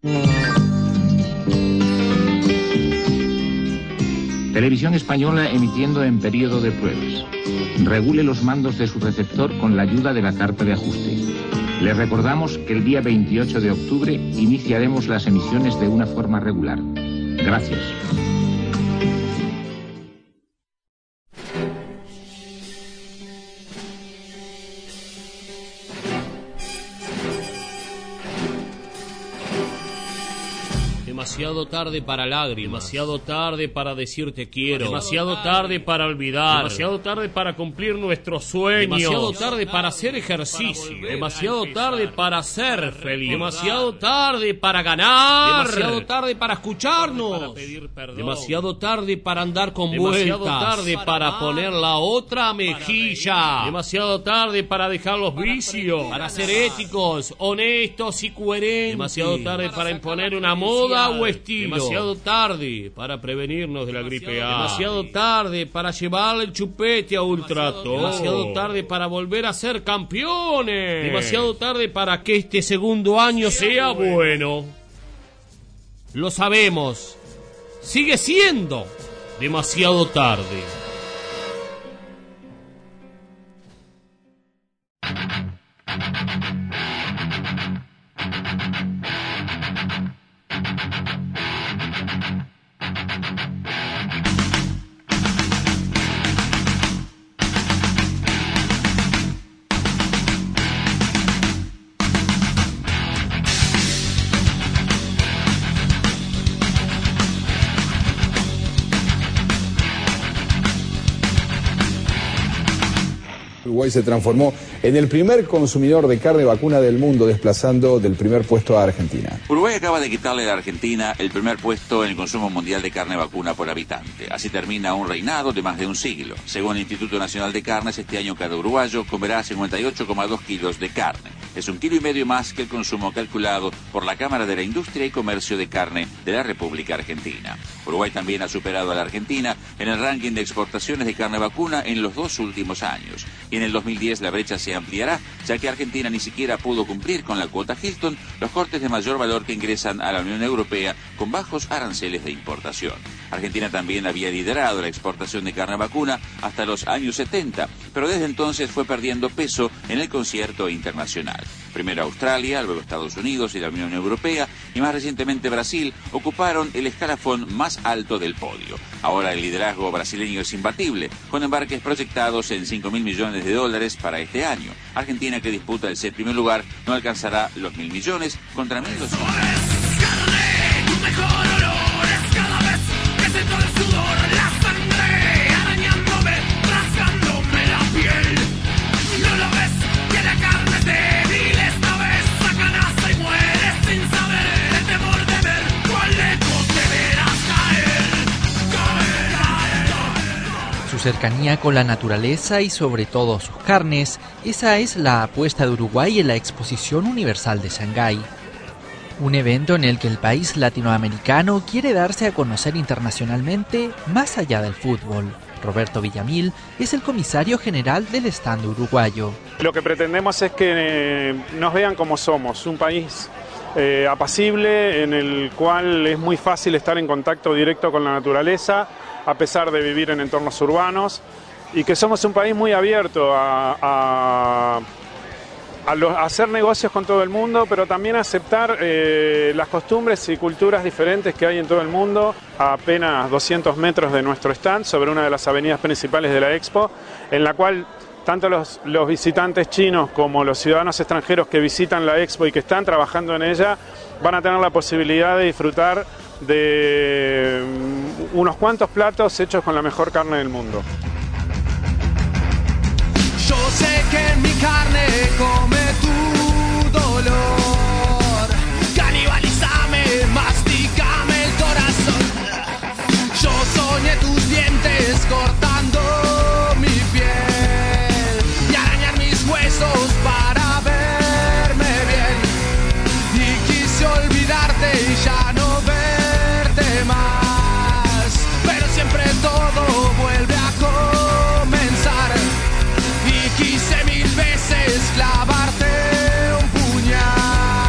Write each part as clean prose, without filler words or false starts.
Televisión Española emitiendo en periodo de pruebas. Regule los mandos de su receptor con la ayuda de la carta de ajuste. Les recordamos que el día 28 de octubre iniciaremos las emisiones de una forma regular. Gracias. Demasiado tarde para lágrimas, demasiado tarde para decir te quiero, demasiado tarde para olvidar, demasiado tarde para cumplir nuestros sueños, demasiado tarde para hacer ejercicio, demasiado tarde para ser feliz, demasiado tarde para ganar, demasiado tarde para escucharnos, para pedir perdón, demasiado tarde para andar con vueltas, demasiado tarde para poner la otra mejilla, demasiado tarde para dejar los vicios, para ser éticos, honestos y coherentes, demasiado tarde para imponer una moda o estilo, demasiado tarde para prevenirnos de la gripe A, demasiado tarde para llevarle el chupete a Ultrato, demasiado tarde para volver a ser campeones, demasiado tarde para que este segundo año sea bueno. Lo sabemos, sigue siendo demasiado tarde. Uruguay se transformó en el primer consumidor de carne vacuna del mundo, desplazando del primer puesto a Argentina. Uruguay acaba de quitarle a la Argentina el primer puesto en el consumo mundial de carne vacuna por habitante. Así termina un reinado de más de un siglo. Según el Instituto Nacional de Carnes, este año cada uruguayo comerá 58,2 kilos de carne. Es 1,5 kilos más que el consumo calculado por la Cámara de la Industria y Comercio de Carne de la República Argentina. Uruguay también ha superado a la Argentina en el ranking de exportaciones de carne vacuna en los 2 últimos años. Y en el 2010 la brecha se ampliará, ya que Argentina ni siquiera pudo cumplir con la cuota Hilton, los cortes de mayor valor que ingresan a la Unión Europea con bajos aranceles de importación. Argentina también había liderado la exportación de carne vacuna hasta los años 70, pero desde entonces fue perdiendo peso en el concierto internacional. Primero Australia, luego Estados Unidos y la Unión Europea, y más recientemente Brasil, ocuparon el escalafón más alto del podio. Ahora el liderazgo brasileño es imbatible, con embarques proyectados en $5.000 millones para este año. Argentina, que disputa el 7º lugar, no alcanzará los 1.000 millones contra 1.200. Cercanía con la naturaleza y sobre todo sus carnes, esa es la apuesta de Uruguay en la Exposición Universal de Shanghái. Un evento en el que el país latinoamericano quiere darse a conocer internacionalmente más allá del fútbol. Roberto Villamil es el comisario general del stand uruguayo. Lo que pretendemos es que nos vean como somos, un país apacible en el cual es muy fácil estar en contacto directo con la naturaleza, a pesar de vivir en entornos urbanos, y que somos un país muy abierto a hacer negocios con todo el mundo, pero también a aceptar las costumbres y culturas diferentes que hay en todo el mundo, a apenas 200 metros de nuestro stand, sobre una de las avenidas principales de la Expo, en la cual tanto los visitantes chinos como los ciudadanos extranjeros que visitan la Expo y que están trabajando en ella van a tener la posibilidad de disfrutar de unos cuantos platos hechos con la mejor carne del mundo. Yo sé que en mi carne come tu dolor. Canibalízame, mastícame el corazón. Yo soñé tus dientes cortando mi piel y arañar mis huesos para verme bien. Y quise olvidarte y ya no verte más, pero siempre todo vuelve a comenzar. Y quise 1000 veces clavarte un puñal.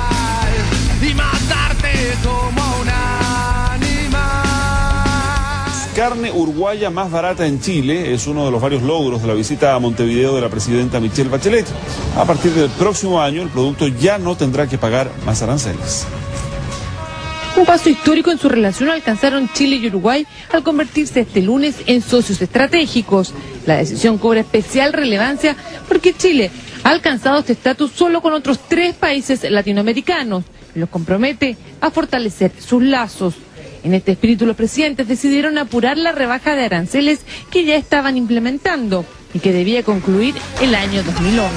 carne uruguaya más barata en Chile es uno de los varios logros de la visita a Montevideo de la presidenta Michelle Bachelet. A partir del próximo año, el producto ya no tendrá que pagar más aranceles. Un paso histórico en su relación alcanzaron Chile y Uruguay al convertirse este lunes en socios estratégicos. La decisión cobra especial relevancia porque Chile ha alcanzado este estatus solo con otros 3 países latinoamericanos y los compromete a fortalecer sus lazos. En este espíritu, los presidentes decidieron apurar la rebaja de aranceles que ya estaban implementando y que debía concluir el año 2011.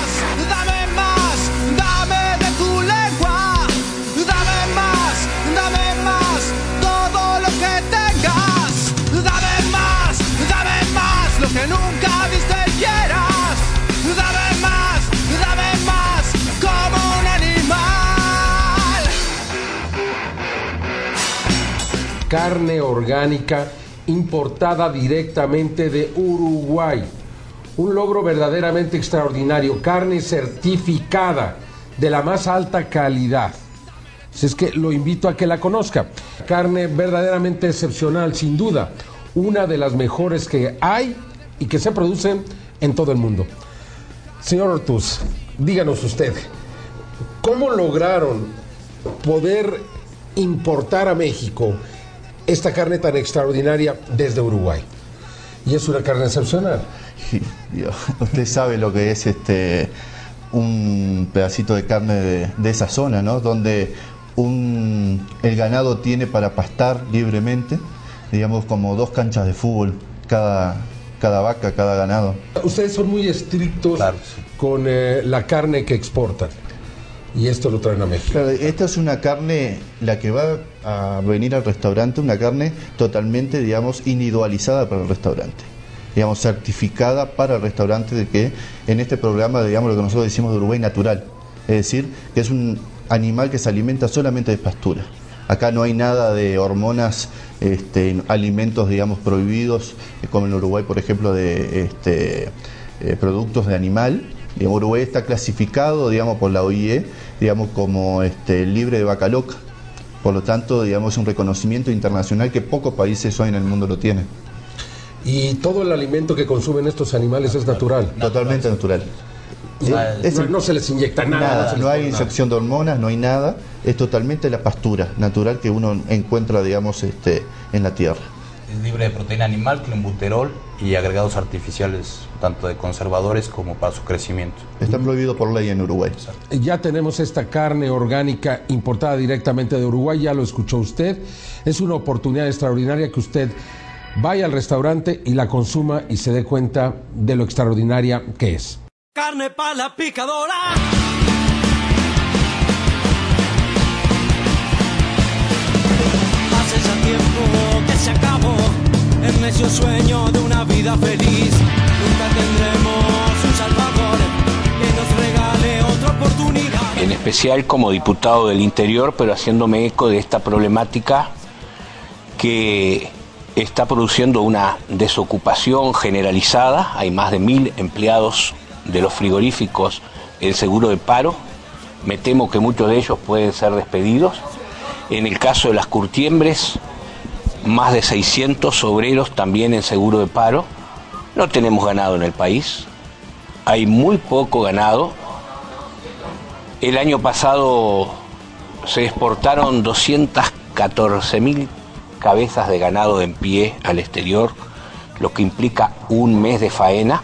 Que nunca viste quieras, dame más, como un animal. Carne orgánica importada directamente de Uruguay. Un logro verdaderamente extraordinario. Carne certificada de la más alta calidad. Si es que lo invito a que la conozca. Carne verdaderamente excepcional, sin duda. Una de las mejores que hay y que se producen en todo el mundo. Señor Ortús, díganos usted, ¿cómo lograron poder importar a México esta carne tan extraordinaria desde Uruguay? Y es una carne excepcional. Usted sabe lo que es un pedacito de carne de esa zona, ¿no? Donde el ganado tiene para pastar libremente, digamos como 2 canchas de fútbol cada vaca, cada ganado. Ustedes son muy estrictos, claro, sí, con la carne que exportan. Y esto lo traen a México. Claro, esta es una carne, la que va a venir al restaurante, una carne totalmente, digamos, individualizada para el restaurante. Digamos, certificada para el restaurante, de que en este programa, digamos, lo que nosotros decimos de Uruguay natural. Es decir, que es un animal que se alimenta solamente de pastura. Acá no hay nada de hormonas, alimentos, digamos, prohibidos, como en Uruguay, por ejemplo, de productos de animal. Digamos, Uruguay está clasificado, digamos, por la OIE, digamos, como libre de vaca loca. Por lo tanto, digamos, es un reconocimiento internacional que pocos países hoy en el mundo lo tienen. ¿Y todo el alimento que consumen estos animales es natural? Totalmente natural. No se les inyecta nada. No hay inyección de hormonas, no hay nada. Es totalmente la pastura natural que uno encuentra, digamos, en la tierra. Es libre de proteína animal, clenbuterol y agregados artificiales, tanto de conservadores como para su crecimiento. Está prohibido por ley en Uruguay. Ya tenemos esta carne orgánica importada directamente de Uruguay, ya lo escuchó usted. Es una oportunidad extraordinaria que usted vaya al restaurante y la consuma y se dé cuenta de lo extraordinaria que es. Carne para la picadora. Hace ya tiempo que se acabó el necio sueño de una vida feliz. Nunca tendremos un Salvador que nos regale otra oportunidad. En especial como diputado del Interior, pero haciéndome eco de esta problemática que está produciendo una desocupación generalizada. Hay más de 1000 empleados de los frigoríficos en seguro de paro. Me temo que muchos de ellos pueden ser despedidos. En el caso de las curtiembres, más de 600 obreros también en seguro de paro. No tenemos ganado en el país, hay muy poco ganado. El año pasado se exportaron 214.000 cabezas de ganado en pie al exterior, lo que implica un mes de faena.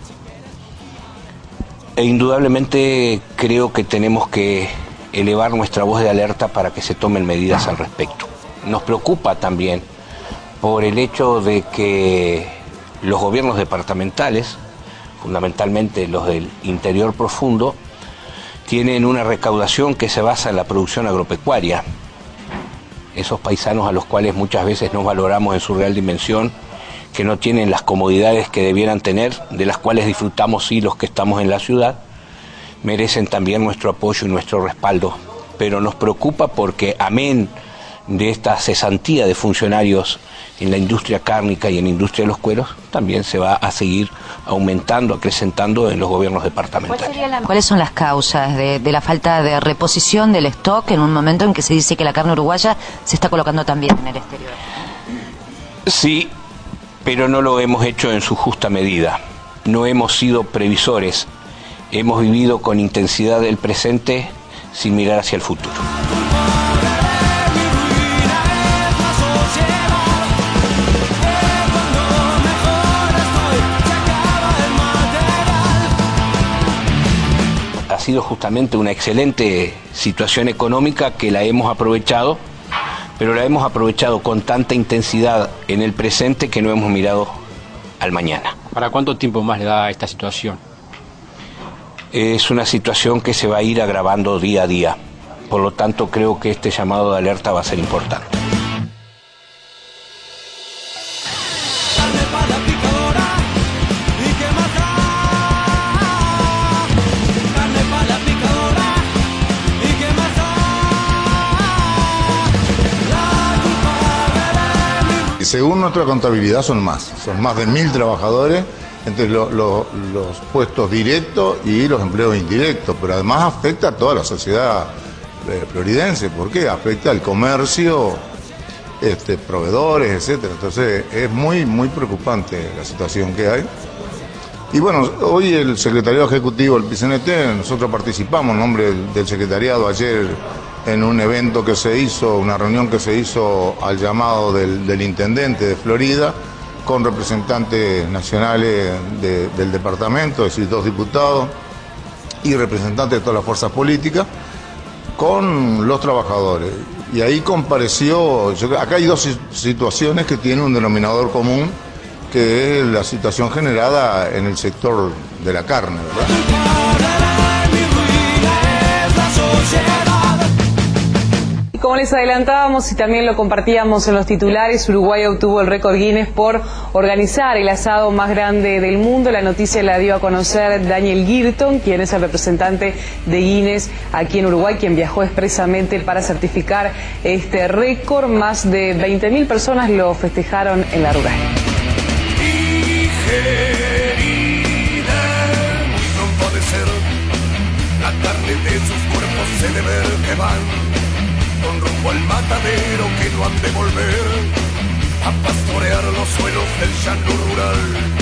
E indudablemente creo que tenemos que elevar nuestra voz de alerta para que se tomen medidas al respecto. Nos preocupa también por el hecho de que los gobiernos departamentales, fundamentalmente los del interior profundo, tienen una recaudación que se basa en la producción agropecuaria. Esos paisanos a los cuales muchas veces no valoramos en su real dimensión, que no tienen las comodidades que debieran tener, de las cuales disfrutamos sí los que estamos en la ciudad, merecen también nuestro apoyo y nuestro respaldo. Pero nos preocupa porque, amén de esta cesantía de funcionarios en la industria cárnica y en la industria de los cueros, también se va a seguir aumentando, acrecentando en los gobiernos departamentales. ¿Cuáles son las causas de la falta de reposición del stock en un momento en que se dice que la carne uruguaya se está colocando también en el exterior? Sí, pero no lo hemos hecho en su justa medida. No hemos sido previsores, hemos vivido con intensidad el presente sin mirar hacia el futuro. Ha sido justamente una excelente situación económica que la hemos aprovechado, pero la hemos aprovechado con tanta intensidad en el presente que no hemos mirado al mañana. ¿Para cuánto tiempo más le da esta situación? Es una situación que se va a ir agravando día a día, por lo tanto creo que este llamado de alerta va a ser importante. Según nuestra contabilidad son más de 1.000 trabajadores entre los puestos directos y los empleos indirectos, pero además afecta a toda la sociedad floridense. ¿Por qué? Afecta al comercio, proveedores, etcétera. Entonces es muy preocupante la situación que hay. Y bueno, hoy el secretariado ejecutivo del PCNT, nosotros participamos en nombre del secretariado ayer en un evento que se hizo, una reunión que se hizo al llamado del intendente de Florida, con representantes nacionales del departamento, es decir, 2 diputados, y representantes de todas las fuerzas políticas, con los trabajadores. Y ahí compareció, acá hay 2 situaciones que tienen un denominador común, que es la situación generada en el sector de la carne, ¿verdad? Como les adelantábamos y también lo compartíamos en los titulares, Uruguay obtuvo el récord Guinness por organizar el asado más grande del mundo. La noticia la dio a conocer Daniel Girton, quien es el representante de Guinness aquí en Uruguay, quien viajó expresamente para certificar este récord. Más de 20.000 personas lo festejaron en la rural. La carne de sus cuerpos se debe ver que van con rumbo al matadero, que no han de volver a pastorear los suelos del llano rural.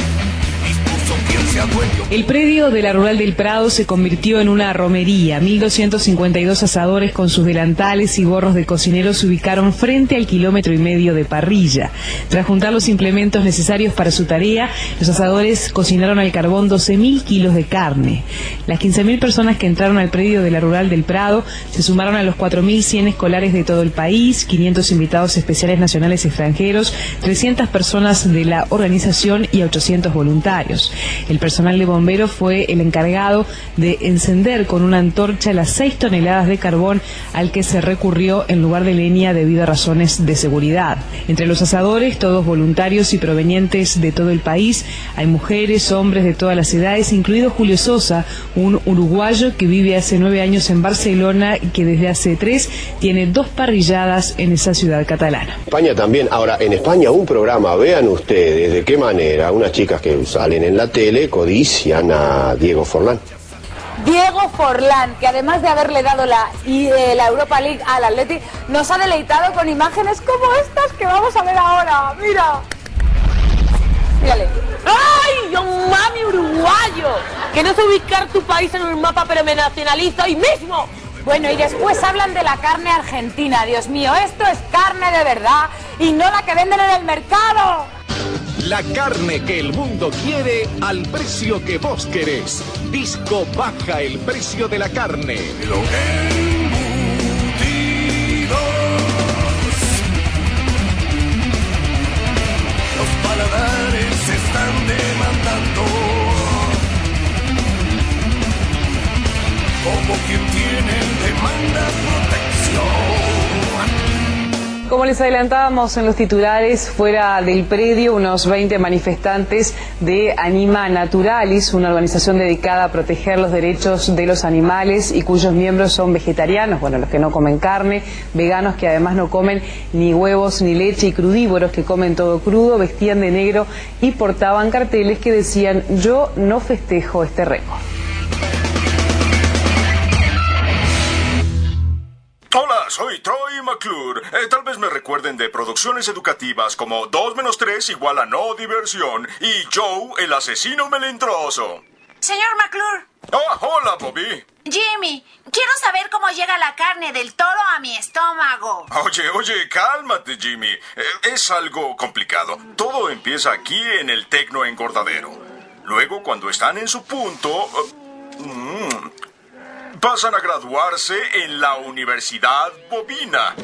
El predio de la Rural del Prado se convirtió en una romería. 1.252 asadores con sus delantales y gorros de cocineros se ubicaron frente al 1,5 kilómetros de parrilla. Tras juntar los implementos necesarios para su tarea, los asadores cocinaron al carbón 12.000 kilos de carne. Las 15.000 personas que entraron al predio de la Rural del Prado se sumaron a los 4.100 escolares de todo el país, 500 invitados especiales nacionales y extranjeros, 300 personas de la organización y 800 voluntarios. El personal de bomberos fue el encargado de encender con una antorcha las 6 toneladas de carbón al que se recurrió en lugar de leña debido a razones de seguridad. Entre los asadores, todos voluntarios y provenientes de todo el país, hay mujeres, hombres de todas las edades, incluido Julio Sosa, un uruguayo que vive hace 9 años en Barcelona y que desde hace 3 tiene 2 parrilladas en esa ciudad catalana. España también. Ahora, en España un programa, vean ustedes de qué manera unas chicas que salen en la tele codician a Diego Forlán. Diego Forlán, que además de haberle dado la Europa League al Atleti, nos ha deleitado con imágenes como estas que vamos a ver ahora. ¡Mira! Mírale. ¡Ay, un mami uruguayo! Que no sé ubicar tu país en un mapa, pero me nacionalizo hoy mismo. Bueno, y después hablan de la carne argentina. Dios mío, esto es carne de verdad y no la que venden en el mercado. La carne que el mundo quiere al precio que vos querés. Disco baja el precio de la carne. Los paladares se están demandando. Como quien tiene demanda protección. Como les adelantábamos en los titulares, fuera del predio, unos 20 manifestantes de Anima Naturalis, una organización dedicada a proteger los derechos de los animales y cuyos miembros son vegetarianos, bueno, los que no comen carne, veganos que además no comen ni huevos ni leche y crudívoros que comen todo crudo, vestían de negro y portaban carteles que decían: yo no festejo este récord. Hola, soy Troy McClure. Tal vez me recuerden de producciones educativas como 2 menos 3 igual a no diversión y Joe, el asesino melindroso. Señor McClure. Ah, hola, Bobby. Jimmy, quiero saber cómo llega la carne del toro a mi estómago. Oye, cálmate, Jimmy. Es algo complicado. Todo empieza aquí en el tecno engordadero. Luego, cuando están en su punto, pasan a graduarse en la Universidad Bovina.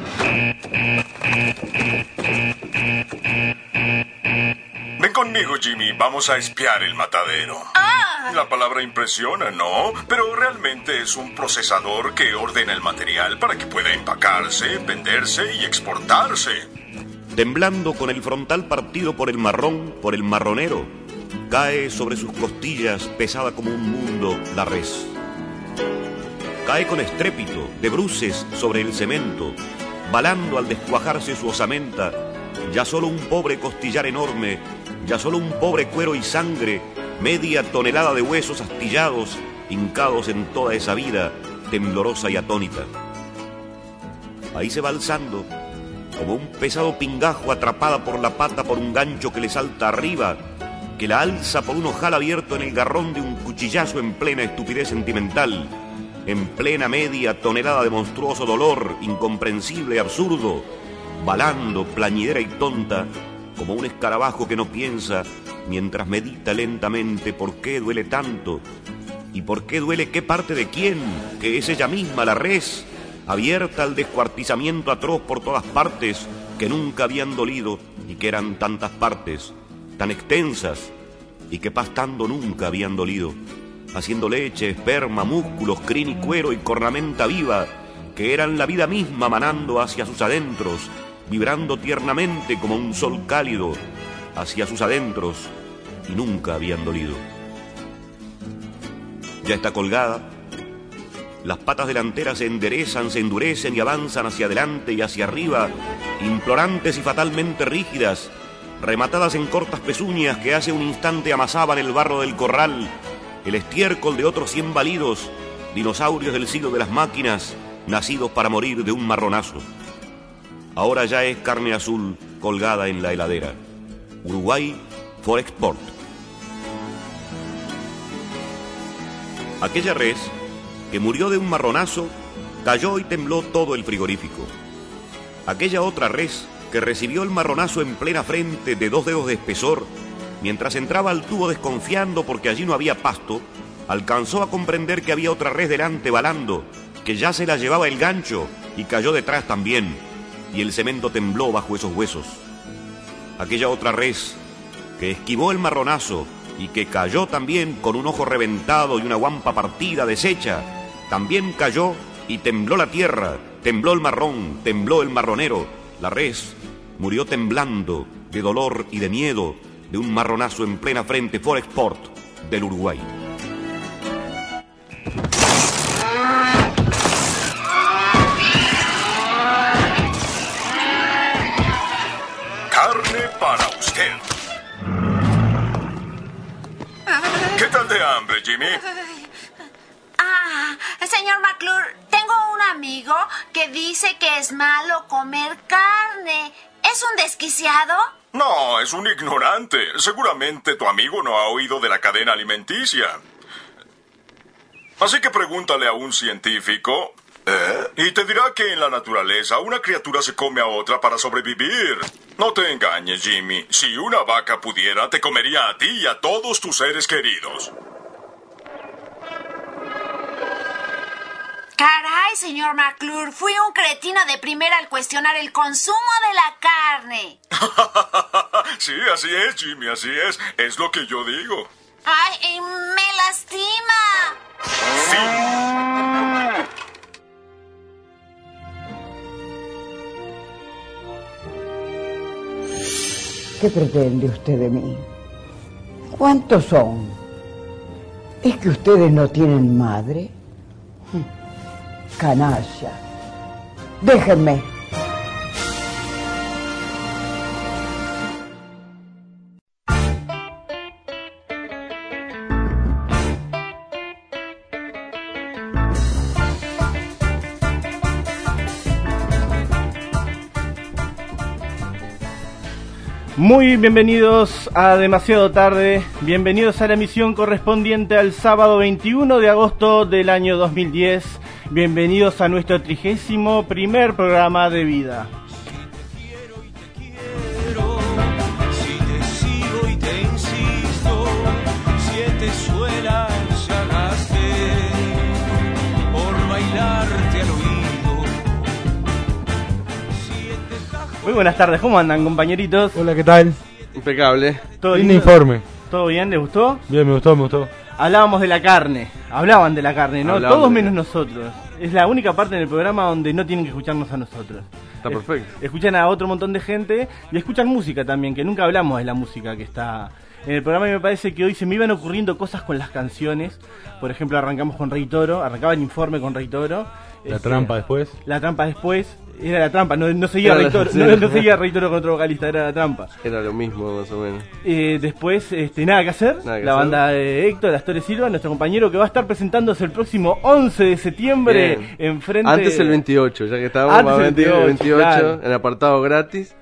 Ven conmigo, Jimmy. Vamos a espiar el matadero. La palabra impresiona, ¿no? Pero realmente es un procesador que ordena el material para que pueda empacarse, venderse y exportarse. Temblando con el frontal partido por el marrón, por el marronero, cae sobre sus costillas, pesada como un mundo, la res. Cae con estrépito, de bruces sobre el cemento, balando al descuajarse su osamenta, ya solo un pobre costillar enorme, ya solo un pobre cuero y sangre, media tonelada de huesos astillados, hincados en toda esa vida, temblorosa y atónita. Ahí se va alzando, como un pesado pingajo atrapada por la pata por un gancho que le salta arriba, que la alza por un ojal abierto en el garrón de un cuchillazo en plena estupidez sentimental, en plena media tonelada de monstruoso dolor, incomprensible y absurdo, balando, plañidera y tonta, como un escarabajo que no piensa, mientras medita lentamente por qué duele tanto, y por qué duele qué parte de quién, que es ella misma, la res, abierta al descuartizamiento atroz por todas partes, que nunca habían dolido, y que eran tantas partes, tan extensas, y que pastando nunca habían dolido, haciendo leche, esperma, músculos, crin y cuero y cornamenta viva, que eran la vida misma manando hacia sus adentros, vibrando tiernamente como un sol cálido hacia sus adentros, y nunca habían dolido. Ya está colgada, las patas delanteras se enderezan, se endurecen y avanzan hacia adelante y hacia arriba, implorantes y fatalmente rígidas, rematadas en cortas pezuñas que hace un instante amasaban el barro del corral, el estiércol de otros 100 balidos, dinosaurios del siglo de las máquinas, nacidos para morir de un marronazo. Ahora ya es carne azul colgada en la heladera. Uruguay for export. Aquella res que murió de un marronazo cayó y tembló todo el frigorífico. Aquella otra res que recibió el marronazo en plena frente de 2 dedos de espesor, mientras entraba al tubo desconfiando porque allí no había pasto, alcanzó a comprender que había otra res delante balando, que ya se la llevaba el gancho y cayó detrás también, y el cemento tembló bajo esos huesos. Aquella otra res que esquivó el marronazo y que cayó también con un ojo reventado y una guampa partida, deshecha, también cayó y tembló la tierra, tembló el marrón, tembló el marronero. La res murió temblando de dolor y de miedo de un marronazo en plena frente for export del Uruguay. Carne para usted. ¿Qué tal de hambre, Jimmy? Señor McClure, tengo un amigo que dice que es malo comer carne. ¿Es un desquiciado? No, es un ignorante. Seguramente tu amigo no ha oído de la cadena alimenticia. Así que pregúntale a un científico, y te dirá que en la naturaleza una criatura se come a otra para sobrevivir. No te engañes, Jimmy. Si una vaca pudiera, te comería a ti y a todos tus seres queridos. Caray, señor McClure, fui un cretino de primera al cuestionar el consumo de la carne. Sí, así es, Jimmy, así es. Es lo que yo digo. ¡Ay, me lastima! Fin. ¿Qué pretende usted de mí? ¿Cuántos son? ¿Es que ustedes no tienen madre? Canalla. Déjenme. Muy bienvenidos a Demasiado Tarde, bienvenidos a la emisión correspondiente al sábado 21 de agosto del año 2010, bienvenidos a nuestro 31º programa de vida. Si te sigo y te insisto, 7 suelas ya gasté por bailarte al oído. Muy buenas tardes, ¿cómo andan, compañeritos? Hola, ¿qué tal? Impecable. ¿Todo Lindo bien? informe. ¿Todo bien? ¿Les gustó? Bien, me gustó. Hablábamos de la carne, hablaban de la carne, ¿no? Hablaban Todos de- menos nosotros. Es la única parte del programa donde no tienen que escucharnos a nosotros. Está perfecto. Escuchan a otro montón de gente y escuchan música también, que nunca hablamos de la música que está en el programa, y me parece que hoy se me iban ocurriendo cosas con las canciones. Por ejemplo, arrancamos con Rey Toro, arrancaba el informe con Rey Toro. La trampa después. La trampa después. Era la trampa, no seguía Era Rey la- Toro, sí. no seguía Rey Toro con otro vocalista, era la trampa. Era lo mismo, más o menos. Después, Nada que hacer, Nada que la hacer. banda de Héctor Astore Silva, nuestro compañero que va a estar presentándose el próximo 11 de septiembre Bien. enfrente... Antes el 28, ya que estábamos Antes más el 28, claro. en apartado gratis.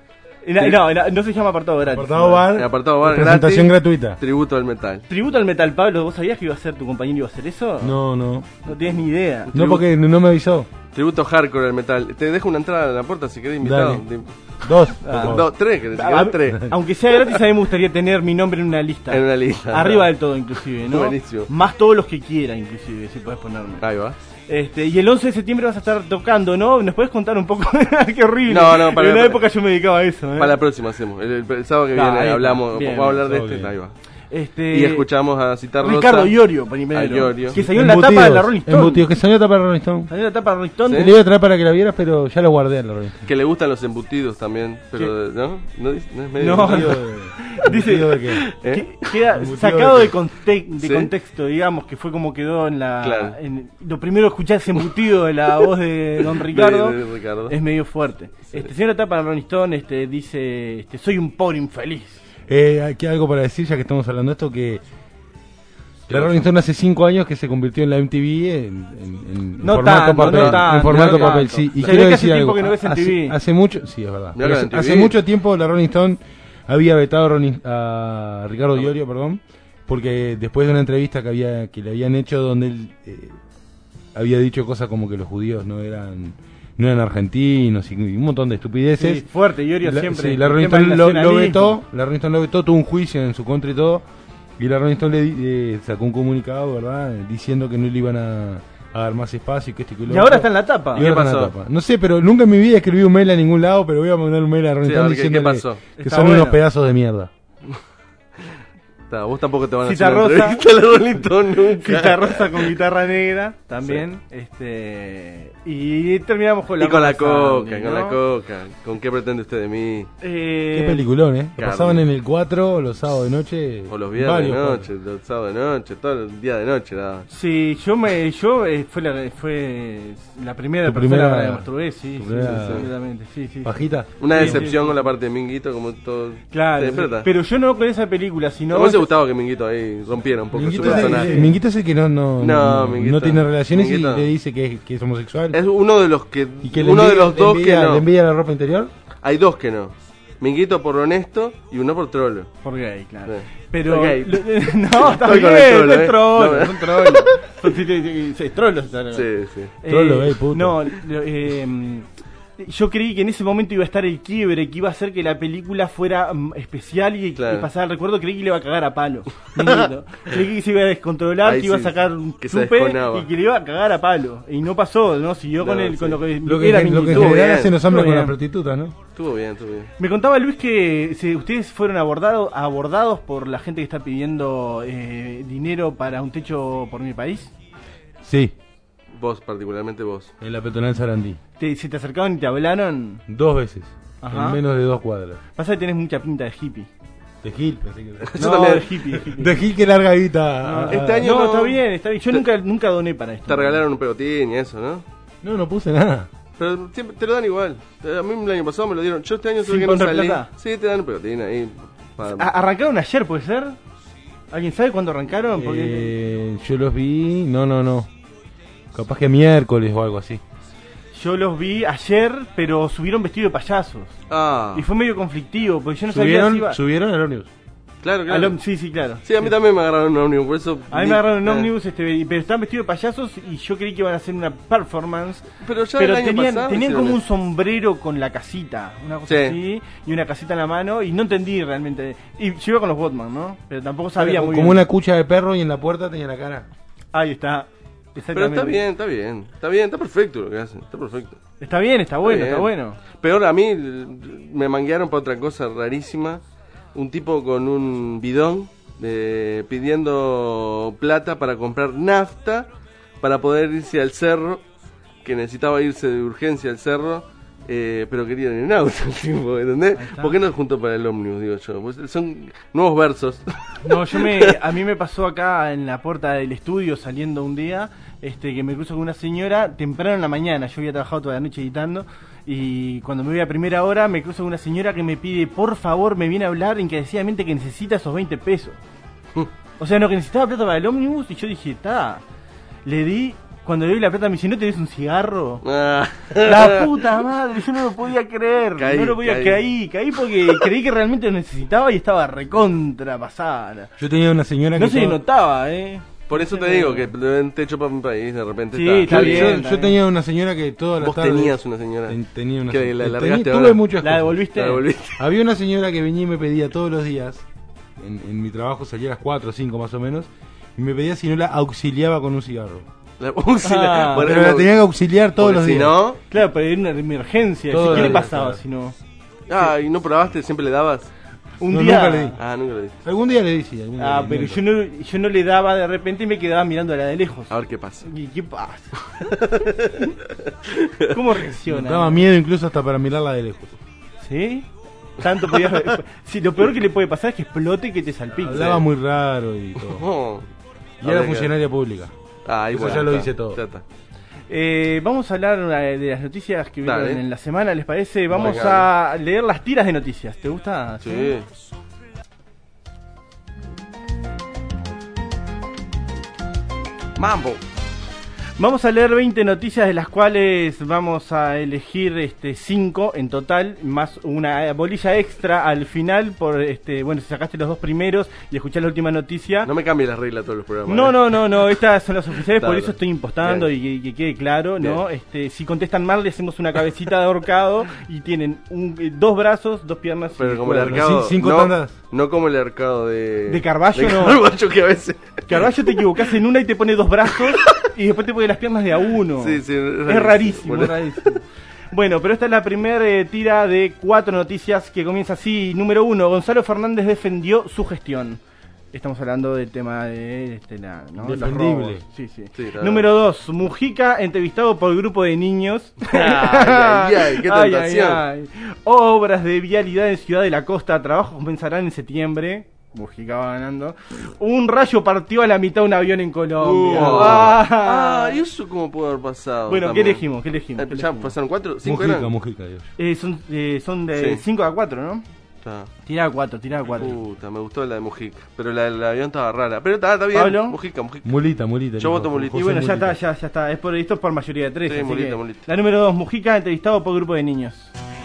No se llama apartado gratis. Apartado bar, En apartado bar presentación gratis, gratuita. Tributo al metal. Tributo al metal, Pablo, ¿vos sabías que iba a ser tu compañero y iba a hacer eso? No. No tienes ni idea. No, porque no me avisó. Tributo hardcore al metal. Te dejo una entrada en la puerta si querés invitado. Dale. Dos. Dos, tres, que tres. Aunque sea gratis, a mí me gustaría tener mi nombre en una lista. En una lista. Arriba del todo, inclusive, ¿no? Buenísimo. Más todos los que quiera, inclusive, si podés ponerme. Ahí va. Y el 11 de septiembre vas a estar tocando, ¿no? ¿Nos podés contar un poco? Qué horrible. No, para en una la- época yo me dedicaba a eso, ¿eh? Para la próxima hacemos. El sábado que Ah, viene ahí está. hablamos, Bien, vamos a hablar de sábado este. que Ahí va. viene. Y escuchamos a Citar Rosa. Ricardo Iorio, primero. A Iorio. Que salió en la tapa de la Rolling Stone. Embutidos, que salió en la tapa de la Rolling Stone. Salió en la tapa de Rolling Stone. Te le iba a traer para que la vieras, pero ya lo guardé en la Rolling Stone. Que le gustan los embutidos también, pero ¿no? ¿No es medio No, embutido? dice ¿Embutido de qué? ¿Eh? queda ¿Embutido sacado de de, qué? de ¿Sí? contexto, digamos, que fue como quedó en la... Claro. Lo primero escuchar ese embutido de la voz de don Ricardo, De Ricardo. es medio fuerte. Señor la tapa de Rolling Stone dice, soy un pobre infeliz. Aquí hay algo para decir, ya que estamos hablando de esto, que la Rolling Stone hace 5 años que se convirtió en la MTV en No formato tanto, papel. no tanto, en formato no papel, tanto. sí. Y Se quiero ve que decir hace tiempo algo. que no ves MTV. Hace mucho, sí, es verdad. Mirá Pero la MTV. hace mucho tiempo la Rolling Stone había vetado a Ricardo Iorio, perdón, porque después de una entrevista que le habían hecho donde él había dicho cosas como que los judíos no eran argentinos y un montón de estupideces. Sí, fuerte, Iorio siempre. Sí, la el Rolling tema Stone del lo nacionalismo. vetó, la Rolling Stone lo vetó, tuvo un juicio en su contra y todo, y la Rolling Stone le sacó un comunicado, ¿verdad? Diciendo que no le iban a dar más espacio y que este que lo Y ahora está en la tapa. Y ahora está en la tapa. No sé, pero nunca en mi vida escribí un mail a ningún lado, pero voy a mandar un mail a Rolling Sí, a Stone ver, ¿qué diciendo pasó? que Está son bueno. unos pedazos de mierda. Vos tampoco te van a Cita hacer una Rosa. entrevista a la Rolling Stone nunca. Cita Rosa con guitarra negra también. Y terminamos con la Y con la Coca coca, Sandy, con ¿no? la coca. ¿Con qué pretende usted de mí? Qué peliculón, ¿eh? Lo Carne. pasaban en el 4 los sábados de noche. O los viernes de varios noche, los sábados de noche, todo el día de noche. Nada. Sí, fue la primera Tu persona primera- para que me masturbé, sí, tu sí, primera- absolutamente, sí. ¿Pajita? Una Sí, decepción sí. con la parte de Minguito, como todo. Claro, ¿Te desperta? pero yo no con esa película, sino... ¿No me hubiese gustado que Minguito ahí rompiera un poco Minguito su es personaje? Minguito es el que no Minguito. tiene relaciones Minguito. y le dice que es homosexual. Es uno de los que. Y que uno de los dos que no. ¿Le envía la ropa interior? Hay dos que no. Minguito por honesto y uno por trolo. Por gay, claro. Sí. Pero... Por gay. No, está Estoy con bien, el trolo, es trolo, No, son trolos. Sí, trolos. Sí, sí. Trolo, gay, puto. No, yo creí que en ese momento iba a estar el quiebre, que iba a hacer que la película fuera especial y Claro. pasara el recuerdo. Creí que le iba a cagar a palo. Minguito. Creí que se iba a descontrolar, Ahí que iba a sí, sacar un que se chupe desconaba. y que le iba a cagar a palo. Y no pasó, ¿no? Siguió con, No, con sí. lo que Lo que era en Minguito. general bien, hacen los hombres estuvo con las bien. prostitutas, ¿no? Estuvo bien, estuvo bien. Me contaba Luis que ustedes fueron abordados por la gente que está pidiendo dinero para un techo por mi país. Sí, Vos, particularmente vos. en la peatonal Sarandí. ¿Se te acercaron y te hablaron? 2 veces. Ajá. En menos de 2 cuadras. Pasa que tenés mucha pinta de hippie. De Gil, pensé que Yo No, también. de hippie, de hippie. De Gil que larga guita. Este año no, no- está bien, está bien. Yo nunca doné para esto. Te regalaron un pegotín y eso, ¿no? No puse nada. Pero siempre te lo dan igual. A mí el año pasado me lo dieron. Yo este año ¿Sin tuve que no poner salí. plata? Sí, te dan un pegotín ahí. ¿Arrancaron ayer, puede ser? ¿Alguien sabe cuándo arrancaron? Porque Yo los vi. No. Capaz que miércoles o algo así. Yo los vi ayer, pero subieron vestido de payasos. Ah. Y fue medio conflictivo, porque yo no sabía si iba... Subieron al ómnibus. Claro, claro. Sí, claro. Sí, a mí también me agarraron un ómnibus, por eso... A mí me agarraron un ómnibus, pero estaban vestidos de payasos y yo creí que iban a hacer una performance. Pero ya el año pasado tenían como hicieron un sombrero con la casita, una cosa así, y una casita en la mano, y no entendí realmente. Y yo iba con los Botman, ¿no? Pero tampoco sabía muy bien. Como una cucha de perro y en la puerta tenía la cara. Ahí está. Pero está bien, está perfecto lo que hacen, está perfecto. Está bien, está bueno. Peor, a mí me manguearon para otra cosa rarísima. Un tipo con un bidón pidiendo plata para comprar nafta para poder irse al cerro, que necesitaba irse de urgencia al cerro, pero querían ir en auto, tipo, ¿entendés? ¿Por qué no junto para el ómnibus, digo yo? Pues son nuevos versos. No, a mí me pasó acá en la puerta del estudio saliendo un día, que me cruzo con una señora temprano en la mañana. Yo había trabajado toda la noche editando y cuando me voy a primera hora me cruzo con una señora que me pide, por favor, me viene a hablar encarecidamente que necesita esos 20 pesos. O sea, no, que necesitaba plata para el ómnibus y yo dije, le di. Cuando le doy la plata me dice, ¿no tenés un cigarro? La puta madre, yo no lo podía creer. Caí porque creí que realmente lo necesitaba y estaba recontra pasada. Yo tenía una señora que... No se notaba, Por eso te digo que te echo para mi país, de repente está bien. Yo tenía una señora que todas las tardes... Vos tenías una señora. Tenía una que la largaste tuve ahora. muchas ¿La cosas. devolviste? Había una señora que venía y me pedía todos los días, en mi trabajo salía a las 4 o 5 más o menos, y me pedía si no la auxiliaba con un cigarro. Pero la tenía que auxiliar todos los días. Si no... Claro, pero era una emergencia. ¿Qué le pasaba si no? ¿Y no probaste? ¿Siempre le dabas? Un día... Nunca le di. Nunca le di. Algún día le di, sí. Pero yo no le daba de repente y me quedaba mirando a la de lejos. A ver qué pasa. ¿Y qué pasa? ¿Cómo reacciona? Me daba miedo incluso hasta para mirarla de lejos. ¿Sí? Tanto podía... Sí, lo peor que le puede pasar es que explote y que te salpique. Hablaba muy raro y todo. Y era funcionaria pública. Eso ya lo hice todo. Vamos a hablar de las noticias que vieron en la semana, ¿les parece? Vamos a leer las tiras de noticias. ¿Te gusta? Sí. Mambo. Vamos a leer 20 noticias, de las cuales vamos a elegir 5 en total, más una bolilla extra al final por si sacaste los 2 primeros y escuchás la última noticia. No me cambies las reglas todos los programas. No, estas son las oficiales, por eso estoy impostando y que quede claro, ¿no? Si contestan mal le hacemos una cabecita de ahorcado y tienen 2 brazos, 2 piernas. Pero como el arcado, 5 tandas. No como el arcado de Carballo, no. Carballo, que a veces Carballo te equivocás en una y te pone 2 brazos y después te pone las piernas de a uno. Sí, es rarísimo. Bueno, pero esta es la primera tira de 4 noticias que comienza así. Número 1, Gonzalo Fernández defendió su gestión. Estamos hablando del tema de defendible. Sí. Número 2, Mujica entrevistado por grupo de niños. Qué tentación. Obras de vialidad en Ciudad de la Costa, trabajos comenzarán en septiembre. Mujica va ganando. Un rayo partió a la mitad un avión en Colombia. ¿Y eso cómo pudo haber pasado? Bueno, también? ¿qué elegimos? ¿Ya pasaron 4? Mujica, son de 5 a 4, ¿no? Tira a 4. Puta, me gustó la de Mujica. Pero la del avión estaba rara. Pero está bien. ¿Pablo? Mujica. Mulita. Yo voto Mulita. Y bueno, ya está. Esto es por mayoría de 3. Sí, Mulita. La número 2, Mujica entrevistado por grupo de niños.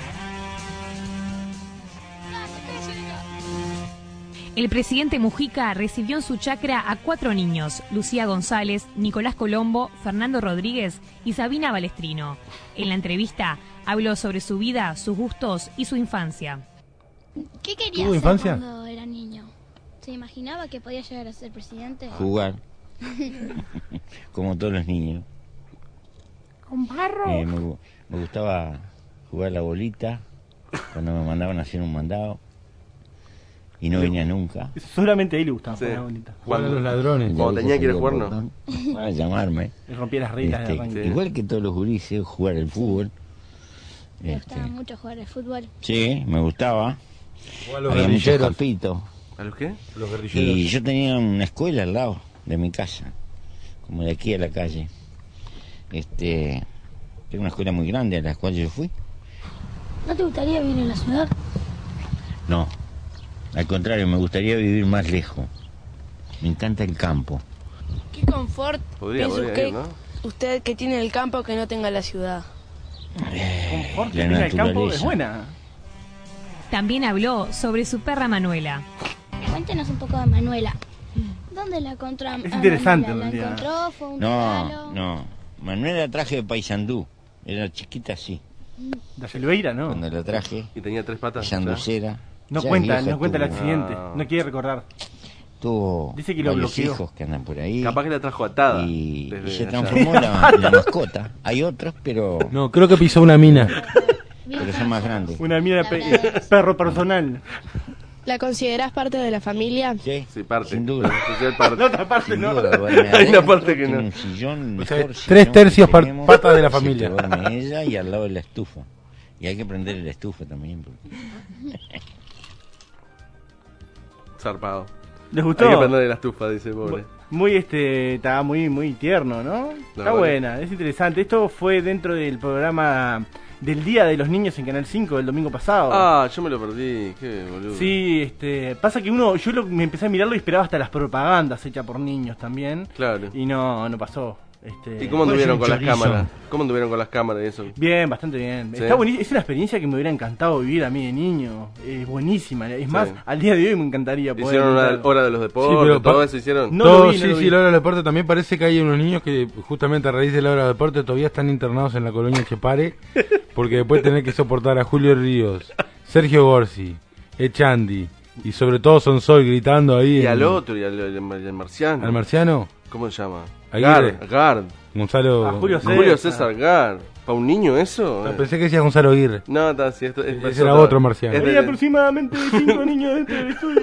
El presidente Mujica recibió en su chacra a 4 niños: Lucía González, Nicolás Colombo, Fernando Rodríguez y Sabina Balestrino. En la entrevista habló sobre su vida, sus gustos y su infancia. ¿Qué quería hacer cuando era niño? ¿Se imaginaba que podía llegar a ser presidente? Jugar. Como todos los niños. ¿Con barro? Me gustaba jugar la bolita cuando me mandaban a hacer un mandado. Y no venía nunca. Solamente a él le gustaba jugar la bolita. Cuando los ladrones. Cuando tenía que ir a jugar, no. Para llamarme. Le rompía las reglas de arranque. Igual que todos los gurises, jugar al fútbol. Me gustaba mucho jugar al fútbol. Sí, me gustaba. Había muchos campitos. ¿A los qué? Los guerrilleros. Y yo tenía una escuela al lado de mi casa, como de aquí a la calle. Era una escuela muy grande a la cual yo fui. ¿No te gustaría vivir en la ciudad? No, al contrario, me gustaría vivir más lejos. Me encanta el campo. ¿Qué confort piensa usted que tiene el campo que no tenga la ciudad? confort que La tenga el campo es naturaleza. buena. También habló sobre su perra Manuela. Cuéntenos un poco de Manuela. ¿Dónde la encontramos? Es interesante, ¿La en realidad. encontró? ¿Fue un regalo? No. Manuela la traje de Paysandú. Era chiquita así. La Silveira, ¿no? Cuando la traje. Y tenía 3 patas. Sanducera. No Ya cuenta, vieja no cuenta el tuvo. accidente. No quiere recordar. Tuvo Dice que lo varios bloqueó. hijos que andan por ahí. Capaz que la trajo atada. Y desde se allá. transformó la mascota. Hay otros, pero No, creo que pisó una mina. son más grandes. Una mía de perro personal. ¿La consideras parte de la familia? Sí, Sí, parte. sin duda. Especial parte. La otra parte Sin no. duda, duerme Hay una adentro, parte que tiene no. un sillón, O sea, mejor 3/3 sillón que tenemos, patas de la se familia. duerme ella y al lado de la estufa. Y hay que prender la estufa también. Porque... Zarpado. ¿Les gustó? Hay que prender la estufa, dice pobre. Muy está muy tierno, ¿no? Está verdad. buena, es interesante. Esto fue dentro del programa del Día de los Niños en Canal 5 el domingo pasado. Ah, yo me lo perdí, qué boludo. Sí, pasa que me empecé a mirarlo y esperaba hasta las propagandas hechas por niños también. Claro. Y no pasó. ¿Y cómo anduvieron con las chorizo. cámaras? ¿Cómo anduvieron con las cámaras y eso? Bien, bastante bien. ¿Sí? Está buenísimo. Es una experiencia que me hubiera encantado vivir a mí de niño. Es buenísima. Es más, Sí. al día de hoy me encantaría poder. Hicieron una imitar. hora de los deportes, pero todo eso hicieron. No Todo, lo vi, no lo vi. sí, la hora del deporte también parece que hay unos niños que justamente a raíz de la hora del deporte todavía están internados en la colonia Chepare, porque después tener que soportar a Julio Ríos, Sergio Gorsi, Echandi y sobre todo Sonsol gritando ahí. Y al otro, y al marciano. ¿Al marciano? ¿Cómo se llama? Aguirre. Gard. Gonzalo. A Julio César. Julio César Gard. ¿Para un niño eso? Pensé que decía Gonzalo Aguirre. No, está, sí, Ese era otro marciano. Hay aproximadamente 5 niños dentro del estudio.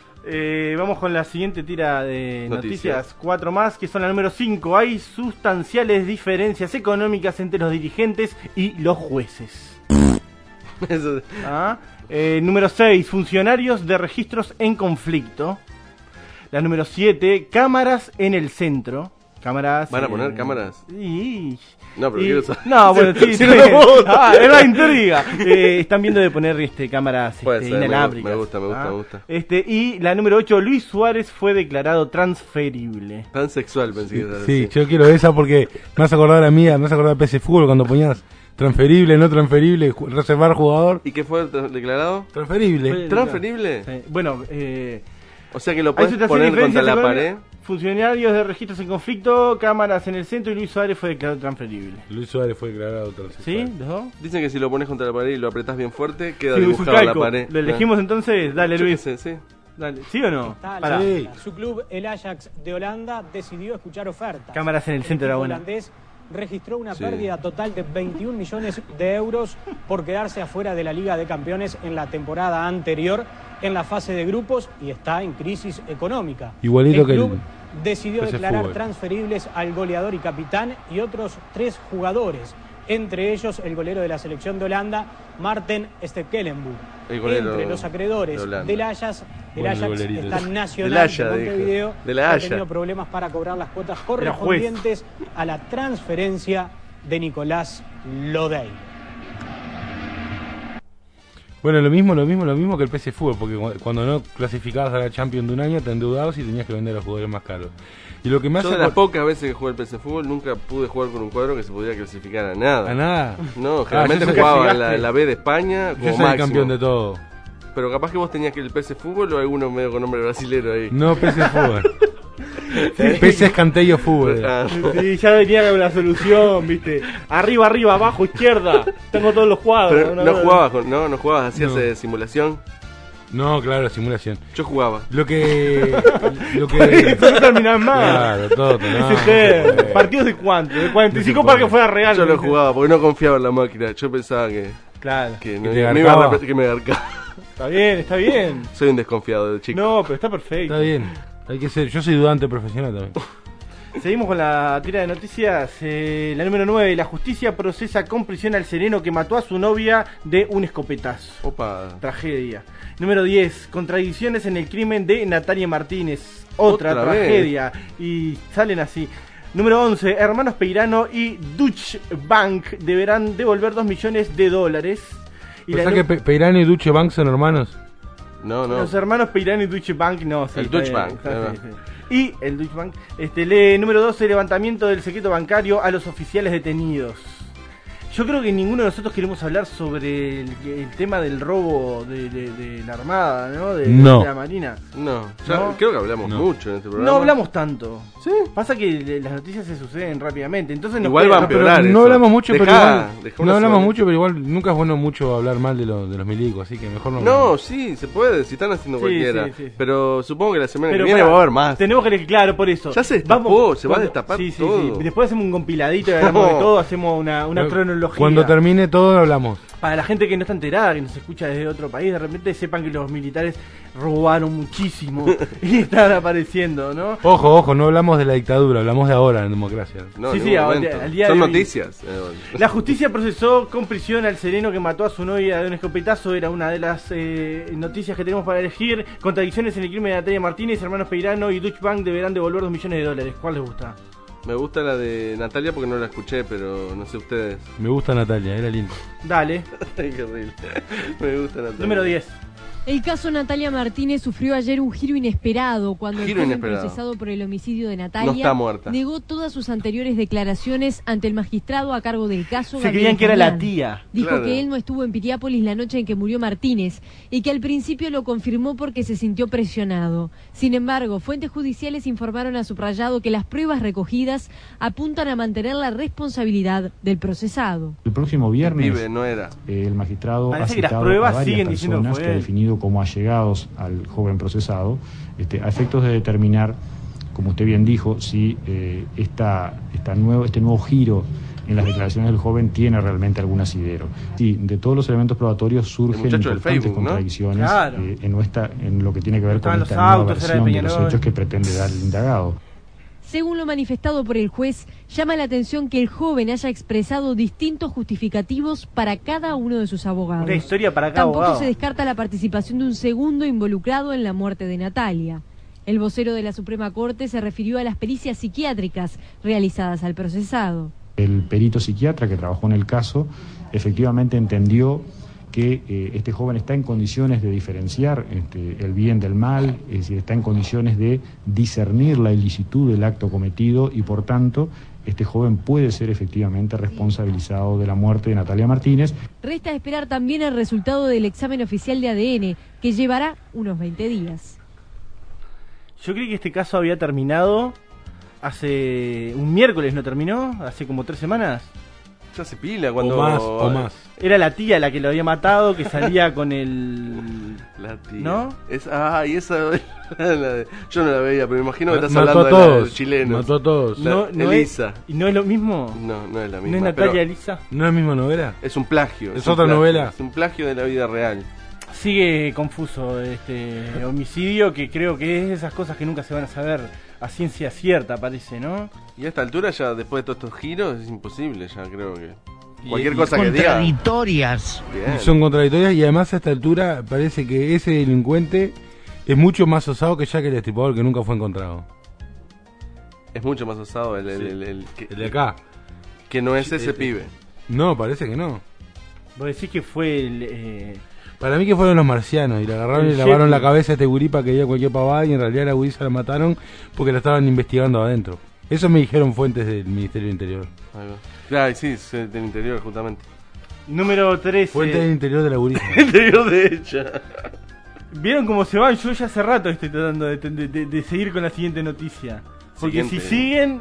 Vamos con la siguiente tira de noticias. 4 más, que son la número 5. Hay sustanciales diferencias económicas entre los dirigentes y los jueces. Eso. Número 6. Funcionarios de registros en conflicto. La número 7. Cámaras en el centro. Cámaras. ¿Van a poner cámaras? Y... No, pero quiero saber. No, bueno, sí. Si no me gusta. Es la intriga. Están viendo de poner cámaras Puede ser, inalámbricas. me gusta. Y la número 8, Luis Suárez fue declarado transferible. Tan sexual pensé que era Sí, así. yo quiero esa porque me has acordado a mía, me has acordado de PC Fútbol cuando ponías transferible, no transferible, reservar jugador. ¿Y qué fue declarado? Transferible. ¿Transferible? Sí. Bueno, o sea que lo hay puedes situaciones poner contra la diferencias pared. económicas, funcionarios de registros en conflicto, cámaras en el centro y Luis Suárez fue declarado transferible. Luis Suárez fue declarado transexual. ¿Sí? ¿Los dos? Dicen que si lo pones contra la pared y lo apretás bien fuerte, queda Sí, es un dibujado la calco. pared. ¿Lo elegimos entonces? Dale, Yo Luis. qué sé, sí. Dale. ¿Sí o no? Pará. Sí. Su club, el Ajax de Holanda, decidió escuchar ofertas. Cámaras en el centro, era equipo buena. holandés registró una Sí. pérdida total de 21 millones de euros por quedarse afuera de la Liga de Campeones en la temporada anterior en la fase de grupos y está en crisis económica. Igualito el que el club decidió PC declarar Fútbol. transferibles al goleador y capitán y otros 3 jugadores, entre ellos el golero de la selección de Holanda, Marten Stekelenburg. El golero Entre los acreedores de Holanda. del Ajax, el Bueno, Ajax golerito. está Del nacional Haya, de dijo. Montevideo, De la que ha Haya. tenido problemas para cobrar las cuotas Era juez. correspondientes a la transferencia de Nicolás Lodey. Bueno, lo mismo que el PC Fútbol, porque cuando no clasificabas a la Champions de un año te endeudabas y tenías que vender a los jugadores más caros. Y lo que me hace Yo de las pocas veces que jugué al PC Fútbol nunca pude jugar con un cuadro que se podía clasificar a nada. ¿A nada? No, generalmente yo sé- jugaba llegaste. en la B de España Yo como soy máximo. el campeón de todo. Pero capaz que vos tenías que el PC Fútbol o alguno medio con nombre brasilero ahí. No PC Fútbol. PC Escantello Fútbol. Ah, Sí, ya venía con la solución, viste. Arriba, abajo, izquierda. Tengo todos los cuadros. Pero no jugabas, hacías No. simulación. No, claro, simulación. Yo jugaba. Lo que Eso no terminás más. Claro, todo. No, Ese ¿partidos de cuánto? De 45 para que fuera real. Yo lo ¿viste? jugaba porque no confiaba en la máquina. Yo pensaba que Claro. no, te me iba a garcaba. que me garcaba. Está bien. Soy un desconfiado de chico. No, pero está perfecto. Está bien. Hay que ser. Yo soy dudante profesional también. Seguimos con la tira de noticias. La número 9. La justicia procesa con prisión al sereno que mató a su novia de un escopetazo. Opa. Tragedia. Número 10. Contradicciones en el crimen de Natalia Martínez. Otra tragedia. Y salen así. Número 11. Hermanos Peirano y Deutsche Bank deberán devolver $2 millones. Y ¿Pensás que Peirano y Deutsche Bank son hermanos? No. Los hermanos Peirano y Deutsche Bank, no. Sí, El está Deutsche bien, Bank, está ahí va. bien, sí. Y el Deutsche Bank. Número 12. Levantamiento del secreto bancario a los oficiales detenidos. Yo creo que ninguno de nosotros queremos hablar sobre el tema del robo de la Armada, ¿no? De la Marina. No, creo que hablamos mucho en este programa. No hablamos tanto. ¿Sí? Pasa que las noticias se suceden rápidamente, entonces igual va a empeorar eso. No hablamos mucho, pero igual nunca es bueno mucho hablar mal de los milicos, así que mejor no. No, sí, se puede, si están haciendo cualquiera. Sí. Pero supongo que la semana que viene va a haber más. Tenemos que claro, por eso. Ya se destapó, se va a destapar todo. Sí. Después hacemos un compiladito y hablamos de todo, hacemos una cronología. Cuando termine todo hablamos. Para la gente que no está enterada, que nos escucha desde otro país, de repente sepan que los militares robaron muchísimo y están apareciendo, ¿no? Ojo, no hablamos de la dictadura, hablamos de ahora en democracia. No, al día son noticias. La justicia procesó con prisión al sereno que mató a su novia de un escopetazo. Era una de las noticias que tenemos para elegir. Contradicciones en el crimen de Natalia Martínez. Hermanos Peirano y Deutsche Bank deberán devolver $2 millones. ¿Cuál les gusta? Me gusta la de Natalia porque no la escuché, pero no sé ustedes. Me gusta Natalia, era lindo. Dale. Ay, qué horrible. Me gusta Natalia. Número 10. El caso Natalia Martínez sufrió ayer un giro inesperado cuando el joven procesado por el homicidio de Natalia no está muerta. Negó todas sus anteriores declaraciones ante el magistrado a cargo del caso. Se creían que era la tía. Dijo que él no estuvo en Piriápolis la noche en que murió Martínez y que al principio lo confirmó porque se sintió presionado. Sin embargo, fuentes judiciales informaron a Subrayado que las pruebas recogidas apuntan a mantener la responsabilidad del procesado. El próximo viernes el magistrado parece ha que las citado pruebas a varias siguen personas que ha definido como allegados al joven procesado, a efectos de determinar, como usted bien dijo, si este nuevo giro en las declaraciones del joven tiene realmente algún asidero. Sí, de todos los elementos probatorios surgen importantes contradicciones, ¿no? Claro. En lo que tiene que ver con esta nueva versión de los hechos que pretende dar el indagado. Según lo manifestado por el juez, llama la atención que el joven haya expresado distintos justificativos para cada uno de sus abogados. Una historia para cada abogado. Tampoco se descarta la participación de un segundo involucrado en la muerte de Natalia. El vocero de la Suprema Corte se refirió a las pericias psiquiátricas realizadas al procesado. El perito psiquiatra que trabajó en el caso efectivamente entendió que este joven está en condiciones de diferenciar el bien del mal, es decir, está en condiciones de discernir la ilicitud del acto cometido y por tanto este joven puede ser efectivamente responsabilizado de la muerte de Natalia Martínez. Resta esperar también el resultado del examen oficial de ADN, que llevará unos 20 días. Yo creí que este caso había terminado hace un miércoles, ¿no terminó? Hace como 3 semanas. Ya se pila cuando... O más. Era la tía la que lo había matado, que salía con el... La tía. ¿No? Esa... Yo no la veía, pero me imagino que estás hablando de los chilenos. Mató a todos. Elisa. ¿Y no es lo mismo? No es la misma. ¿No es Natalia Elisa? ¿No es la misma novela? Es un plagio. ¿Es otra novela? Es un plagio de la vida real. Sigue confuso este homicidio, que creo que es de esas cosas que nunca se van a saber a ciencia cierta, parece, ¿no? Y a esta altura ya, después de todos estos giros, es imposible, ya creo que... Cualquier cosa que diga... Contradictorias. Son contradictorias y además a esta altura parece que ese delincuente es mucho más osado que Jack el Destripador, que nunca fue encontrado. Es mucho más osado el de acá. Que no es ese pibe. No, parece que no. Vos decís que fue Para mí que fueron los marcianos y le agarraron y le lavaron la cabeza a este guripa que iba cualquier pavada y en realidad la gurisa la mataron porque la estaban investigando adentro. Eso me dijeron fuentes del Ministerio del Interior. Claro, sí, del interior justamente. Número 13. Fuentes del interior de la gurisa. Interior de ella. ¿Vieron cómo se van? Yo ya hace rato estoy tratando de seguir con la siguiente noticia. Porque si siguen...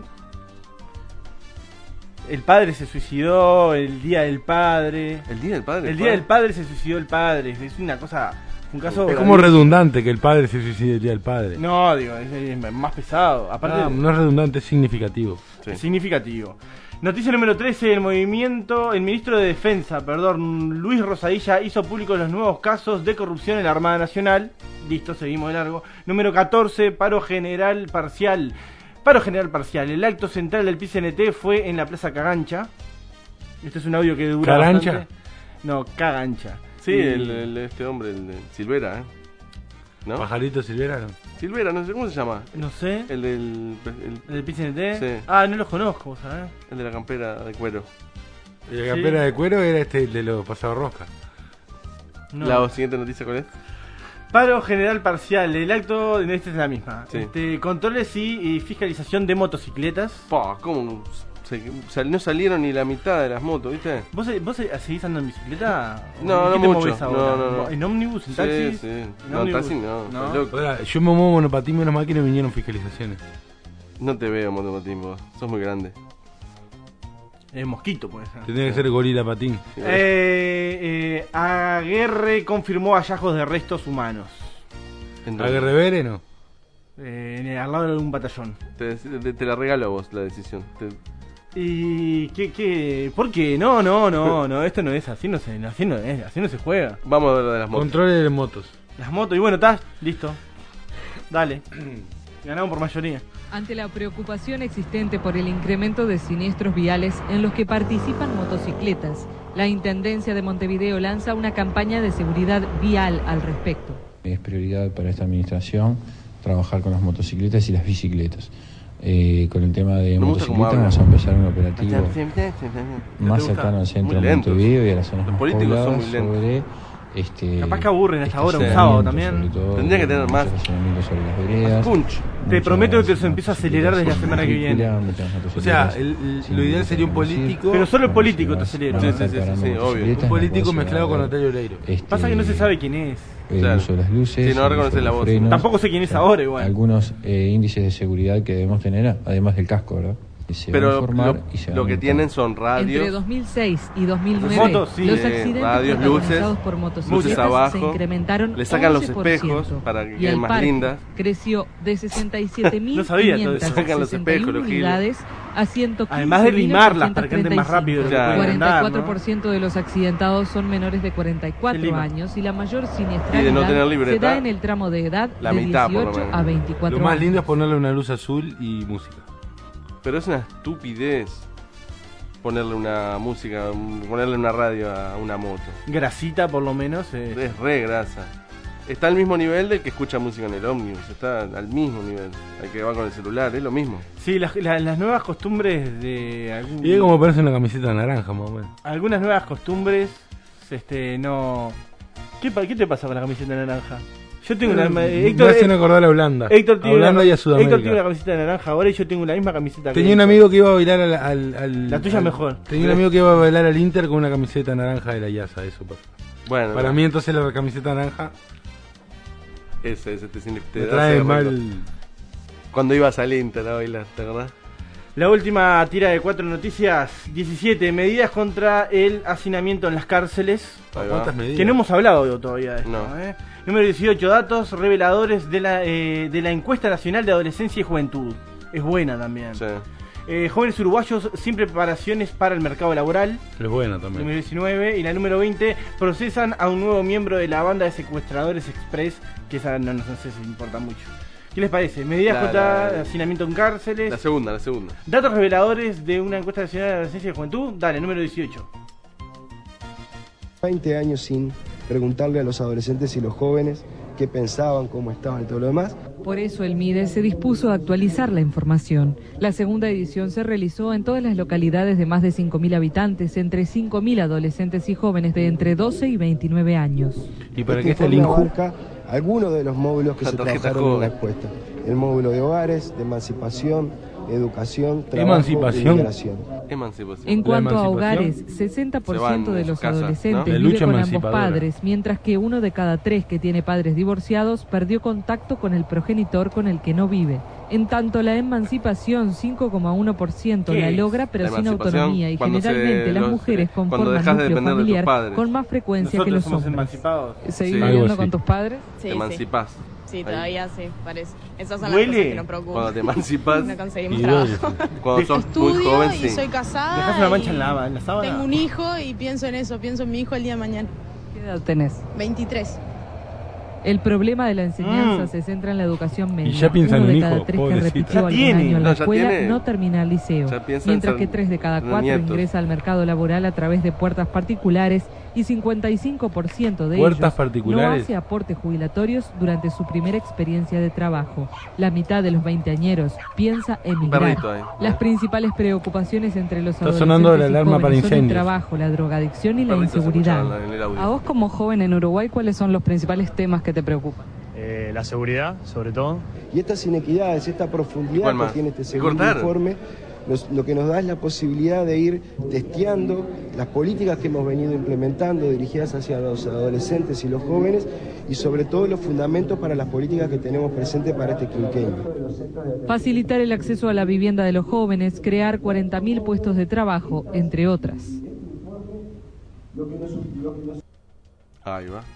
El padre se suicidó, el día del padre. ¿El día del padre? El día del padre se suicidó el padre. Es una cosa... Un caso es como redundante que el padre se suicide el día del padre. No, digo, es más pesado. Aparte, no es redundante, es significativo. Sí. Es significativo. Noticia número 13, el ministro de Defensa, Luis Rosadilla, hizo públicos los nuevos casos de corrupción en la Armada Nacional. Listo, seguimos de largo. Número 14, paro general parcial. El acto central del PCNT fue en la Plaza Cagancha. Este es un audio que dura ¿Cagancha? Bastante. No, Cagancha. Sí, este hombre, el de Silvera, ¿no? ¿Pajarito Silvera? No. Silvera, no sé cómo se llama. No sé. ¿El del PCNT? Sí. Ah, no los conozco, ¿sabes? El de la campera de cuero. La campera de cuero era el de los pasados rosca. No. La siguiente noticia, ¿cuál es? Paro general parcial. El acto, esta es la misma. Sí. Controles y fiscalización de motocicletas. ¿Cómo? no salieron ni la mitad de las motos, ¿viste? ¿Vos seguís andando en bicicleta? No, no mucho. No. ¿En ómnibus, en taxi? Sí. No, en taxi no. Ahora, yo me muevo monopatín, menos mal que no vinieron fiscalizaciones. No te veo monopatín, vos. Sos muy grande. Mosquito, puede ser. Tendría que ser gorila patín. Aguerre confirmó hallazgos de restos humanos. ¿Aguerre Vere no? Al lado de un batallón. Te la regalo a vos la decisión. ¿Y qué? ¿Por qué? No, esto no es así, así no se juega. Vamos a ver lo de las motos. Controles de motos. Las motos, y bueno, está, listo. Dale. Ganamos por mayoría. Ante la preocupación existente por el incremento de siniestros viales en los que participan motocicletas, la Intendencia de Montevideo lanza una campaña de seguridad vial al respecto. Es prioridad para esta administración trabajar con las motocicletas y las bicicletas. Con el tema de motocicletas vamos a empezar un operativo más cercano al centro de Montevideo y a las zonas más pobladas sobre... capaz que aburren hasta ahora, un sábado también. Tendría que tener más. Sobre las veredas, punch. Te prometo que se empieza a acelerar desde la semana que viene. O sea, lo ideal sería un político. Pero solo el político te acelera. Sí, obvio. Un político mezclado con Natalia Oreiro. Pasa que no se sabe quién es. El uso de las luces. Sí, no reconoces la voz. Frenos, tampoco sé quién es ahora igual. Algunos índices de seguridad que debemos tener, además del casco, ¿verdad? Pero lo que tienen son radios. Entre 2006 y 2009, motos, sí, los accidentes radios, protagonizados por luces abajo, se incrementaron. Le sacan 11%, los espejos para que queden más lindas. Creció de 67.561 no sabía todo eso. Sacan los espejos, unidades a 115.834. Además de limarlas para que anden más rápido. 44% de los accidentados son menores de 44 años y la mayor siniestralidad no tener libreta, se da en el tramo de edad la de mitad, 18 a 24 años. Lo más lindo es ponerle una luz azul y música. Pero es una estupidez ponerle una música, ponerle una radio a una moto. Grasita por lo menos. Es re grasa. Está al mismo nivel del que escucha música en el ómnibus. Está al mismo nivel. El que va con el celular, es lo mismo. Sí, las nuevas costumbres de... Y es como ponerse una camiseta naranja, más o menos. Algunas nuevas costumbres, no... ¿Qué te pasa con la camiseta naranja? Yo tengo una... Héctor, me hacen acordar a Holanda. Héctor tiene y a Sudamérica. Héctor tiene una camiseta naranja ahora y yo tengo la misma camiseta. Tenía un amigo que iba a bailar la tuya mejor. Tenía un amigo que iba a bailar al Inter con una camiseta naranja de la Yasa, eso pasa. Bueno, para mí entonces la camiseta naranja... Ese te trae mal... Cuando ibas al Inter a bailar, ¿te acordás? La última tira de 4 noticias. 17 medidas contra el hacinamiento en las cárceles. ¿Cuántas medidas? Que no hemos hablado todavía de esto. No. Número 18, datos reveladores de la Encuesta Nacional de Adolescencia y Juventud. Es buena también. Sí. Jóvenes uruguayos sin preparaciones para el mercado laboral. Es buena también. Número 19. Y la número 20, procesan a un nuevo miembro de la banda de secuestradores Express, que esa no sé si importa mucho. ¿Qué les parece? Medidas contra hacinamiento en cárceles. La segunda. Datos reveladores de una encuesta nacional de adolescencia y juventud. Dale, número 18. 20 años sin preguntarle a los adolescentes y los jóvenes qué pensaban, cómo estaban y todo lo demás. Por eso el MIDE se dispuso a actualizar la información. La segunda edición se realizó en todas las localidades de más de 5.000 habitantes, entre 5.000 adolescentes y jóvenes de entre 12 y 29 años. ¿Y para qué está el INJU? Algunos de los módulos que se trabajaron en la encuesta. El módulo de hogares, de emancipación, educación, trabajo y migración. En cuanto a hogares, 60% de los adolescentes vive con ambos padres, mientras que 1 de cada 3 que tiene padres divorciados perdió contacto con el progenitor con el que no vive. En tanto, la emancipación, 5,1% la logra, pero sin autonomía, y generalmente las mujeres conforman núcleo familiar con más frecuencia que los hombres. Emancipados. ¿Seguís viviendo con tus padres? Sí, te emancipás. Sí, todavía sí, parece. Esas son ¿Huele? las cosas que nos preocupan. Cuando te emancipas. No conseguimos trabajo. Cuando sos Estudio muy joven, y sí. soy casada. ¿Dejás una mancha en la sábana? Tengo un hijo y pienso en eso, pienso en mi hijo el día de mañana. ¿Qué edad tenés? 23. El problema de la enseñanza se centra en la educación media. Y ya piensan 1 de en cada hijo, 3 que pobrecita. repitió algún año en la escuela no termina el liceo, mientras que 3 de cada 4 ingresa al mercado laboral a través de puertas particulares y 55% de ellos no hace aportes jubilatorios durante su primera experiencia de trabajo. La mitad de los veinteañeros piensa emigrar. Las principales preocupaciones entre los adolescentes y jóvenes son el trabajo, la drogadicción y la inseguridad. A vos como joven en Uruguay, ¿cuáles son los principales temas que te preocupan? La seguridad, sobre todo. Y estas inequidades, esta profundidad que tiene este segundo informe, lo que nos da es la posibilidad de ir testeando las políticas que hemos venido implementando dirigidas hacia los adolescentes y los jóvenes y sobre todo los fundamentos para las políticas que tenemos presentes para este quinquenio. Facilitar el acceso a la vivienda de los jóvenes, crear 40.000 puestos de trabajo, entre otras. Ahí va.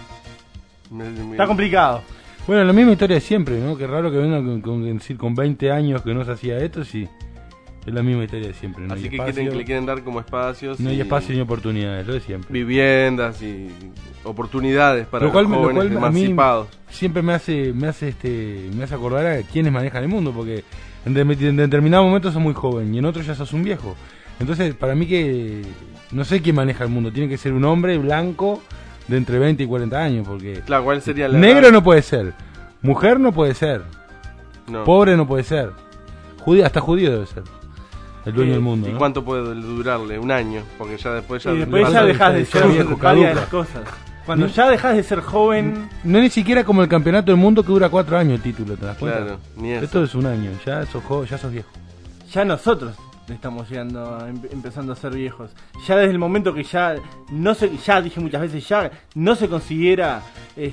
Está complicado. Bueno, la misma historia de siempre, ¿no? Qué raro que vengan con 20 años que no se hacía esto, sí. Es la misma historia de siempre. No Así hay que espacio, le quieren dar como espacios. No hay espacio ni oportunidades, lo de siempre. Viviendas y oportunidades para los jóvenes emancipados. Siempre me hace acordar a quienes manejan el mundo, porque en determinados momentos sos muy joven y en otros ya sos un viejo. Entonces, para mí que no sé quién maneja el mundo, tiene que ser un hombre blanco de entre 20 y 40 años, porque claro, ¿cuál sería la negro edad? No puede ser, mujer no puede ser, no. Pobre no puede ser, hasta judío debe ser el dueño del mundo. ¿Y ¿no? cuánto puede durarle? Un año, porque ya después ya dejas de ser viejo, varias de las cosas. Cuando ya dejas de ser joven, no ni siquiera como el campeonato del mundo que dura 4 años el título, ¿te das cuenta? Claro, ni eso. Esto es un año, ya sos viejo. Ya nosotros estamos llegando empezando a ser viejos. Ya desde el momento que ya dije muchas veces, ya no se considera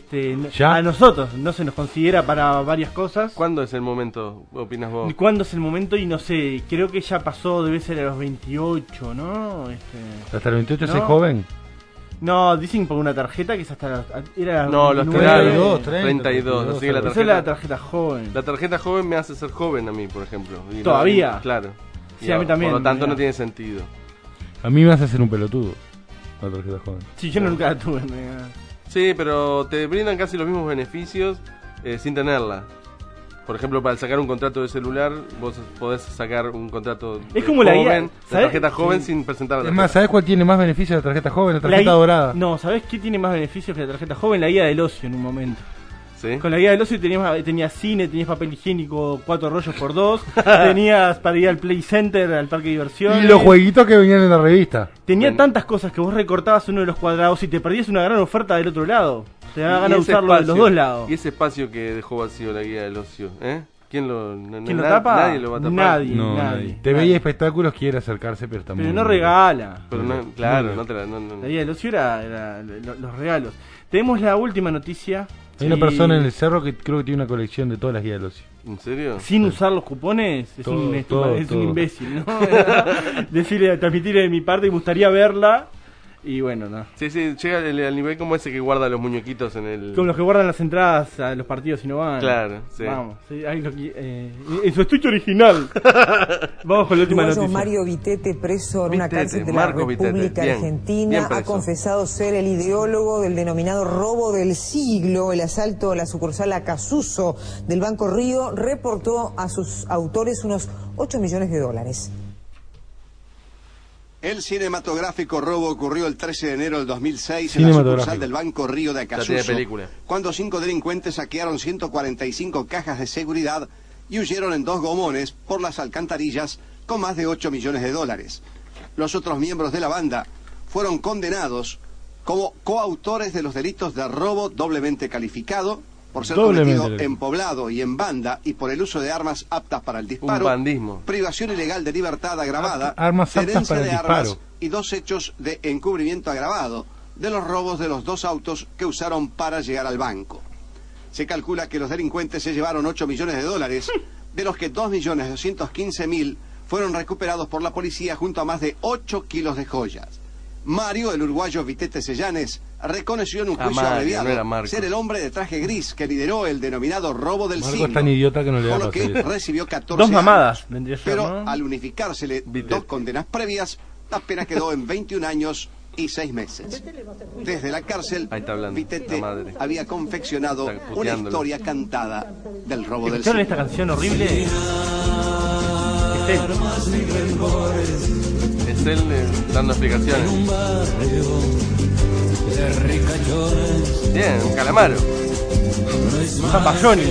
a nosotros no se nos considera para varias cosas. ¿Cuándo es el momento, opinas vos? ¿Cuándo es el momento? Y no sé, creo que ya pasó, debe ser a los 28, ¿no? ¿Hasta los 28 es joven? No, dicen por una tarjeta que es hasta los 32, 32, así que la tarjeta, esa es la tarjeta joven. La tarjeta joven me hace ser joven a mí, por ejemplo. Y ¿todavía? Claro. Sí, a mí también. Por lo tanto no tiene sentido. A mí me hace ser un pelotudo la tarjeta joven. Sí, yo nunca la tuve. Sí, pero te brindan casi los mismos beneficios sin tenerla. Por ejemplo, para sacar un contrato de celular, vos podés sacar un contrato es como joven, la tarjeta joven sin presentar la tarjeta. Es más, ¿sabés cuál tiene más beneficios de la tarjeta joven? La tarjeta dorada. No, ¿sabés qué tiene más beneficios que la tarjeta joven? La guía del ocio en un momento. ¿Sí? Con la guía del ocio tenías cine, tenías papel higiénico 4 rollos por 2, tenías para ir al Play Center, al parque de diversión. Y los jueguitos que venían en la revista. Tenía tantas cosas que vos recortabas uno de los cuadrados y te perdías una gran oferta del otro lado. Te da ganas de usarlo de los dos lados. ¿Y ese espacio que dejó vacío la guía del ocio? ¿Quién lo tapa? Nadie lo va a tapar. Nadie. Te veía espectáculos, quiere acercarse, pero también. Pero no regala. Pero claro, no te la. La guía del ocio era los regalos. Tenemos la última noticia. Hay una persona en el cerro que creo que tiene una colección de todas las guías del ocio. ¿En serio? Sin usar los cupones, es un imbécil, ¿no? Decirle, transmitirle de mi parte, y me gustaría verla. Y bueno, no. Sí, llega al nivel como ese que guarda los muñequitos en el... Como los que guardan las entradas a los partidos y no van. Claro, sí. Vamos, sí, en su estuche original. Vamos con la última noticia. Mario Vitete, preso en una cárcel de la República Argentina, ha confesado ser el ideólogo del denominado robo del siglo. El asalto a la sucursal Acasuso del Banco Río reportó a sus autores unos 8 millones de dólares. El cinematográfico robo ocurrió el 13 de enero del 2006 en la sucursal del Banco Río de Acasuso, cuando 5 delincuentes saquearon 145 cajas de seguridad y huyeron en 2 gomones por las alcantarillas con más de 8 millones de dólares. Los otros miembros de la banda fueron condenados como coautores de los delitos de robo doblemente calificado, por ser cometido en poblado y en banda y por el uso de armas aptas para el disparo, privación ilegal de libertad agravada, tenencia de armas y 2 hechos de encubrimiento agravado de los robos de los 2 autos que usaron para llegar al banco. Se calcula que los delincuentes se llevaron 8 millones de dólares, de los que 2.215.000 fueron recuperados por la policía junto a más de 8 kilos de joyas. Mario, el uruguayo Vitete Seyanes, reconoció en un juicio abreviado ser el hombre de traje gris que lideró el denominado robo del siglo, es tan idiota que no le con lo que recibió 14 2 mamadas, años. Pero al unificársele 2 condenas previas, la pena quedó en 21 años y 6 meses. Desde la cárcel, Vitete había confeccionado una historia cantada del robo del siglo. ¿Escucharon esta canción horrible? Es él dando explicaciones. Bien, un calamaro. Zapalloni.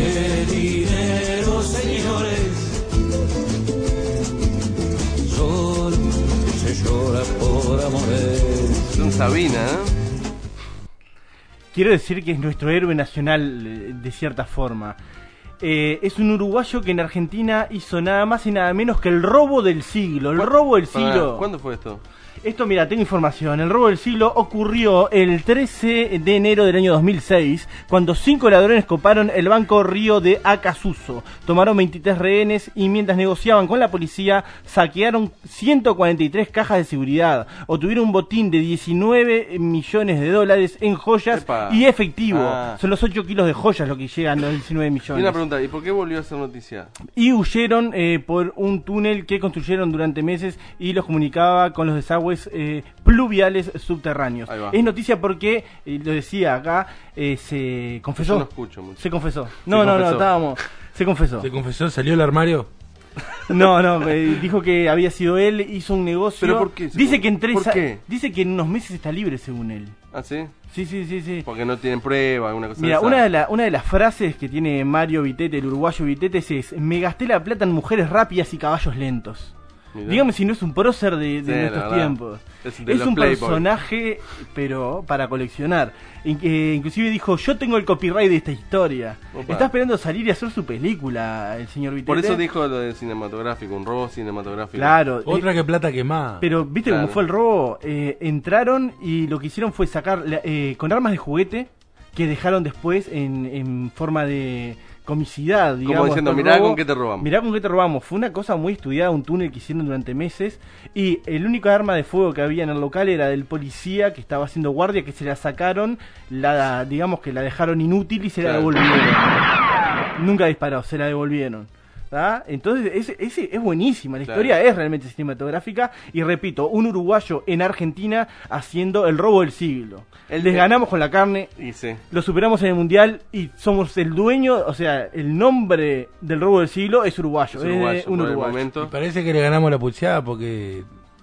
Es un Sabina, Quiero decir que es nuestro héroe nacional de cierta forma. es un uruguayo que en Argentina hizo nada más y nada menos que el robo del siglo. El robo del siglo. ¿Cuándo fue esto? Esto, mira, tengo información. El robo del siglo ocurrió el 13 de enero del año 2006, cuando 5 ladrones coparon el Banco Río de Acasuso. Tomaron 23 rehenes y mientras negociaban con la policía, saquearon 143 cajas de seguridad. Obtuvieron un botín de 19 millones de dólares en joyas y efectivo. Son los 8 kilos de joyas lo que llegan a los 19 millones. Y una pregunta, ¿y por qué volvió a ser noticia? Y huyeron por un túnel que construyeron durante meses y los comunicaba con los desagües pluviales subterráneos. Es noticia porque, lo decía acá, se confesó. Yo no escucho mucho. Se confesó. No, estábamos. Se confesó. ¿Se confesó? ¿Salió del armario? No, dijo que había sido él, hizo un negocio. ¿Pero por qué? Dice que en unos meses está libre, según él. ¿Ah, sí? Sí. Porque no tienen prueba, alguna cosa. Mira, una de las frases que tiene Mario Vitete, el uruguayo Vitete, es: me gasté la plata en mujeres rápidas y caballos lentos. Dígame si no es un prócer de nuestros tiempos. Es un personaje, pero para coleccionar. Inclusive dijo, yo tengo el copyright de esta historia. Opa. Está esperando salir y hacer su película, el señor Vitete. Por eso dijo lo de cinematográfico, un robo cinematográfico. Claro. Otra que plata quemada. Pero, ¿viste cómo fue el robo? Entraron y lo que hicieron fue sacar con armas de juguete que dejaron después en forma de comicidad, digamos. Como diciendo, mirá con qué te robamos. Mirá con qué te robamos. Fue una cosa muy estudiada, un túnel que hicieron durante meses. Y el único arma de fuego que había en el local era del policía que estaba haciendo guardia, que se la sacaron, digamos que la dejaron inútil y se la devolvieron. Nunca disparó, se la devolvieron. ¿Ah? Entonces es buenísima, la historia es realmente cinematográfica. Y repito, un uruguayo en Argentina haciendo el robo del siglo. Les ganamos con la carne, lo superamos en el mundial y somos el dueño, o sea, el nombre del robo del siglo es uruguayo, es un uruguayo. Y parece que le ganamos la pulseada porque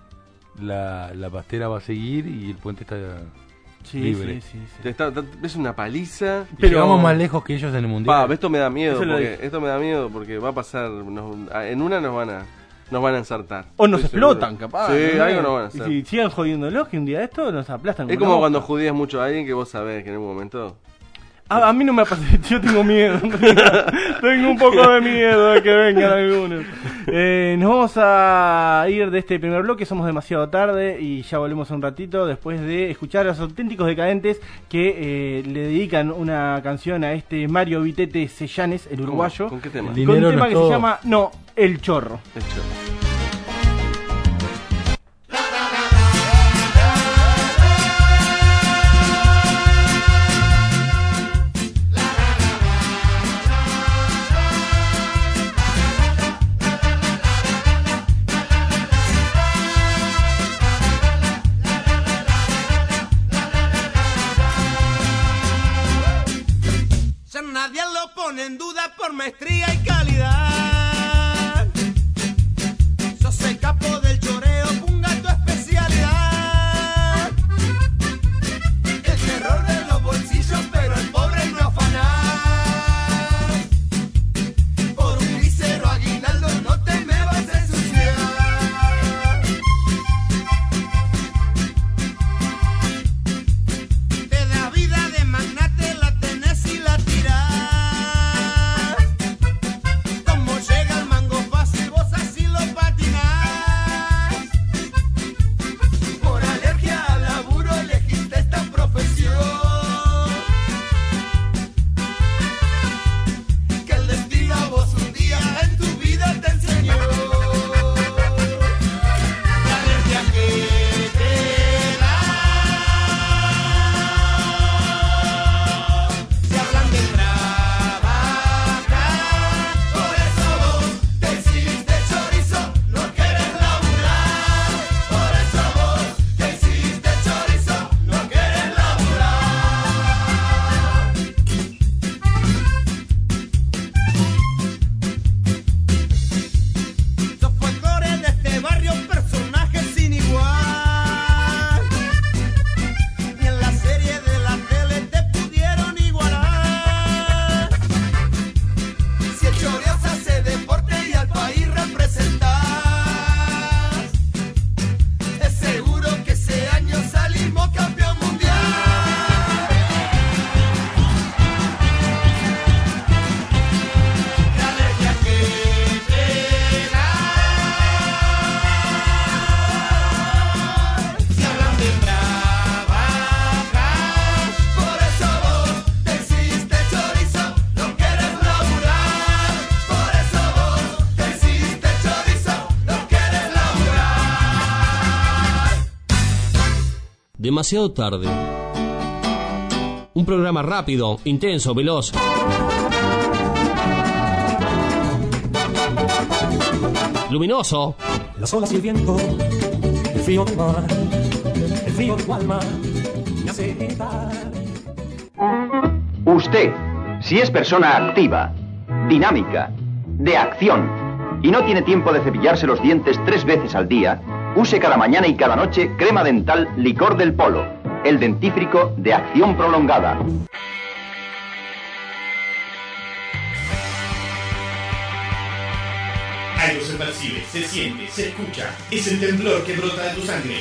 la pastera va a seguir y el puente está libre. Sí. Es una paliza. Pero llegamos más lejos que ellos en el mundial. Esto me da miedo porque va a pasar, en una nos van a ensartar. O nos explotan, capaz. Sí, algo nos van a hacer. Y si sigan jodiéndolos, que un día de esto nos aplastan. Es como cuando judías mucho a alguien que vos sabés que en un momento... A mí no me ha pasado, yo tengo miedo. Tengo un poco de miedo de que vengan algunos. Nos vamos a ir de este primer bloque, somos demasiado tarde y ya volvemos un ratito después de escuchar a los auténticos decadentes que le dedican una canción a este Mario Vitete Sellanes, el uruguayo. ¿Con qué tema? Con un tema que se llama, El Chorro. El Chorro. Nadie lo pone en duda por maestría y calidad. Sos el capo del choreo, ponga tu especialidad. El terror de los bolsillos, pero el pobre no afanás. Por un mísero aguinaldo no te me vas a ensuciar. Te da vida de magnate, la tenés y la tirás. Como yo Demasiado tarde. Un programa rápido, intenso, veloz. Luminoso. Las olas y el viento, el frío del mar, el frío de tu alma, me hace gritar. Usted, si es persona activa, dinámica, de acción, y no tiene tiempo de cepillarse los dientes 3 veces al día, use cada mañana y cada noche crema dental Licor del Polo, el dentífrico de acción prolongada. Algo se percibe, se siente, se escucha. Es el temblor que brota de tu sangre.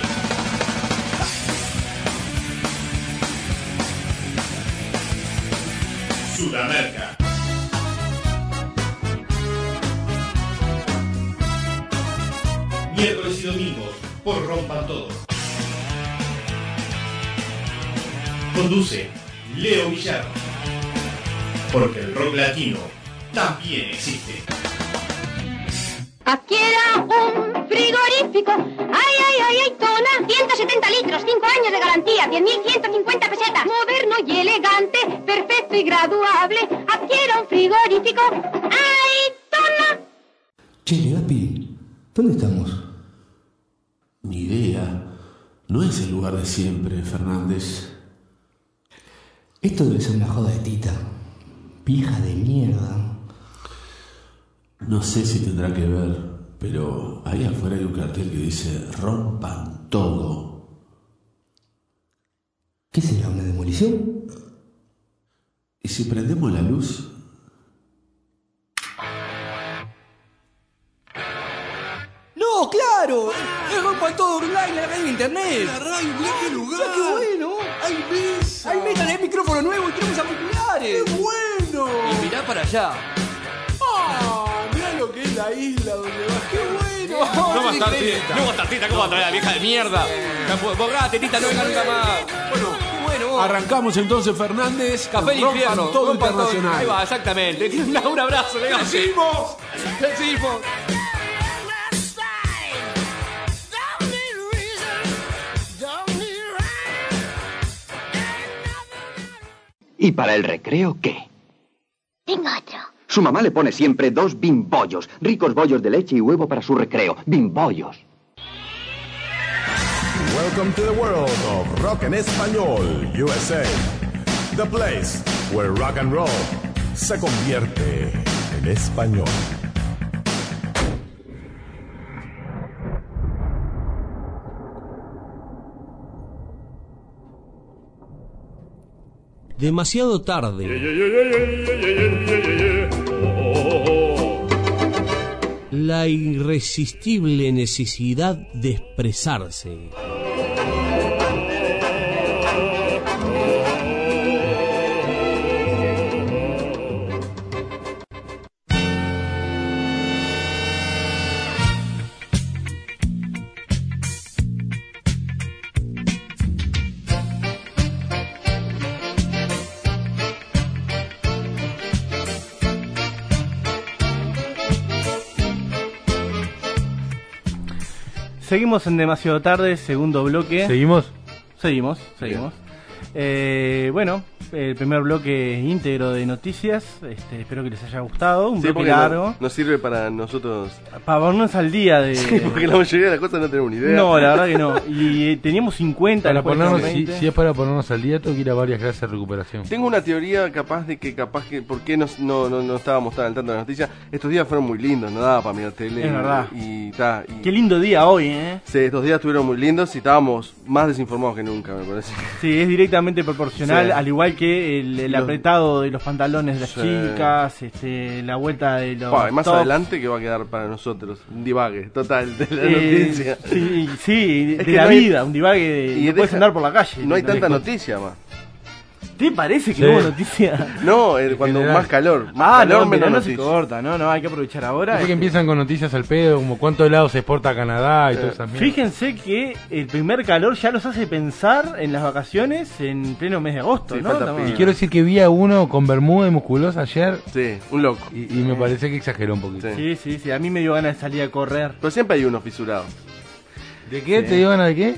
Sudamérica. Miércoles y domingos por Rompan Todo. Conduce Leo Villar. Porque el rock latino también existe. Adquiera un frigorífico. Ay, Tona. 170 litros, 5 años de garantía, 10.150 pesetas. Moderno y elegante, perfecto y graduable. Adquiera un frigorífico. Ay, Tona. Che, Legapi, ¿dónde estamos? Ni idea. No es el lugar de siempre, Fernández. Esto debe ser una joda de Tita. Vieja de mierda. No sé si tendrá que ver, pero ahí afuera hay un cartel que dice rompan todo. ¿Qué será, una demolición? ¿Y si prendemos la luz? ¡No, claro! ¡Es rompan todo online, la radio internet! ¡La radio, mirá qué lugar! ¡Qué bueno! ¡Hay mesa! ¡Hay mesa, tenés micrófono nuevo y tenemos auriculares! ¡Qué bueno! Y mirá para allá. Mirá lo que es la isla donde vas. ¡Qué bueno! No va a estar Tita, ¿cómo va a traer a la vieja de mierda? Borrate, Tita, no venga nunca más. Bueno, arrancamos entonces, Fernández. Café del Infierno. Todo internacional. Ahí va, exactamente. Un abrazo, le ¡Decimos! ¿Y para el recreo qué? Tengo otro. Su mamá le pone siempre 2 bimbollos, ricos bollos de leche y huevo para su recreo. Bimbollos. Welcome to the world of rock en español, USA. The place where rock and roll se convierte en español. Demasiado tarde. La irresistible necesidad de expresarse. Seguimos en Demasiado Tarde, segundo bloque. ¿Seguimos? Seguimos. Bueno, el primer bloque íntegro de noticias. Espero que les haya gustado. Un bloque largo. No sirve para nosotros. Para ponernos al día de. Sí, porque la mayoría de las cosas no tenemos ni idea. No, la verdad que no. Y teníamos 50. Para ponernos, si es para ponernos al día, tengo que ir a varias clases de recuperación. Tengo una teoría capaz que ¿por qué no estábamos tan al tanto de las noticias? Estos días fueron muy lindos, no daba para mirar tele. Es verdad. Y qué lindo día hoy, ¿eh? Sí, estos días estuvieron muy lindos y estábamos más desinformados que nunca, me parece. Sí, es directamente proporcional, al igual que el apretado de los pantalones de las chicas, la vuelta de los más tops. Adelante que va a quedar para nosotros un divague total de la noticia. Sí, de la vida, un divague y no puedes andar por la calle. No hay tanta noticia más. ¿Te parece que no hubo noticia? No, cuando más calor. Calor, menos noticia. No se corta, no, hay que aprovechar ahora. Es que empiezan con noticias al pedo, como cuánto helado se exporta a Canadá y todas esas mierdas. Fíjense que el primer calor ya los hace pensar en las vacaciones en pleno mes de agosto, sí, ¿no? Y quiero decir que vi a uno con bermuda y musculosa ayer. Sí, un loco. Y me parece que exageró un poquito. Sí, a mí me dio ganas de salir a correr. Pero siempre hay uno fisurado. ¿De qué? ¿Te dio ganas de qué?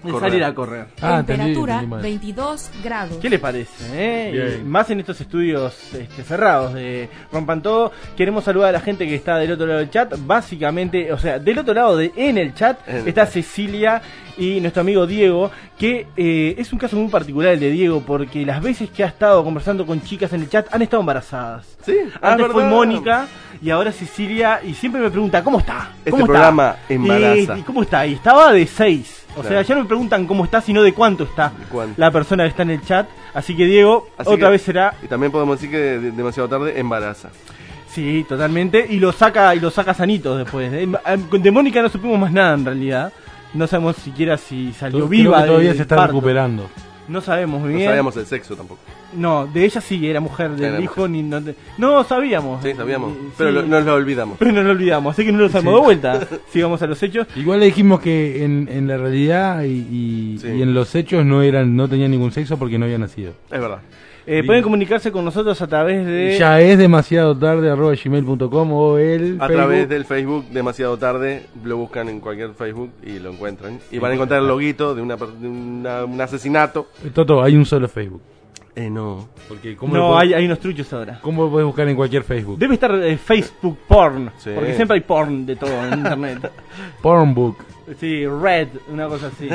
salir a correr. Temperatura 22 grados. ¿Qué le parece? Más en estos estudios cerrados de Rompan Todo. Queremos saludar a la gente que está del otro lado del chat. Básicamente, o sea, del otro lado en el chat está Cecilia y nuestro amigo Diego, que es un caso muy particular el de Diego, porque las veces que ha estado conversando con chicas en el chat han estado embarazadas. Sí, antes fue Mónica y ahora Cecilia, y siempre me pregunta, ¿cómo está? ¿Cómo está? Programa embaraza. ¿Y cómo está? Y estaba de 6. O sea, ya no me preguntan cómo está, sino de cuánto está la persona que está en el chat. Así que Diego, otra vez será... Y también podemos decir que demasiado tarde embaraza. Sí, totalmente. Y lo saca sanitos después. De Mónica no supimos más nada en realidad. No sabemos siquiera si salió viva. Todavía se está recuperando. No sabemos muy bien. No sabíamos el sexo tampoco. No, de ella sí, era mujer, del hijo ni no sabíamos. Sí, sabíamos, pero nos lo olvidamos. Pero no lo olvidamos, así que no lo sabemos de vuelta. Sigamos a los hechos. Igual le dijimos que en la realidad y en los hechos no tenían ningún sexo porque no había nacido. Es verdad. Pueden comunicarse con nosotros a través de... Ya es demasiado tarde @gmail.com o el a través del Facebook demasiado tarde. Lo buscan en cualquier Facebook y lo encuentran. Y van a encontrar el loguito de un asesinato. Toto, hay un solo Facebook. No. Porque hay unos truchos ahora. ¿Cómo lo puedes buscar en cualquier Facebook? Debe estar Facebook Porn. Sí. Porque siempre hay porn de todo en internet. Pornbook. Sí, Red, una cosa así.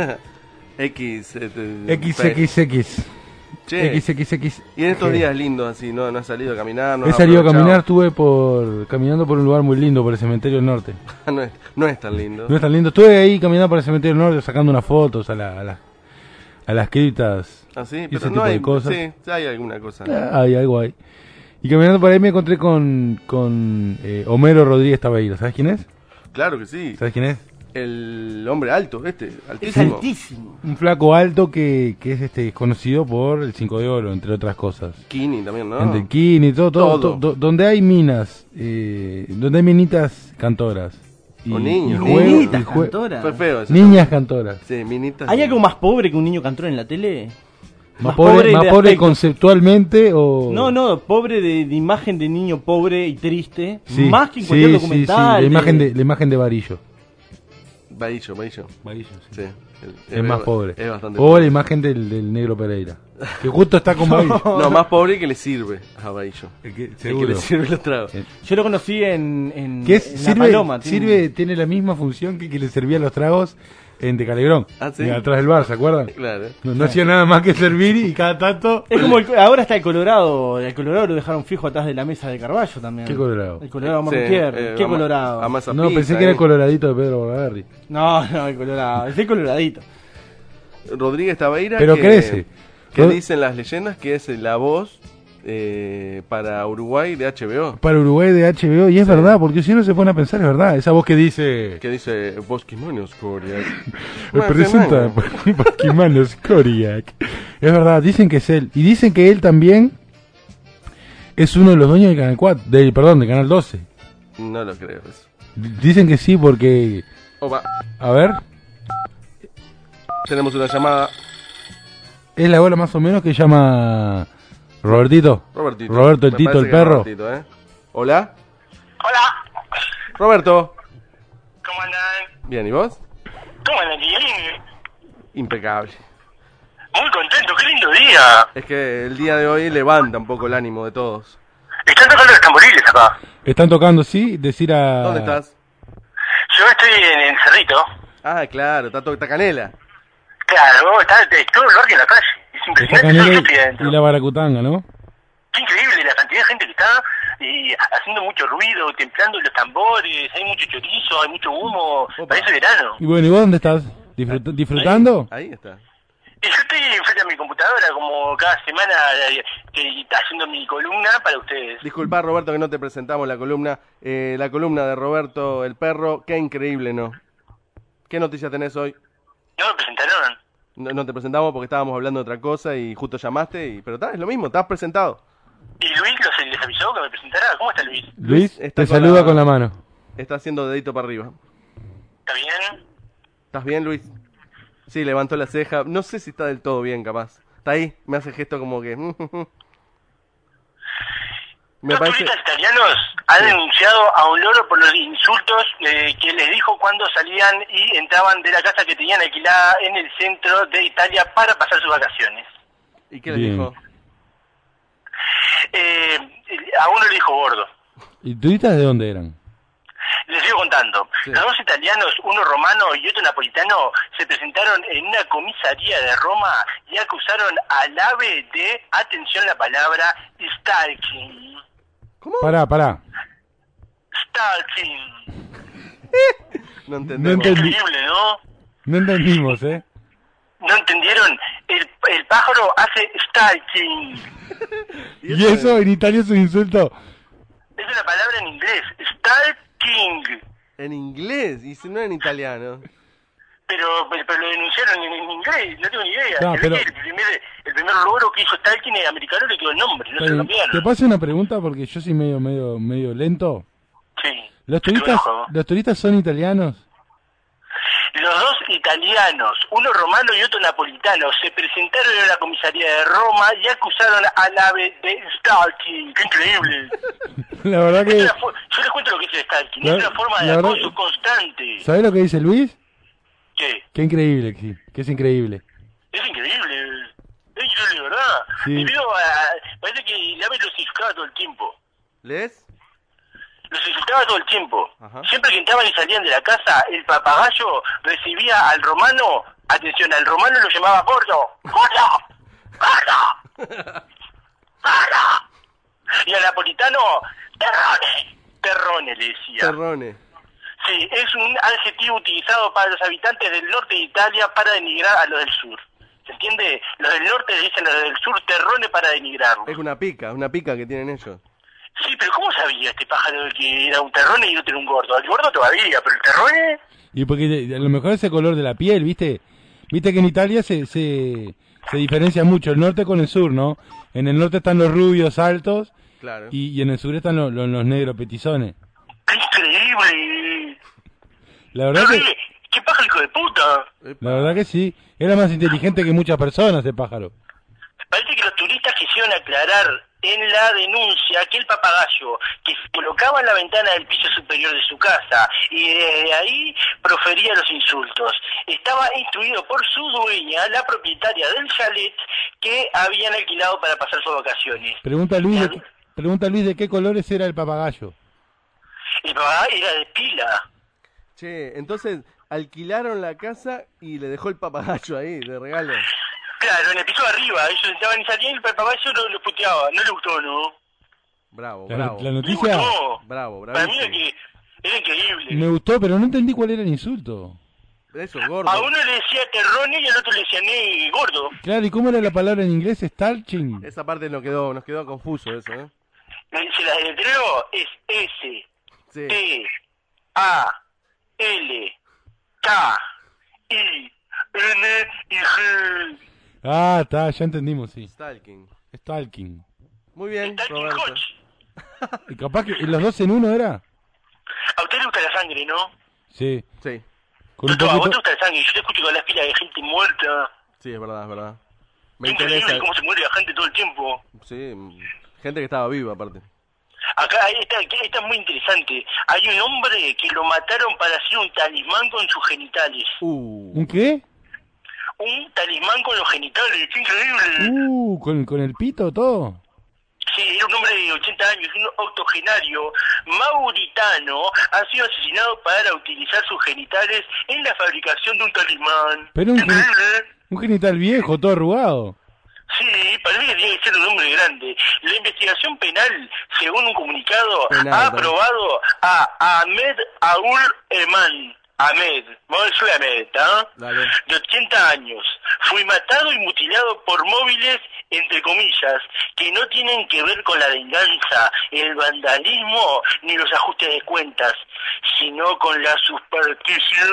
XXX. Che. XXX. Y en estos días lindos así, ¿no has salido a caminar? He salido a caminar, estuve caminando por un lugar muy lindo, por el Cementerio del Norte. no es tan lindo. No es tan lindo. Estuve ahí caminando por el Cementerio del Norte sacando unas fotos a las criptas. ¿Ah, sí? Y ese tipo de cosas. Sí, hay alguna cosa. Hay algo ahí. Y caminando por ahí me encontré con Homero Rodríguez Tabeiro. ¿Sabes quién es? Claro que sí. ¿Sabes quién es? El hombre alto, altísimo. Es altísimo. Un flaco alto que es conocido por el 5 de oro, entre otras cosas. Kini también, ¿no? Entre Kini, todo. Donde hay minas, donde hay minitas cantoras. O niños. Minitas cantoras. Fue feo eso. Niñas cantoras. Sí, minitas. ¿Hay algo más pobre que un niño cantor en la tele? Más pobre conceptualmente o... No, pobre de imagen de niño pobre y triste. Sí, más que en cualquier documental. La imagen de Varillo. Varillo, sí. Es más pobre. Es bastante pobre. La imagen del negro Pereira. Que justo está con Varillo. No, más pobre que le sirve a Varillo. Seguro. Que le sirve los tragos. Yo lo conocí en La Paloma. Tiene la misma función que le servía los tragos en De Calegrón. ¿Ah, sí? Atrás del bar, ¿se acuerdan? Claro. No hacía nada más que servir y cada tanto... Es como ahora está el Colorado lo dejaron fijo atrás de la mesa de Carballo también. ¿Qué Colorado? El Colorado Mortier. ¿Qué Colorado? No, pensé que era el Coloradito de Pedro Bordaberry. No, el Colorado, es el Coloradito. Rodríguez Tabeira. Pero crece. Que dicen las leyendas que es la voz para Uruguay de HBO. Para Uruguay de HBO, y es verdad, porque si uno se pone a pensar, es verdad. Esa voz que dice... Que dice Bosquimanos Koriak. Presenta Bosquimanos Koriak. Es verdad, dicen que es él. Y dicen que él también es uno de los dueños de Canal 4, de Canal 12. No lo creo eso. Dicen que sí, porque... Opa. A ver. Tenemos una llamada. Es la hora más o menos que llama... Roberto, el Tito, el perro. Hola. Hola. Roberto. ¿Cómo andan? Bien, ¿y vos? ¿Cómo andan, Guillermo? Impecable. Muy contento, qué lindo día. Es que el día de hoy levanta un poco el ánimo de todos. Están tocando los tamboriles acá. Están tocando, sí, decir a... ¿Dónde estás? Yo estoy en el Cerrito. Ah, claro, está Canela. Claro, está todo el barrio en la calle. Es impresionante. Y la Baracutanga, ¿no? Qué increíble la cantidad de gente que está haciendo mucho ruido, templando los tambores, hay mucho chorizo, hay mucho humo. Parece verano. Y bueno, ¿y vos dónde estás? ¿Disfrutando? Ahí está. Yo estoy frente a mi computadora como cada semana haciendo mi columna para ustedes. Disculpa, Roberto, que no te presentamos la columna. La columna de Roberto el Perro, qué increíble, ¿no? ¿Qué noticias tenés hoy? No me presentaron. No te presentamos porque estábamos hablando de otra cosa y justo llamaste, pero es lo mismo, estás presentado. ¿Y Luis les avisó que me presentara? ¿Cómo está Luis? Luis te saluda con la mano. Está haciendo dedito para arriba. ¿Está bien? ¿Estás bien, Luis? Sí, levantó la ceja. No sé si está del todo bien, capaz. Está ahí, me hace gesto como que... Me parece... turistas italianos han denunciado a un loro por los insultos que les dijo cuando salían y entraban de la casa que tenían alquilada en el centro de Italia para pasar sus vacaciones. ¿Y qué le dijo? A uno le dijo gordo. ¿Y turistas de dónde eran? Les sigo contando. Sí. Los dos italianos, uno romano y otro napolitano, se presentaron en una comisaría de Roma y acusaron al ave de, atención la palabra, stalking. ¿Cómo? Pará. Stalking. No entendemos. Increíble, ¿no? No entendimos, ¿No entendieron? El pájaro hace stalking. ¿Y eso en Italia es un insulto? Es una palabra en inglés, stalking. En inglés, y no en italiano. Pero lo denunciaron en inglés, no tengo ni idea. No, pero... el primer logro que hizo stalking es americano, le quedó el nombre, no se lo cambiaron. Te paso una pregunta porque yo soy medio lento. Sí. ¿Los turistas son italianos? Los dos italianos, uno romano y otro napolitano, se presentaron en la comisaría de Roma y acusaron al ave de stalking. ¡Qué increíble! La verdad que... Yo les cuento lo que es el stalking. Es una forma de acoso constante. ¿Sabés lo que dice Luis? ¿Qué? Qué increíble, sí. Que es increíble. Es increíble. Es increíble, ¿verdad? Sí. Parece que el ave los insultaba todo el tiempo. ¿Les? Los insultaba todo el tiempo. Ajá. Siempre que entraban y salían de la casa, el papagayo recibía al romano, atención, al romano lo llamaba gordo. ¡Gordo! ¡Gordo! ¡Gordo! Y al napolitano, terrone le decía. Terrone. Sí, es un adjetivo utilizado para los habitantes del norte de Italia para denigrar a los del sur. ¿Se entiende? Los del norte le dicen a los del sur terrone para denigrarlos. Es una pica que tienen ellos. Sí, pero ¿cómo sabía este pájaro que era un terrone y otro era un gordo? El gordo todavía, pero el terrone... Y porque a lo mejor es el color de la piel, ¿viste? Viste que en Italia se diferencia mucho el norte con el sur, ¿no? En el norte están los rubios altos, claro, y en el sur están los negros petizones. ¡Qué increíble! La verdad que... ¡Qué pájaro hijo de puta! La verdad que sí, era más inteligente que muchas personas el pájaro. Parece que los turistas quisieron aclarar en la denuncia que el papagayo que se colocaba en la ventana del piso superior de su casa y desde ahí profería los insultos. Estaba instruido por su dueña, la propietaria del chalet que habían alquilado para pasar sus vacaciones. Pregunta Luis de qué colores era el papagayo. El papagayo era de pila. Che, entonces alquilaron la casa y le dejó el papagayo ahí de regalo. Claro, en el piso de arriba, ellos entraban y salían y el papagayo lo puteaba, no le gustó, ¿no? Bravo. La noticia... Bravo. Para mí era increíble. Me gustó, pero no entendí cuál era el insulto. Eso, gordo. A uno le decía terrone y al otro le decía gordo. Claro, ¿y cómo era la palabra en inglés? Stalking. Esa parte nos quedó confuso eso, ¿eh? Se la deletreo, es S, sí. T, A, L, K, I, N y G. Ah, está, ya entendimos, sí. Stalking. Muy bien, Roberto. Y capaz que los dos en uno era. A usted le gusta la sangre, ¿no? Sí. Sí. A vos te gusta la sangre, yo te escucho con las pilas de gente muerta. Sí, es verdad. Me interesa cómo se muere la gente todo el tiempo. Sí, gente que estaba viva aparte. Acá esta es muy interesante. Hay un hombre que lo mataron para hacer un talismán con sus genitales. ¿Un qué? Un talismán con los genitales, ¡qué increíble! ¿Con el pito todo? Sí, era un hombre de 80 años, un octogenario mauritano, ha sido asesinado para utilizar sus genitales en la fabricación de un talismán. Pero un genital viejo, todo arrugado. Sí, parece que tiene que ser un hombre grande. La investigación penal, según un comunicado, ha aprobado a Ahmed Aoul Eman. Soy Ahmed, de 80 años. Fui matado y mutilado por móviles, entre comillas, que no tienen que ver con la venganza, el vandalismo ni los ajustes de cuentas, sino con la superstición.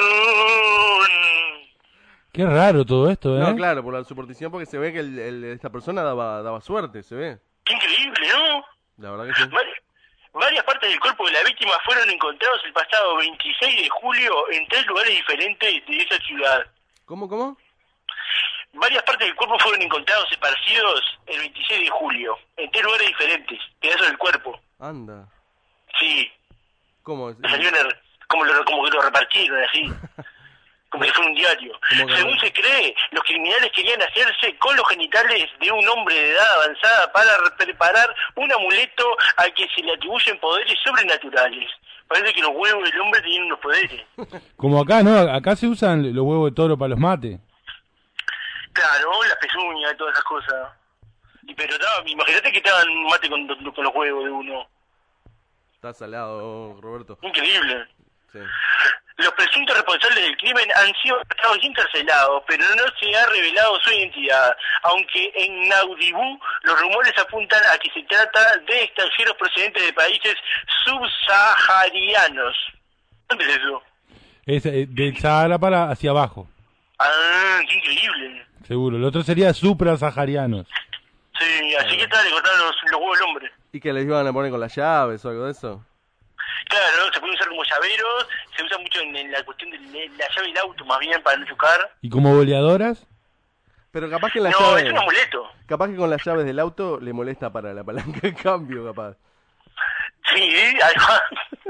Qué raro todo esto, ¿eh? No, claro, por la superstición, porque se ve que esta persona daba suerte, se ve. Qué increíble, ¿no? La verdad que sí. Varias partes del cuerpo de la víctima fueron encontrados el pasado 26 de julio en 3 lugares diferentes de esa ciudad. ¿Cómo? varias partes del cuerpo fueron encontrados esparcidos el 26 de julio, en 3 lugares diferentes, pedazos del cuerpo. Anda. Sí. ¿Cómo? Como que lo repartieron así. Como si fuera un diario. Según se cree, los criminales querían hacerse con los genitales de un hombre de edad avanzada para preparar un amuleto al que se le atribuyen poderes sobrenaturales. Parece que los huevos del hombre tienen unos poderes. Como acá, ¿no? Acá se usan los huevos de toro para los mates. Claro, las pezuñas y todas esas cosas. Pero imagínate que te hagan mate con los huevos de uno. Está salado, Roberto. Increíble. Sí. Los presuntos responsables del crimen han sido arrestados y encarcelados, pero no se ha revelado su identidad, aunque en Naudibú los rumores apuntan a que se trata de extranjeros procedentes de países subsaharianos. ¿Dónde es eso? Es del Sahara para hacia abajo. Ah, qué increíble. Seguro, el otro sería suprasaharianos. Sí, así que está, le cortaron los huevos al hombre. ¿Y que les iban a poner con las llaves o algo de eso? Claro, se pueden usar como llaveros, se usa mucho en la cuestión de la llave del auto, más bien, para no chocar. ¿Y como boleadoras? Pero capaz que en las no, llaves... es un amuleto. Capaz que con las llaves del auto le molesta para la palanca de cambio, capaz. Sí, además.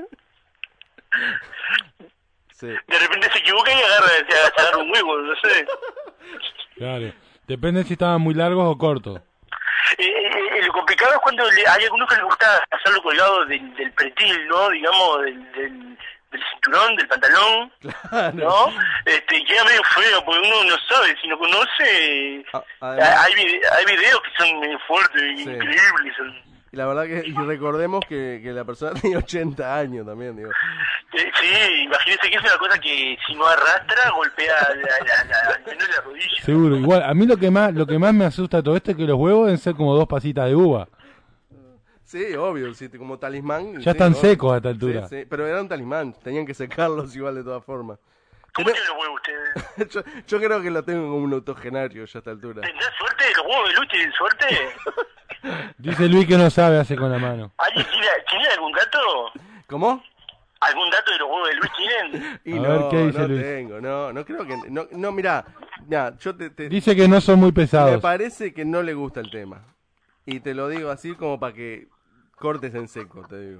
Sí. De repente se equivoca y agarra un huevo, no sé. Claro, depende si estaban muy largos o cortos. Lo complicado es cuando hay algunos que les gusta hacerlo colgado del pretil, ¿no? Digamos, del cinturón, del pantalón, claro. ¿no? Queda medio feo, porque uno no sabe, si no conoce. Hay videos que son medio fuertes, sí. Increíbles. Y la verdad que, y recordemos que la persona tiene 80 años también, digo. Sí, imagínese que es una cosa que si no arrastra, golpea la rodilla. Seguro, igual, a mí lo que más me asusta de todo esto es que los huevos deben ser como 2 pasitas de uva. Sí, obvio, sí, como talismán. Ya están secos a esta altura. Sí, pero era un talismán, tenían que secarlos igual de todas formas. ¿Cómo tienen los huevos ustedes? yo creo que lo tengo como un autogenario ya a esta altura. ¿Tendrás suerte? ¿Los huevos de Luis tienen suerte? Dice Luis que no sabe, hace con la mano. ¿Alguien tiene algún dato? ¿Cómo? ¿Algún dato de los huevos de Luis tienen? Y a ver, ¿qué dice no Luis? Tengo, no creo que... No, mirá, yo te... Dice que no son muy pesados. Me parece que no le gusta el tema. Y te lo digo así como para que cortes en seco, te digo.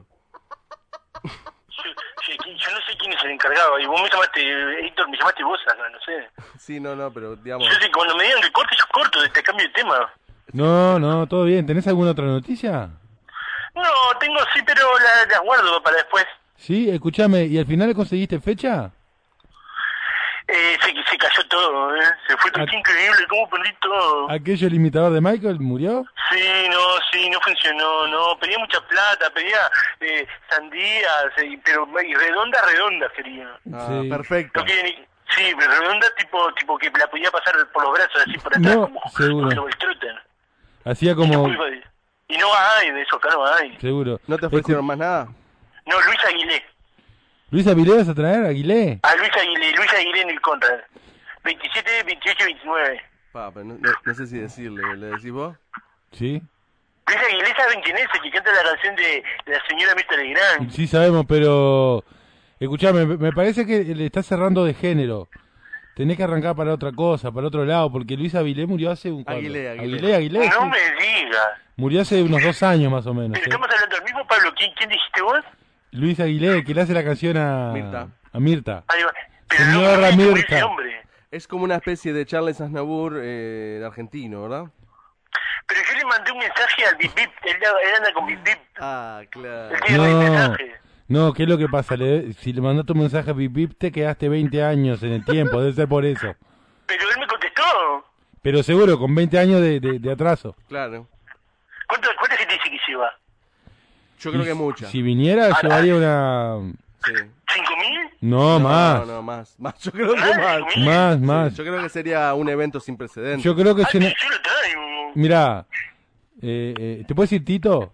Yo no sé quién es el encargado, y vos me llamaste, Héctor, me llamaste vos, no sé. Sí, no, pero digamos... Yo sé que cuando me digan que corte, yo corto, te cambio de tema. No, todo bien. ¿Tenés alguna otra noticia? No, tengo sí, pero las guardo para después. Sí, escúchame, ¿y al final le conseguiste fecha? Se cayó todo, se fue todo increíble, cómo perdí todo. ¿Aquello el imitador de Michael murió? Sí, no funcionó, no, pedía mucha plata, pedía sandías, pero redondas quería. Sí. Perfecto. Sí, pero redonda tipo que la podía pasar por los brazos, así por atrás, no, como el trotter. Hacía como... Y no hay de eso, acá no hay. Seguro. ¿No te ofrecieron más nada? No, Luis Aguilé. ¿Luis Aguilé vas a traer, Aguilé? Luis Aguilé en el Conrad. 27, 28, 29. Pero no sé si decirle, ¿le decís vos? Sí. Luis Aguilé, ¿saben quién es? El que canta la canción de la señora Mirta Legrand. Sí, sabemos, pero... Escuchame, me parece que le está cerrando de género. Tenés que arrancar para otra cosa, para otro lado, porque Luis Aguilé murió hace un... Aguilé. No sí. me digas. Murió hace unos 2 años más o menos. ¿Pero estamos hablando del mismo, Pablo? ¿Quién dijiste vos? Luis Aguilé, que le hace la canción a Mirta. Señora Mirta. Es como una especie de Charles Aznavour argentino, ¿verdad? Pero yo le mandé un mensaje al Bip Bip, él anda con Bip Bip. Ah, claro. No, ¿qué es lo que pasa? Si le mandaste un mensaje a Bip Bip, te quedaste 20 años en el tiempo, debe ser por eso. Pero él me contestó. Pero seguro, con 20 años de atraso. Claro. ¿Cuánto se te dice que lleva? Yo creo que mucha. Si viniera, llevaría una... Sí. ¿5.000? No, más. No, más. Yo creo que más. Sí, yo creo que sería un evento sin precedentes. Yo creo que... Yo lo traigo. Mirá, ¿te puedes decir Tito?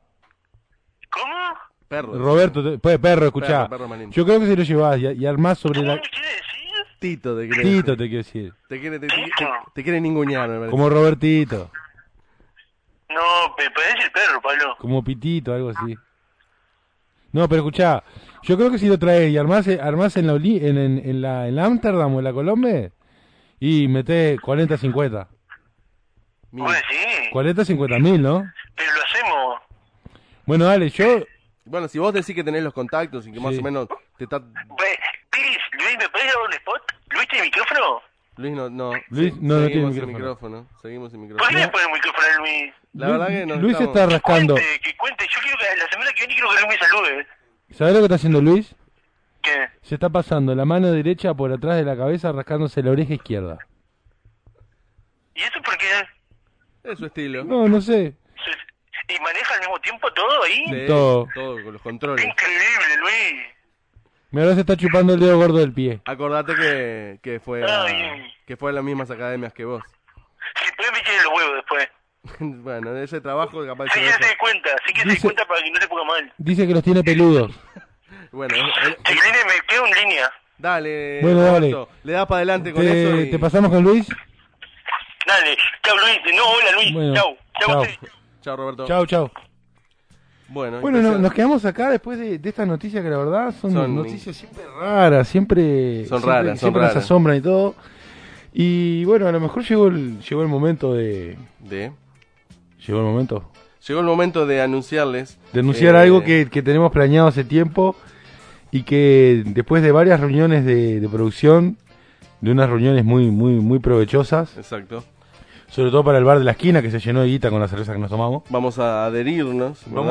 ¿Cómo? Perro. Roberto, perro, escuchá. Perro, yo creo que se lo llevás y armás sobre ¿Cómo la... me quiere decir? Tito te quiere decir. Te quiere ningunear, me parece. Como Robertito. No, podés decir perro, Pablo. Como Pitito, algo así. No, pero escuchá, yo creo que si lo traes y armás en la Amsterdam o en la Colombia, Y meté 40, 50. Bueno, sí. 40, 50 mil, ¿no? Pero lo hacemos. Bueno, dale, yo... Bueno, si vos decís que tenés los contactos y que más o menos te está... Piris, Luis, ¿me podés dar un spot? ¿Luis tiene micrófono? Luis no. Luis no tiene micrófono. Seguimos sin micrófono. ¿Por qué le pones el micrófono a Luis? La verdad que no. Luis está rascando. Que cuente. Yo quiero que la semana que viene quiero que Luis me salude. ¿Sabés lo que está haciendo Luis? ¿Qué? Se está pasando la mano derecha por atrás de la cabeza rascándose la oreja izquierda. ¿Y eso por qué? Es su estilo. No sé. ¿Y maneja al mismo tiempo todo ahí? Sí, todo con los controles. Increíble, Luis. Ahora se está chupando el dedo gordo del pie. Acordate que fue a las mismas academias que vos. Si pueden me quieren los huevos después. Bueno, de ese trabajo capaz... Sí, que se dé cuenta, para que no se ponga mal. Dice que los tiene peludos. Bueno, me quedo en línea. Dale, bueno, Roberto, le das para adelante con eso y... ¿Te pasamos con Luis? Dale, chao Luis, hola Luis, bueno, chao. Chao Roberto. Chao. Bueno, nos quedamos acá después de esta noticia que la verdad son noticias siempre raras, siempre nos asombran y todo. Y bueno, a lo mejor llegó el momento de... ¿Llegó el momento? Llegó el momento de anunciarles... De anunciar algo que tenemos planeado hace tiempo y que después de varias reuniones de producción, de unas reuniones muy provechosas. Exacto. Sobre todo para el bar de la esquina que se llenó de guita con la cerveza que nos tomamos. Vamos a adherirnos, ¿verdad?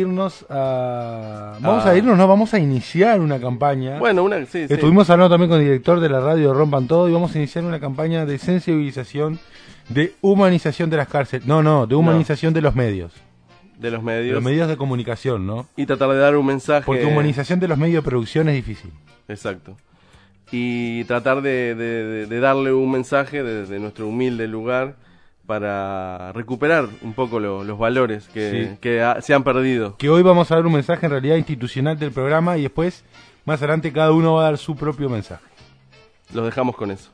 Vamos a iniciar una campaña. Bueno, sí. Estuvimos hablando también con el director de la radio Rompan Todo y vamos a iniciar una campaña de sensibilización, de humanización de las cárceles. De humanización de los medios. De los medios. De los medios de comunicación, ¿no? Y tratar de dar un mensaje. Porque humanización de los medios de producción es difícil. Exacto. Y tratar de darle un mensaje desde nuestro humilde lugar para recuperar un poco los valores que se han perdido. Que hoy vamos a dar un mensaje en realidad institucional del programa y después, más adelante, cada uno va a dar su propio mensaje. Los dejamos con eso.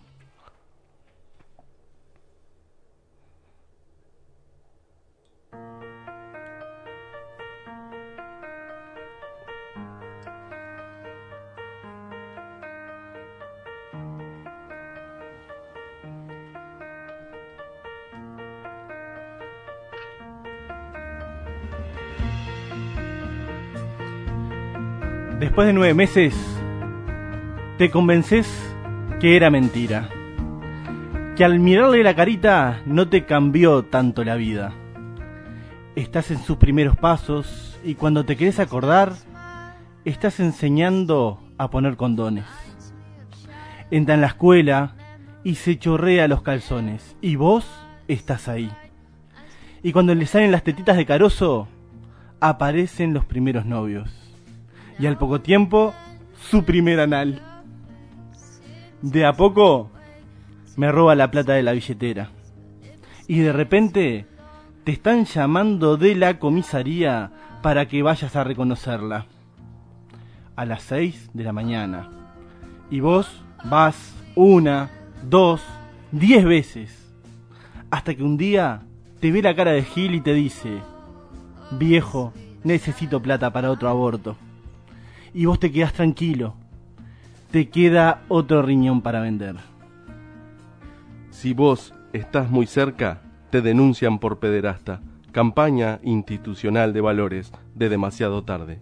Después de 9 meses, te convences que era mentira. Que al mirarle la carita no te cambió tanto la vida. Estás en sus primeros pasos y cuando te querés acordar, estás enseñando a poner condones. Entra en la escuela y se chorrea los calzones y vos estás ahí. Y cuando le salen las tetitas de carozo, aparecen los primeros novios. Y al poco tiempo, su primer anal. De a poco, me roba la plata de la billetera. Y de repente, te están llamando de la comisaría para que vayas a reconocerla. A las 6 de la mañana. Y vos vas 1, 2, 10 veces. Hasta que un día, te ve la cara de Gil y te dice: viejo, necesito plata para otro aborto. Y vos te quedás tranquilo. Te queda otro riñón para vender. Si vos estás muy cerca, te denuncian por pederasta. Campaña institucional de valores de Demasiado Tarde.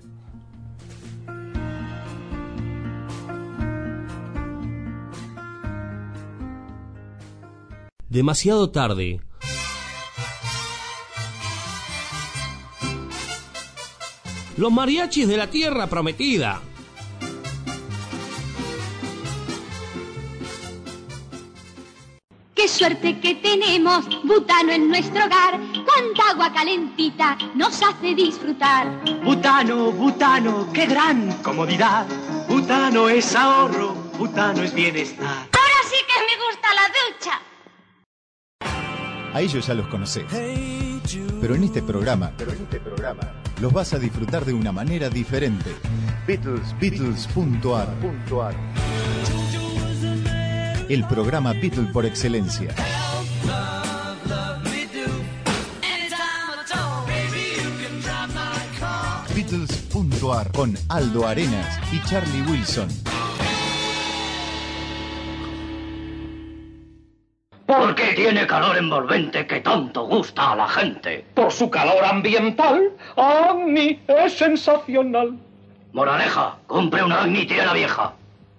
Demasiado Tarde. Los mariachis de la tierra prometida. Qué suerte que tenemos butano en nuestro hogar. Cuánta agua calentita nos hace disfrutar. Butano, butano, qué gran comodidad. Butano es ahorro, butano es bienestar. Ahora sí que me gusta la ducha. A ellos ya los conocés. Pero en este programa los vas a disfrutar de una manera diferente. Beatles.ar. El programa Beatle por excelencia. Beatles.ar con Aldo Arenas y Charlie Wilson. tiene calor envolvente que tanto gusta a la gente. Por su calor ambiental, Agni es sensacional. Moraleja, compre una Agni tierra vieja.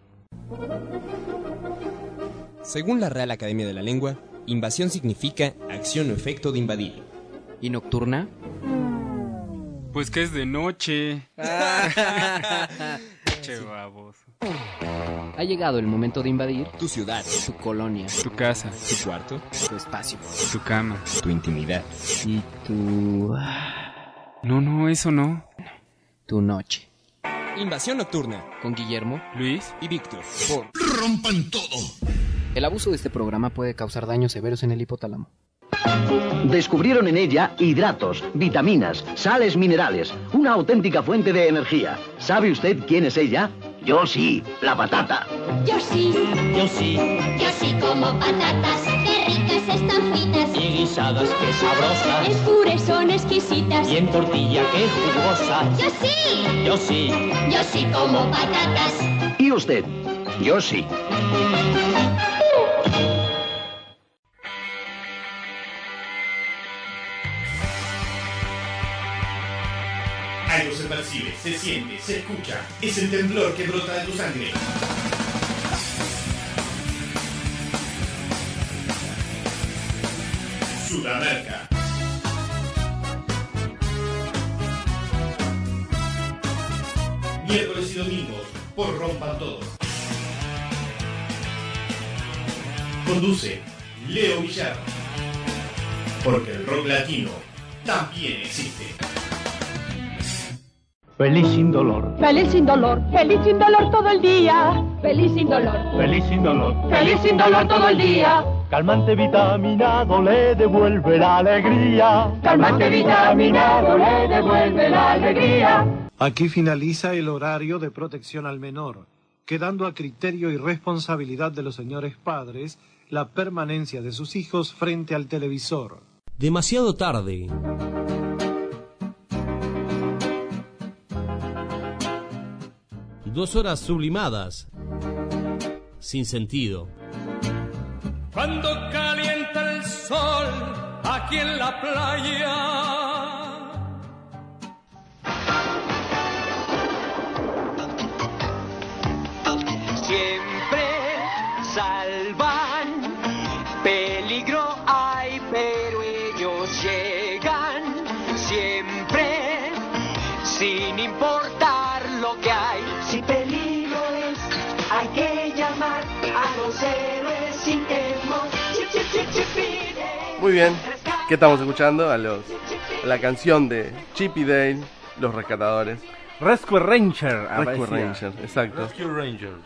Según la Real Academia de la Lengua, invasión significa acción o efecto de invadir. ¿Y nocturna? Pues que es de noche. Che baboso. Ha llegado el momento de invadir tu ciudad, tu colonia, tu casa, tu cuarto, tu espacio, tu cama, tu intimidad y tu... No, eso no. Tu noche. Invasión nocturna. Con Guillermo, Luis y Víctor. Por Rompan Todo. El abuso de este programa puede causar daños severos en el hipotálamo. Descubrieron en ella hidratos, vitaminas, sales minerales, una auténtica fuente de energía. ¿Sabe usted quién es ella? Yo sí, la patata. Yo sí. Yo sí. Yo sí como patatas, qué ricas están fritas. Y guisadas, qué sabrosas. En puré son exquisitas. Y en tortilla, qué jugosas. Yo sí. Yo sí. Yo sí como patatas. ¿Y usted? Yo sí. Algo se percibe, se siente, se escucha. Es el temblor que brota de tu sangre. Sudamérica. Miércoles y domingos por Rompan Todo. Conduce Leo Villar. Porque el rock latino también existe. Feliz sin dolor. Feliz sin dolor. Feliz sin dolor todo el día. Feliz sin dolor. Feliz sin dolor. Feliz sin dolor todo el día. Calmante vitaminado le devuelve la alegría. Calmante vitaminado le devuelve la alegría. Aquí finaliza el horario de protección al menor, quedando a criterio y responsabilidad de los señores padres la permanencia de sus hijos frente al televisor. Demasiado tarde. Dos horas sublimadas, sin sentido. Cuando calienta el sol aquí en la playa. Siempre salvan, peligro hay, pero ellos llegan. Siempre, sin importar lo que hay. Si peligro es, hay que llamar a los héroes sin temor. Muy bien, ¿qué estamos escuchando? La canción de Chip y Dale, Los Rescatadores. Rescue Ranger. Rescue Ranger, exacto. Rescue Rangers.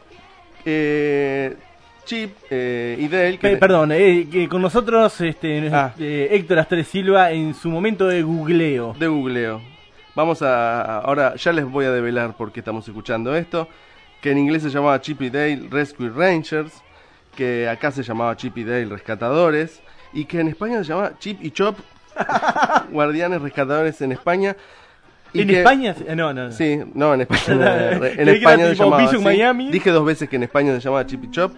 Chip y Dale. Perdón, con nosotros Héctor Astres Silva en su momento de googleo. Vamos ahora ya les voy a develar por qué estamos escuchando esto. Que en inglés se llamaba Chip y Dale Rescue Rangers, que acá se llamaba Chip y Dale Rescatadores, y que en España se llamaba Chip y Chop Guardianes Rescatadores en España. ¿En España? No. Sí, no, en España. En España se llamaba así. Miami. Dije 2 veces que en España se llamaba Chip y Chop.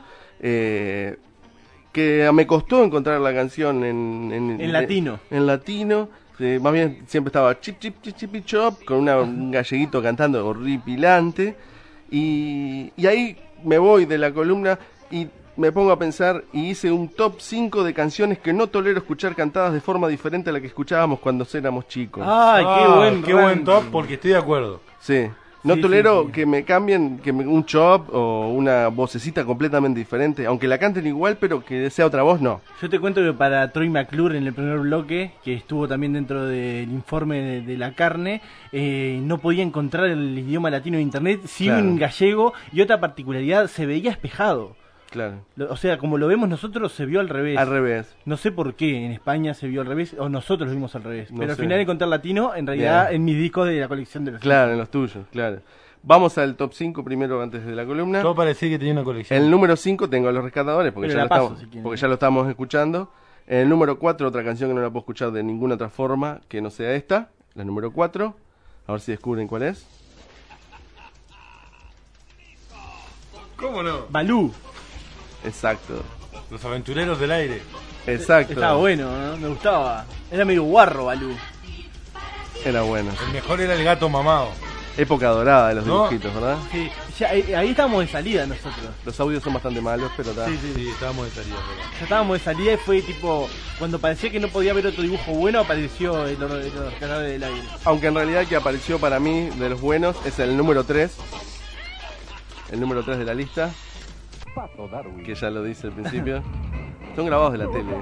Que me costó encontrar la canción en latino. En latino. Más bien siempre estaba Chip y Chop con un galleguito cantando horripilante. Y ahí me voy de la columna y me pongo a pensar y hice un top 5 de canciones que no tolero escuchar cantadas de forma diferente a la que escuchábamos cuando éramos chicos. Qué buen top, porque estoy de acuerdo. Sí. No tolero que me cambien un chop o una vocecita completamente diferente, aunque la canten igual, pero que sea otra voz, no. Yo te cuento que para Troy McClure en el primer bloque, que estuvo también dentro del informe de la carne, no podía encontrar el idioma latino en internet, sí un gallego, y otra particularidad, se veía espejado. Claro. O sea, como lo vemos nosotros, se vio al revés. Al revés. No sé por qué en España se vio al revés, o nosotros lo vimos al revés. Pero al final encontré latino, en realidad, en mis discos de la colección de los... Claro, en los tuyos, claro. Vamos al top 5 primero antes de la columna. Todo parecía que tenía una colección. El número 5 tengo a Los Rescatadores, porque ya lo estamos escuchando. En el número 4, otra canción que no la puedo escuchar de ninguna otra forma que no sea esta. La número 4. A ver si descubren cuál es. ¿Cómo no? Balú. Exacto. Los aventureros del aire. Exacto. Estaba bueno, ¿no? Me gustaba. Era medio guarro, Balú. Era bueno. El mejor era el gato mamado. Época dorada de los ¿No? dibujitos, ¿verdad? Sí, ya, ahí estábamos de salida nosotros. Los audios son bastante malos, pero está. Sí, estábamos de salida. Ya estábamos de salida y fue tipo, cuando parecía que no podía haber otro dibujo bueno, apareció el rescatador del aire. Aunque en realidad el que apareció para mí de los buenos es el número 3. El número 3 de la lista. Que ya lo dice al principio. Son grabados de la tele.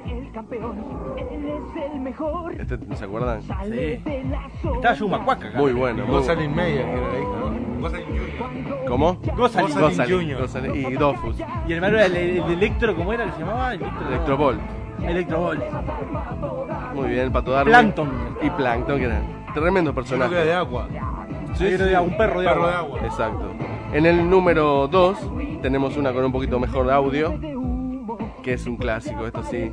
¿Se acuerdan? Sí. Estaba Yumacuaca acá. Muy bueno. Gosling Meyer, que era la hija, ¿no? Gosling Jr. ¿Cómo? Gosling Jr. Y Dofus. Y el hermano era el Electro, ¿cómo era que se llamaba? Electroball. Electroball. Muy bien, el Pato Darwin. Plankton. Y Plankton, que eran tremendos personajes. Era de agua. Sí, un perro de agua. Exacto. En el número 2 tenemos una con un poquito mejor de audio, que es un clásico, esto sí.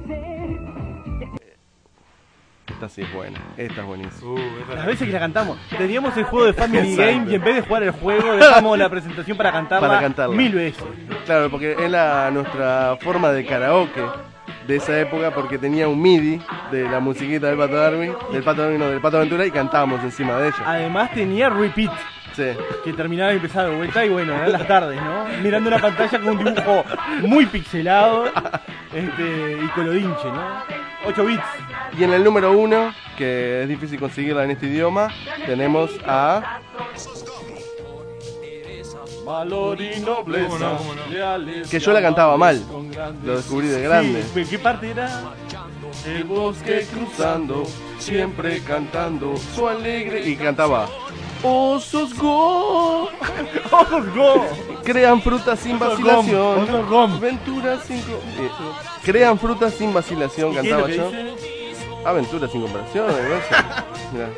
Esta sí es buena, esta es buenísima. Las veces que la cantamos, teníamos el juego de Family Game y en vez de jugar el juego dejamos la presentación para cantarla 1000 veces. Claro, porque es nuestra forma de karaoke de esa época, porque tenía un MIDI de la musiquita del Pato Darwin, del Pato Aventura, y cantábamos encima de ella. Además tenía repeat. Sí. Que terminaba y empezaba de vuelta y bueno, eran las tardes, ¿no? Mirando una pantalla con un dibujo muy pixelado y colodinche, ¿no? 8 bits. Y en el número 1, que es difícil conseguirla en este idioma, tenemos a... Valor y nobleza, que yo la cantaba mal, lo descubrí de grande. Sí, ¿qué parte era? El bosque cruzando, siempre cantando su alegre... Y cantaba... Osos go, osos go, crean frutas sin vacilación, aventuras sin crean frutas sin vacilación, cantaba yo. Aventuras sin comparación, mira.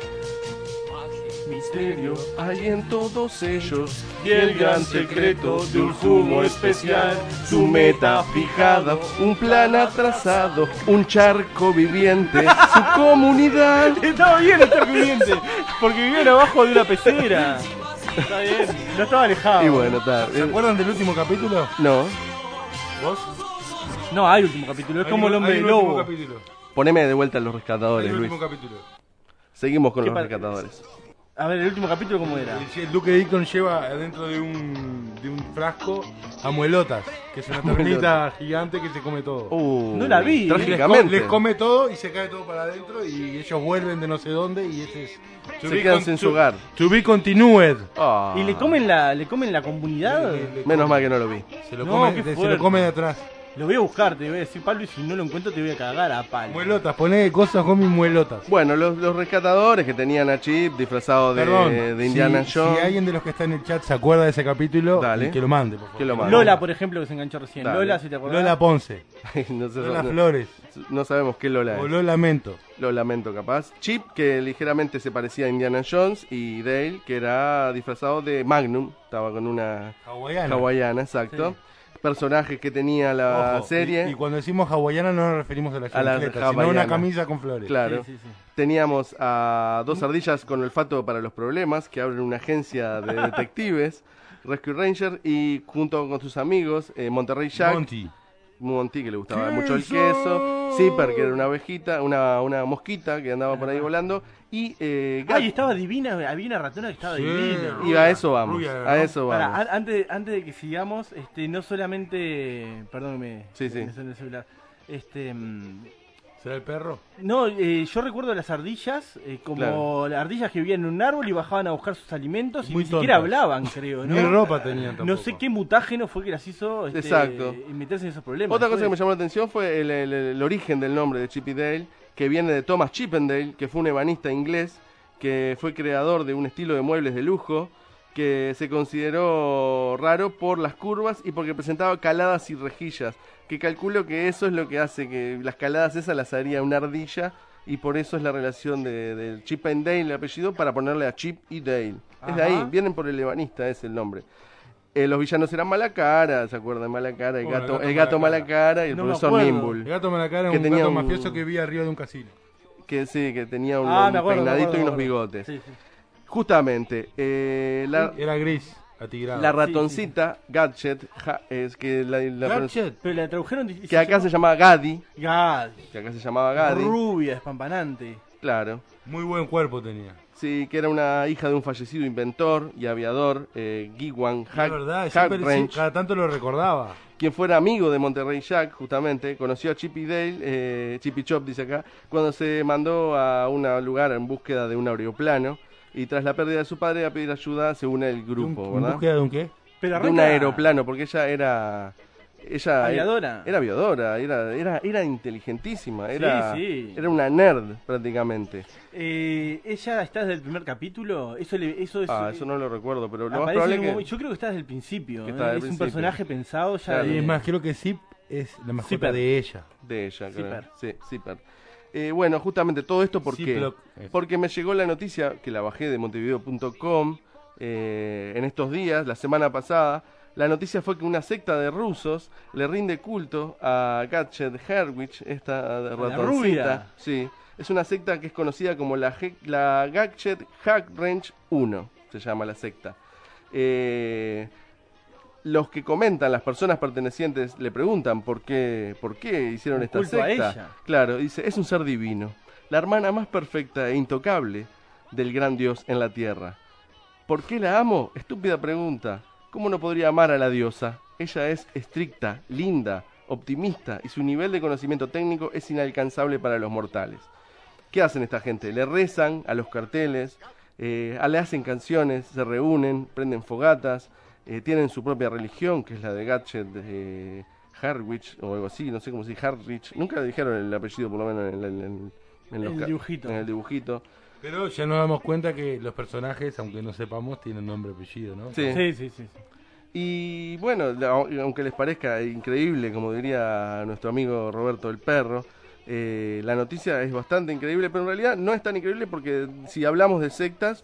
Misterio hay en todos ellos y el gran secreto de un zumo especial, su meta fijada, un plan atrasado, un charco viviente, su comunidad. Estaba bien el charco viviente, porque vivían abajo de una pecera. Está bien, no estaba alejado. Y bueno, está. ¿Se acuerdan del último capítulo? No. ¿Vos? No, hay último capítulo, es como el hombre de lobo. Poneme de vuelta a los rescatadores, Luis. Capítulo. Seguimos con los rescatadores. A ver, el último capítulo, ¿cómo era? El Duque Dicton lleva adentro de un frasco a muelotas, que es una ternita gigante que se come todo. No la vi. Trágicamente. Les come todo y se cae todo para adentro y ellos vuelven de no sé dónde y ese es... Se quedan sin su hogar. To be continued. Oh. ¿Y le comen la comunidad? Menos mal que no lo vi. Se lo come de atrás. Lo voy a buscar, te voy a decir, Pablo, y si no lo encuentro te voy a cagar a palo. Muelotas, poné cosas, homie, muelotas. Bueno, los rescatadores que tenían a Chip disfrazado de Indiana Jones. Si alguien de los que está en el chat se acuerda de ese capítulo, que lo mande, por favor. Que lo mande. Lola, por ejemplo, que se enganchó recién. Dale. Lola, si te acordás. Lola Ponce. Lola Flores. No sabemos qué Lola es. O Lo Lamento. Lo lamento, capaz. Chip, que ligeramente se parecía a Indiana Jones, y Dale, que era disfrazado de Magnum. Estaba con una hawaiana, exacto. Sí. Personajes que tenía la serie. Y cuando decimos hawaiana no nos referimos a la chancleta, sino a una camisa con flores. Claro. Sí. Teníamos a dos ardillas con olfato para los problemas que abren una agencia de detectives, Rescue Ranger, y junto con sus amigos, Monterrey Jack. Monty, que le gustaba mucho el queso. Zipper, que era una abejita, una mosquita que andaba por ahí volando. Y estaba divina, había una ratona que estaba divina. Y a eso vamos, a eso vamos. Para, antes de que sigamos, no solamente, perdóneme, sí. Me suena el celular. ¿Será el perro? No, yo recuerdo las ardillas, como las ardillas que vivían en un árbol y bajaban a buscar sus alimentos y ni siquiera hablaban, creo, ¿no? Ni ropa tenían tampoco. No sé qué mutágeno fue que las hizo meterse en esos problemas. Otra cosa que me llamó la atención fue el origen del nombre de Chip y Dale, que viene de Thomas Chippendale, que fue un ebanista inglés, que fue creador de un estilo de muebles de lujo, que se consideró raro por las curvas y porque presentaba caladas y rejillas, que calculo que eso es lo que hace que las caladas esas las haría una ardilla, y por eso es la relación de Chip and Dale, el apellido, para ponerle a Chip y Dale. Ajá. Es de ahí, vienen por el ebanista, es el nombre. Los villanos eran Malacara, ¿se acuerdan? Malacara, el gato Malacara y el profesor Nimble. El gato Malacara era un gato mafioso que vivía arriba de un casino. Que sí, que tenía un peinadito y unos bigotes. Sí. Justamente. Era gris. Atigrado. La ratoncita, Gadget, es que Gadget, pero la tradujeron... Que acá se llamaba Gadi. Gadi. Que acá se llamaba Gadi. Rubia, espampanante. Claro. Muy buen cuerpo tenía. Sí, que era una hija de un fallecido inventor y aviador, Giwan Hackrange. Cada tanto lo recordaba. Quien fuera amigo de Monterrey Jack, justamente, conoció a Chip y Dale, Chip y Chop, dice acá, cuando se mandó a un lugar en búsqueda de un aeroplano, y tras la pérdida de su padre a pedir ayuda se une el grupo, ¿verdad? ¿En búsqueda de un qué? De un aeroplano, porque ella era... aviadora. Era aviadora, era inteligentísima, era sí. Era una nerd prácticamente. ¿Ella está desde el primer capítulo? Eso no lo recuerdo, pero lo más probable que... Yo creo que está desde el principio. Es un personaje pensado ya. Claro, es más, creo que Zip es la mascota de ella. De ella, claro. Sí, Zipper. Bueno, justamente todo esto porque me llegó la noticia, que la bajé de montevideo.com en estos días, la semana pasada. La noticia fue que una secta de rusos le rinde culto a Gadget Herwich, esta ratoncita. Sí, es una secta que es conocida como la Gadget Hackrange 1, se llama la secta. Los que comentan, las personas pertenecientes, le preguntan por qué hicieron esta secta. A ella. Claro, dice, es un ser divino, la hermana más perfecta e intocable del gran Dios en la tierra. ¿Por qué la amo? Estúpida pregunta. ¿Cómo no podría amar a la diosa? Ella es estricta, linda, optimista y su nivel de conocimiento técnico es inalcanzable para los mortales. ¿Qué hacen esta gente? Le rezan a los carteles, le hacen canciones, se reúnen, prenden fogatas, tienen su propia religión, que es la de Gadget Harwich o algo así, no sé cómo se dice, Harwich. Nunca dijeron el apellido, por lo menos en el dibujito. Pero ya nos damos cuenta que los personajes, aunque no sepamos, tienen nombre y apellido, ¿no? Sí. Sí. Y bueno, aunque les parezca increíble, como diría nuestro amigo Roberto el Perro, la noticia es bastante increíble, pero en realidad no es tan increíble porque si hablamos de sectas,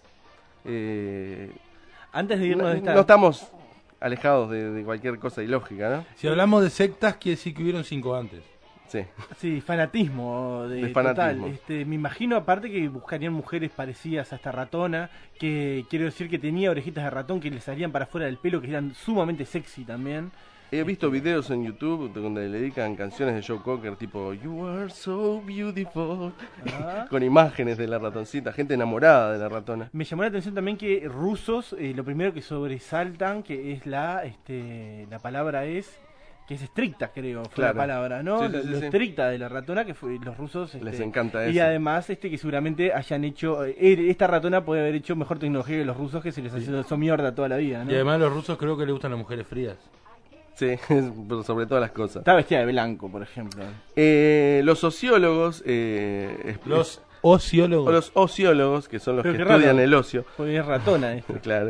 antes de irnos no estamos alejados de cualquier cosa ilógica, ¿no? Si hablamos de sectas, quiere decir que hubieron 5 antes. Sí, fanatismo de fanatismo. Total. Me imagino aparte que buscarían mujeres parecidas a esta ratona, que quiero decir que tenía orejitas de ratón que le salían para afuera del pelo, que eran sumamente sexy también. He visto videos en YouTube donde le dedican canciones de Joe Cocker tipo You are so beautiful, con imágenes de la ratoncita, gente enamorada de la ratona. Me llamó la atención también que rusos, lo primero que sobresaltan, que es la palabra es... que es estricta, creo, fue la palabra, ¿no? Sí, lo estricta de la ratona, que fue los rusos... les encanta eso. Y además, que seguramente hayan hecho... esta ratona puede haber hecho mejor tecnología que los rusos, que se les ha hecho mierda toda la vida, ¿no? Y además los rusos creo que les gustan las mujeres frías. Sí, sobre todas las cosas. Está vestida de blanco, por ejemplo. Los sociólogos... los ociólogos. O los ociólogos, que son los que estudian el ocio. Porque es ratona esto. Claro.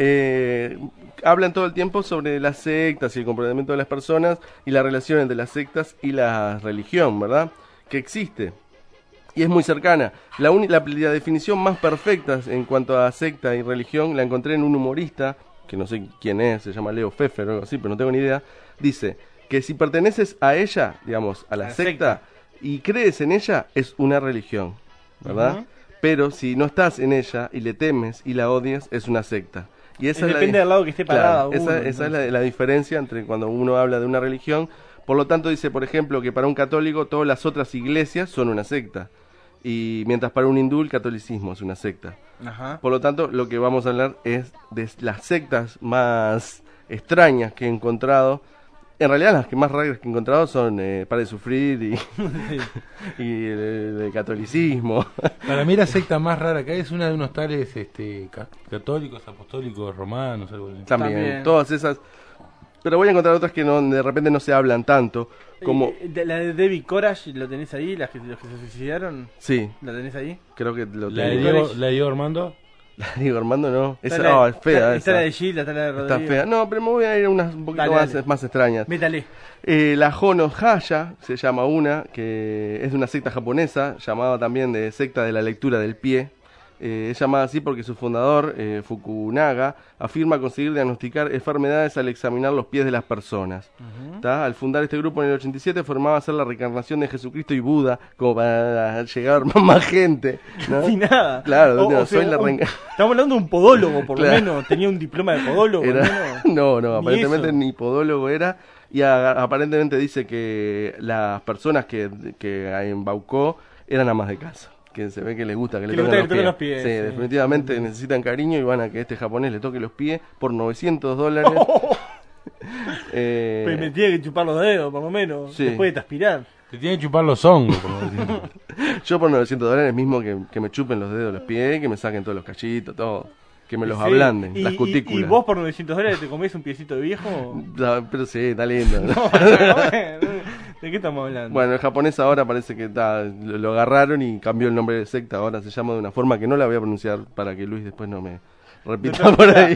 Hablan todo el tiempo sobre las sectas y el comportamiento de las personas y la relación entre las sectas y la religión, ¿verdad? Que existe. Y es muy cercana. La definición más perfecta en cuanto a secta y religión la encontré en un humorista, que no sé quién es, se llama Leo Pfeffer o algo así, pero no tengo ni idea. Dice que si perteneces a ella, digamos, a la secta, y crees en ella, es una religión. ¿Verdad? Pero si no estás en ella y le temes y la odias, es una secta. Y esa depende del lado que esté parado. Claro, esa es la diferencia entre cuando uno habla de una religión. Por lo tanto, dice, por ejemplo, que para un católico todas las otras iglesias son una secta. Y mientras para un hindú el catolicismo es una secta. Ajá. Por lo tanto, lo que vamos a hablar es de las sectas más extrañas que he encontrado. En realidad las que más raras que he encontrado son Para de Sufrir y el catolicismo. Para mí la secta más rara que hay es una de unos tales católicos, apostólicos, romanos, algo así. También, todas esas. Pero voy a encontrar otras que de repente no se hablan tanto. Como la de David Courage, ¿lo tenés ahí? Los que se suicidaron. Sí. ¿La tenés ahí? Creo que lo tenés. ¿La de Diego Armando? Digo, Armando no. Esa es fea. Está la de Gilda, está la de Rodrigo. Está fea. No, pero me voy a ir a unas un poquito más extrañas. Métale. La Hono Haya se llama una, que es de una secta japonesa, llamada también de secta de la lectura del pie, Es llamada así porque su fundador, Fukunaga, afirma conseguir diagnosticar enfermedades al examinar los pies de las personas. Al fundar este grupo en el 87 formaba ser la reencarnación de Jesucristo y Buda, como para llegar más gente, ¿no? Sin nada. Claro, O sea, estamos hablando de un podólogo, por Claro. lo menos. Tenía un diploma de podólogo. No, Ni aparentemente eso. ni podólogo era. Y aparentemente dice que las personas que embaucó eran amas de casa. Que se ve que les gusta que le toquen los pies. Sí, definitivamente necesitan cariño y van a que este japonés le toque los pies por $900. Pero me tiene que chupar los dedos, por lo menos. Sí. Después de transpirar. Te tiene que chupar los hongos, como decían. Yo por $900 mismo que me chupen los dedos de los pies, que me saquen todos los cachitos, todo. Que me los Sí. ablanden, las cutículas. ¿Y vos por $900 te comés un piecito de viejo? No, pero sí, está lindo. No, ¿de qué estamos hablando? Bueno, el japonés ahora parece que lo agarraron y cambió el nombre de secta. Ahora se llama de una forma que no la voy a pronunciar para que Luis después no me repita por ahí.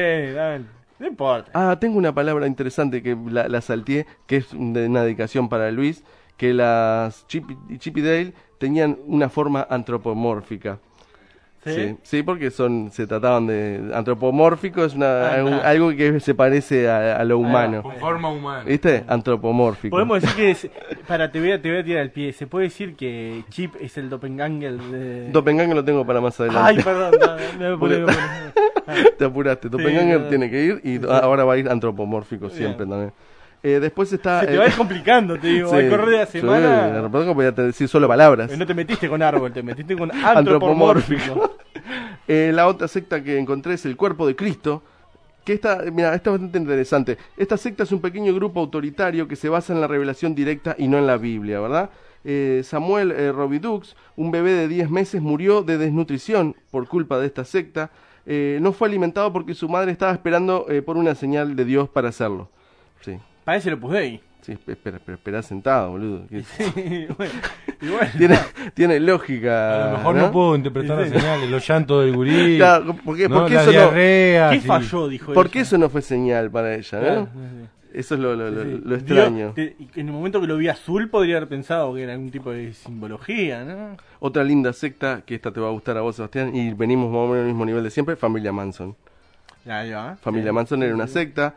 No importa. Tengo una palabra interesante que la salteé, que es de una dedicación para Luis, que las Chip y Dale tenían una forma antropomórfica. Sí, porque se trataban de antropomórfico, es algo que se parece a lo humano. Con forma humana. ¿Viste? Antropomórfico. Podemos decir que te voy a tirar el pie. ¿Se puede decir que Chip es el doppelganger de... Doppelganger lo tengo para más adelante. Ay, perdón, no me pone. Te apuraste. Doppelganger tiene que ir y ahora va a ir antropomórfico siempre también. Después está... Se te va a ir complicando, te digo. Al correr de la semana... de repente voy a decir solo palabras. No te metiste con árbol, te metiste con antropomórfico. La otra secta que encontré es el Cuerpo de Cristo, que esta es bastante interesante. Esta secta es un pequeño grupo autoritario que se basa en la revelación directa y no en la Biblia, ¿verdad? Samuel Robidoux, un bebé de 10 meses, murió de desnutrición por culpa de esta secta. No fue alimentado porque su madre estaba esperando por una señal de Dios para hacerlo. Sí. Parece lo puse ahí. Sí, espera sentado, boludo. Sí, bueno. Tiene lógica. A lo mejor no puedo interpretar las señales, los llantos del gurí. Claro, ¿por qué eso diarrea, ¿Qué falló? Dijo ¿Por qué eso no fue señal para ella? Claro, ¿no? Eso es lo extraño. En el momento que lo vi azul podría haber pensado que era algún tipo de simbología, ¿no? Otra linda secta, que esta te va a gustar a vos, Sebastián, y venimos más o menos al mismo nivel de siempre, Familia Manson. Familia Manson era una secta.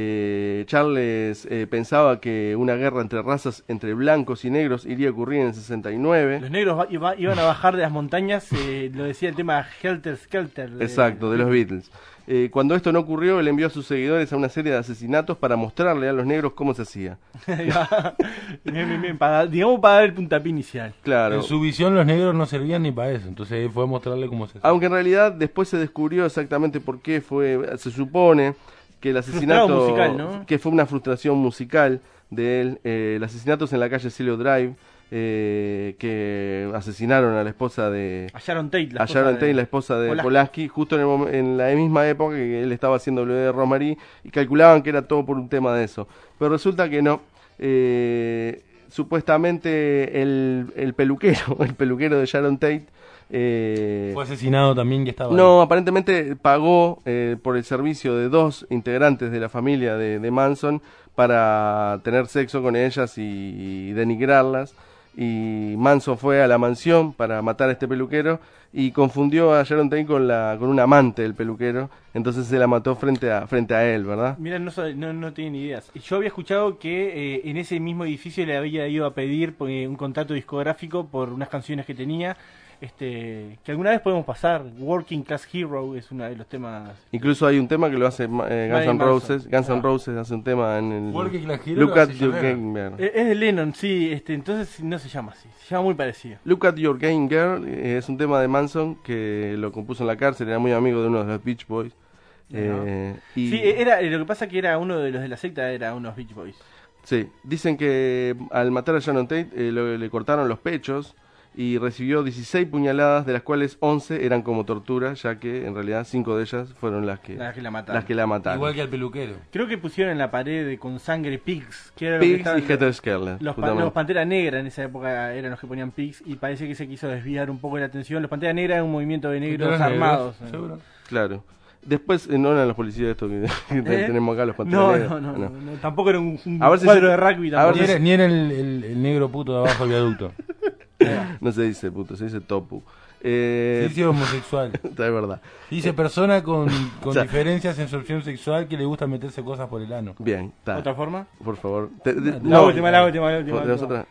Charles pensaba que una guerra entre razas, entre blancos y negros, iría a ocurrir en el 69. Los negros iban a bajar de las montañas, lo decía el tema Helter Skelter. Exacto, de los Beatles. Cuando esto no ocurrió, él envió a sus seguidores a una serie de asesinatos para mostrarle a los negros cómo se hacía. Bien, digamos para dar el puntapié inicial. Claro. En su visión los negros no servían ni para eso, entonces él fue a mostrarle cómo se hacía. Aunque en realidad después se descubrió exactamente por qué fue, se supone que el asesinato musical, ¿no? Que fue una frustración musical de él, el asesinatos en la calle Cielo Drive, que asesinaron a la esposa de a Sharon Tate, la esposa de Polaski, justo en la misma época que él estaba haciendo el bebé de Rosemary, y calculaban que era todo por un tema de eso, pero resulta que no. Supuestamente el peluquero de Sharon Tate fue asesinado también y estaba no, ahí. Aparentemente pagó por el servicio de 2 integrantes de la familia de Manson para tener sexo con ellas y denigrarlas, y Manson fue a la mansión para matar a este peluquero y confundió a Sharon Tate con un amante del peluquero, entonces se la mató frente a él, ¿verdad? Mira, no tiene ni ideas. Yo había escuchado que en ese mismo edificio le había ido a pedir un contrato discográfico por unas canciones que tenía, que alguna vez podemos pasar. Working Class Hero es uno de los temas. Incluso hay un tema que lo hace Guns N' Roses. Guns N' Roses hace un tema en el Working Class Hero. Look at Your Game Girl. Es de Lennon, sí. Entonces no se llama así. Se llama muy parecido. Look at Your Game Girl es un tema de Manson que lo compuso en la cárcel. Era muy amigo de uno de los Beach Boys. Sí, lo que pasa que era uno de los de la secta, era unos Beach Boys. Sí, dicen que al matar a Sharon Tate le cortaron los pechos y recibió 16 puñaladas, de las cuales 11 eran como tortura, ya que en realidad 5 de ellas fueron las que la mataron. Igual que al peluquero. Creo que pusieron en la pared con sangre Pigs, que era Pigs lo que y Helter Skelter. Los Pantera Negra en esa época eran los que ponían Pigs, y parece que se quiso desviar un poco de la atención. Los Pantera Negra eran un movimiento de negros armados. ¿Seguro? Claro. Después no eran los policías estos que tenemos acá, los Pantera Negra. No. Tampoco era un cuadro de rugby. Ni era el negro puto de abajo del viaducto. No se dice puto, se dice topu. Dice homosexual. Es verdad. Dice persona con diferencias en su opción sexual que le gusta meterse cosas por el ano. Bien, está. ¿Otra forma? Por favor. La última. ¿Otra?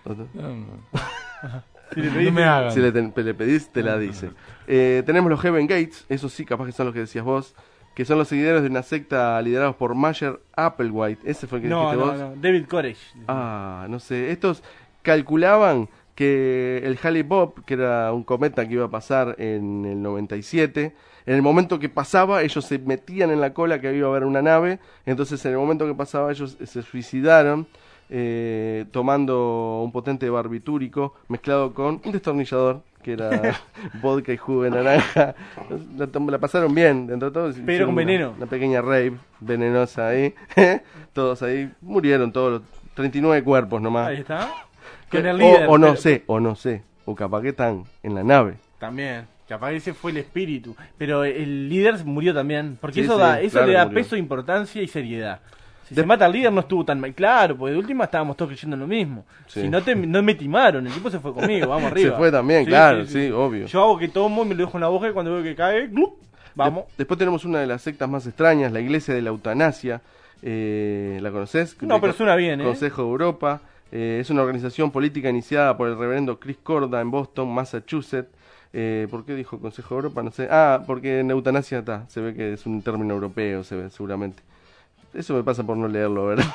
Si le pedís, si le pedís, te la dice. Tenemos los Heaven Gates, esos sí, capaz que son los que decías vos, que son los seguidores de una secta liderados por Mayer Applewhite. Ese fue el que dijiste vos. No, David Koresh. No sé. Estos calculaban que el Halley Bob, que era un cometa que iba a pasar en el 97, en el momento que pasaba, ellos se metían en la cola que iba a haber una nave, entonces en el momento que pasaba ellos se suicidaron, tomando un potente barbitúrico mezclado con un destornillador, que era vodka y jugo de naranja. La pasaron bien, dentro de todo. Pero con veneno. Una pequeña rave venenosa ahí. Todos ahí murieron, todos los 39 cuerpos nomás. Ahí está. Con el líder, o no sé, o capaz que están en la nave. También, capaz que ese fue el espíritu. Pero el líder murió también, porque Sí, eso claro, le da murió. peso, importancia y seriedad. Si se mata al líder no estuvo tan mal, claro, porque de última estábamos todos creyendo en lo mismo. Sí. Si no me timaron, el tipo se fue conmigo, vamos arriba. Se fue también, claro, sí, obvio. Yo hago que tomo y me lo dejo en la boca y cuando veo que cae, ¡glup! Vamos. Después tenemos una de las sectas más extrañas, la Iglesia de la Eutanasia. ¿La conoces? No, pero suena bien, Consejo de Europa. Es una organización política iniciada por el reverendo Chris Corda en Boston, Massachusetts. ¿Por qué dijo Consejo de Europa? No sé. Porque en eutanasia se ve que es un término europeo, se ve seguramente. Eso me pasa por no leerlo, ¿verdad?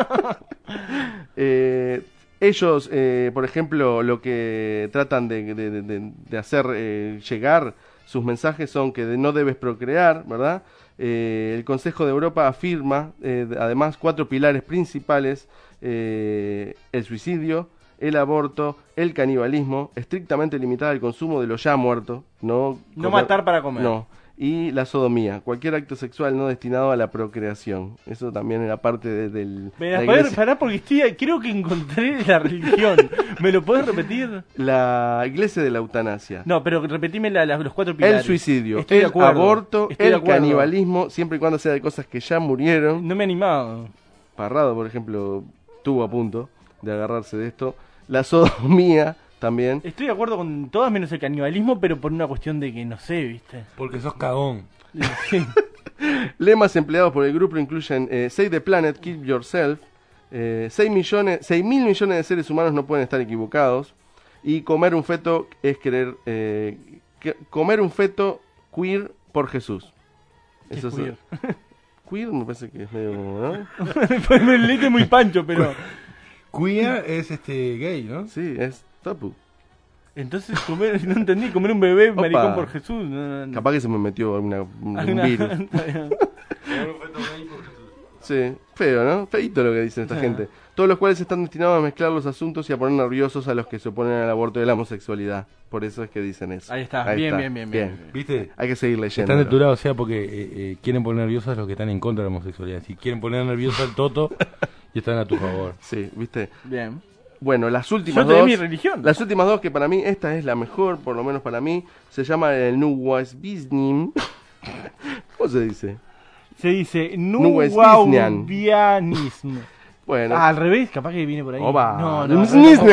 Ellos, por ejemplo, lo que tratan de hacer llegar sus mensajes son que no debes procrear, ¿verdad? El Consejo de Europa afirma, además, 4 pilares principales: el suicidio, el aborto, el canibalismo, estrictamente limitada al consumo de lo ya muerto, no matar para comer. No. Y la sodomía, cualquier acto sexual no destinado a la procreación. Eso también era parte del... Pará, porque creo que encontré la religión. ¿Me lo podés repetir? La Iglesia de la Eutanasia. No, pero repetime los 4 pilares. El suicidio, el aborto, el canibalismo, siempre y cuando sea de cosas que ya murieron. No me he animado. Parrado, por ejemplo, estuvo a punto de agarrarse de esto. La sodomía también. Estoy de acuerdo con todas menos el canibalismo, pero por una cuestión de que no sé, ¿viste? Porque sos cagón. Sí. Lemas empleados por el grupo incluyen Save the Planet, Kill Yourself, 6.000 millones de seres humanos no pueden estar equivocados, y comer un feto es querer... comer un feto queer por Jesús. Eso es queer? Queer me parece que es medio... ¿no? Me leíste muy pancho, pero... Queer es gay, ¿no? Sí, es tapu. Entonces no entendí, comer un bebé maricón por Jesús. No. Capaz que se me metió un virus. Sí, feo, ¿no? Feíto lo que dicen esta gente. Todos los cuales están destinados a mezclar los asuntos y a poner nerviosos a los que se oponen al aborto y la homosexualidad. Por eso es que dicen eso. Ahí está, bien. ¿Viste? Hay que seguir leyendo. Están deturados, o sea, porque quieren poner nerviosos a los que están en contra de la homosexualidad. Si quieren poner nervioso al toto, y están a tu favor. Sí, ¿viste? Bien. Bueno, las últimas dos. Mi religión. Las últimas dos, que para mí, esta es la mejor, por lo menos para mí, se llama el Nuwaubianismo. ¿Cómo se dice? Se dice Nuwaubianismo. Bueno. Al revés, capaz que viene por ahí. No. Me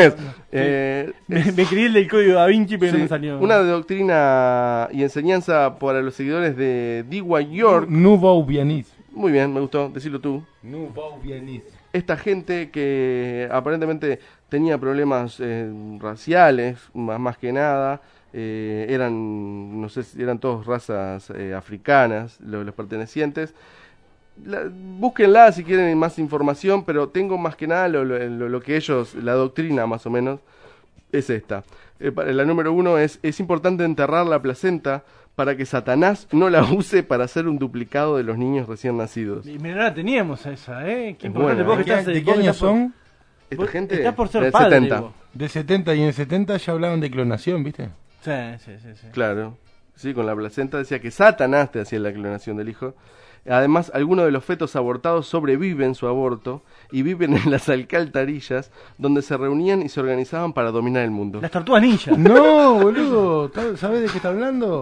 creí el del código Da Vinci, pero no me salió. Una doctrina y enseñanza para los seguidores de D.Y. York. Nuwaubianismo. Muy bien, me gustó, decirlo tú. Nuwaubianismo. Esta gente que aparentemente tenía problemas raciales, más que nada, eran, no sé si eran todos razas africanas, los pertenecientes. Búsquenla si quieren más información, pero tengo más que nada lo que ellos, la doctrina más o menos, es esta. La número 1 es importante enterrar la placenta para que Satanás no la use para hacer un duplicado de los niños recién nacidos. Y mira, no la teníamos esa, ¿eh? Qué importante. ¿De qué años son? Esta gente estás por ser del padre, 70. Vos. De 70, y en el 70 ya hablaban de clonación, ¿viste? Sí. Claro. Sí, con la placenta decía que Satanás te hacía la clonación del hijo. Además, algunos de los fetos abortados sobreviven su aborto y viven en las alcantarillas donde se reunían y se organizaban para dominar el mundo. Las tortugas ninja. No, boludo. ¿Sabés de qué está hablando?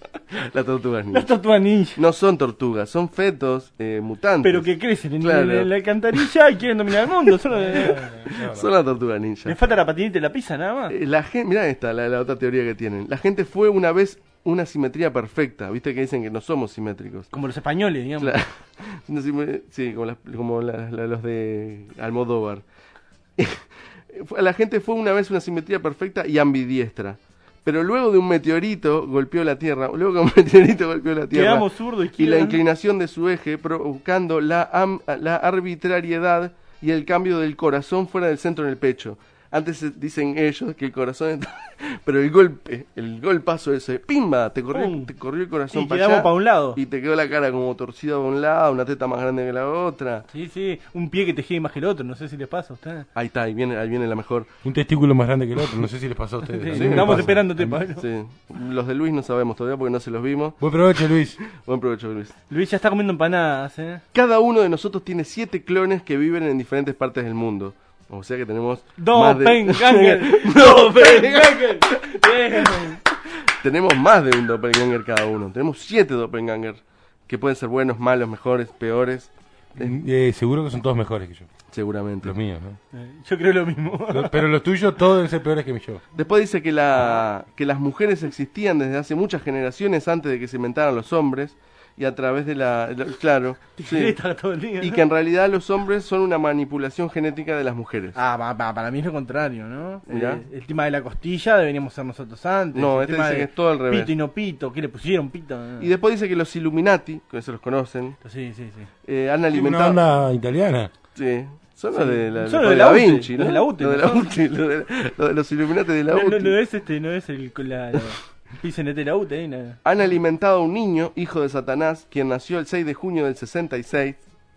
Las tortugas ninja. Las tortugas ninja. No son tortugas, son fetos mutantes. Pero que crecen en la alcantarilla y quieren dominar el mundo. Son las tortugas ninja. Le falta la patinita y la pizza nada más. Mirá esta, la otra teoría que tienen. La gente fue una vez una simetría perfecta. Viste que dicen que no somos simétricos. Como los españoles, digamos. Sí, como los de Almodóvar. La gente fue una vez una simetría perfecta y ambidiestra. Pero luego de un meteorito golpeó la Tierra. Quedamos zurdo, y la inclinación de su eje, provocando la arbitrariedad y el cambio del corazón fuera del centro en el pecho. Antes dicen ellos que el corazón está... Pero el golpazo ese, ¡pimba! Te corrió el corazón para allá. Pa' un lado. Y te quedó la cara como torcida de un lado, una teta más grande que la otra. Sí, un pie que te gira más que el otro, no sé si les pasa a ustedes. Ahí está, ahí viene la mejor. Un testículo más grande que el otro, no sé si les pasó a ustedes. Sí, estamos esperándote, Pablo. Sí. Los de Luis no sabemos todavía porque no se los vimos. Buen provecho, Luis. Buen provecho, Luis. Luis ya está comiendo empanadas, Cada uno de nosotros tiene 7 clones que viven en diferentes partes del mundo. O sea que tenemos Doppelganger. Tenemos más de un doppelganger cada uno. Tenemos 7 doppelgangers que pueden ser buenos, malos, mejores, peores. Seguro que son todos mejores que yo. Seguramente. Los míos, ¿no? Yo creo lo mismo. Pero los tuyos todos deben ser peores que yo. Después dice que las mujeres existían desde hace muchas generaciones antes de que se inventaran los hombres. Y a través de claro, sí. Todo el día, ¿no? Y que en realidad los hombres son una manipulación genética de las mujeres. Para mí es lo contrario, ¿no? El tema de la costilla deberíamos ser nosotros antes. No, este dice que es todo al revés. Pito y no pito, ¿qué le pusieron pito? Y después dice que los Illuminati, que se los conocen, sí. Han alimentado... Una banda italiana. Sí. Son los de la Da Vinci, ¿no? Los de la UTE. Los de los Illuminati de la UTE. No es la Han alimentado a un niño, hijo de Satanás, quien nació el 6 de junio del 66.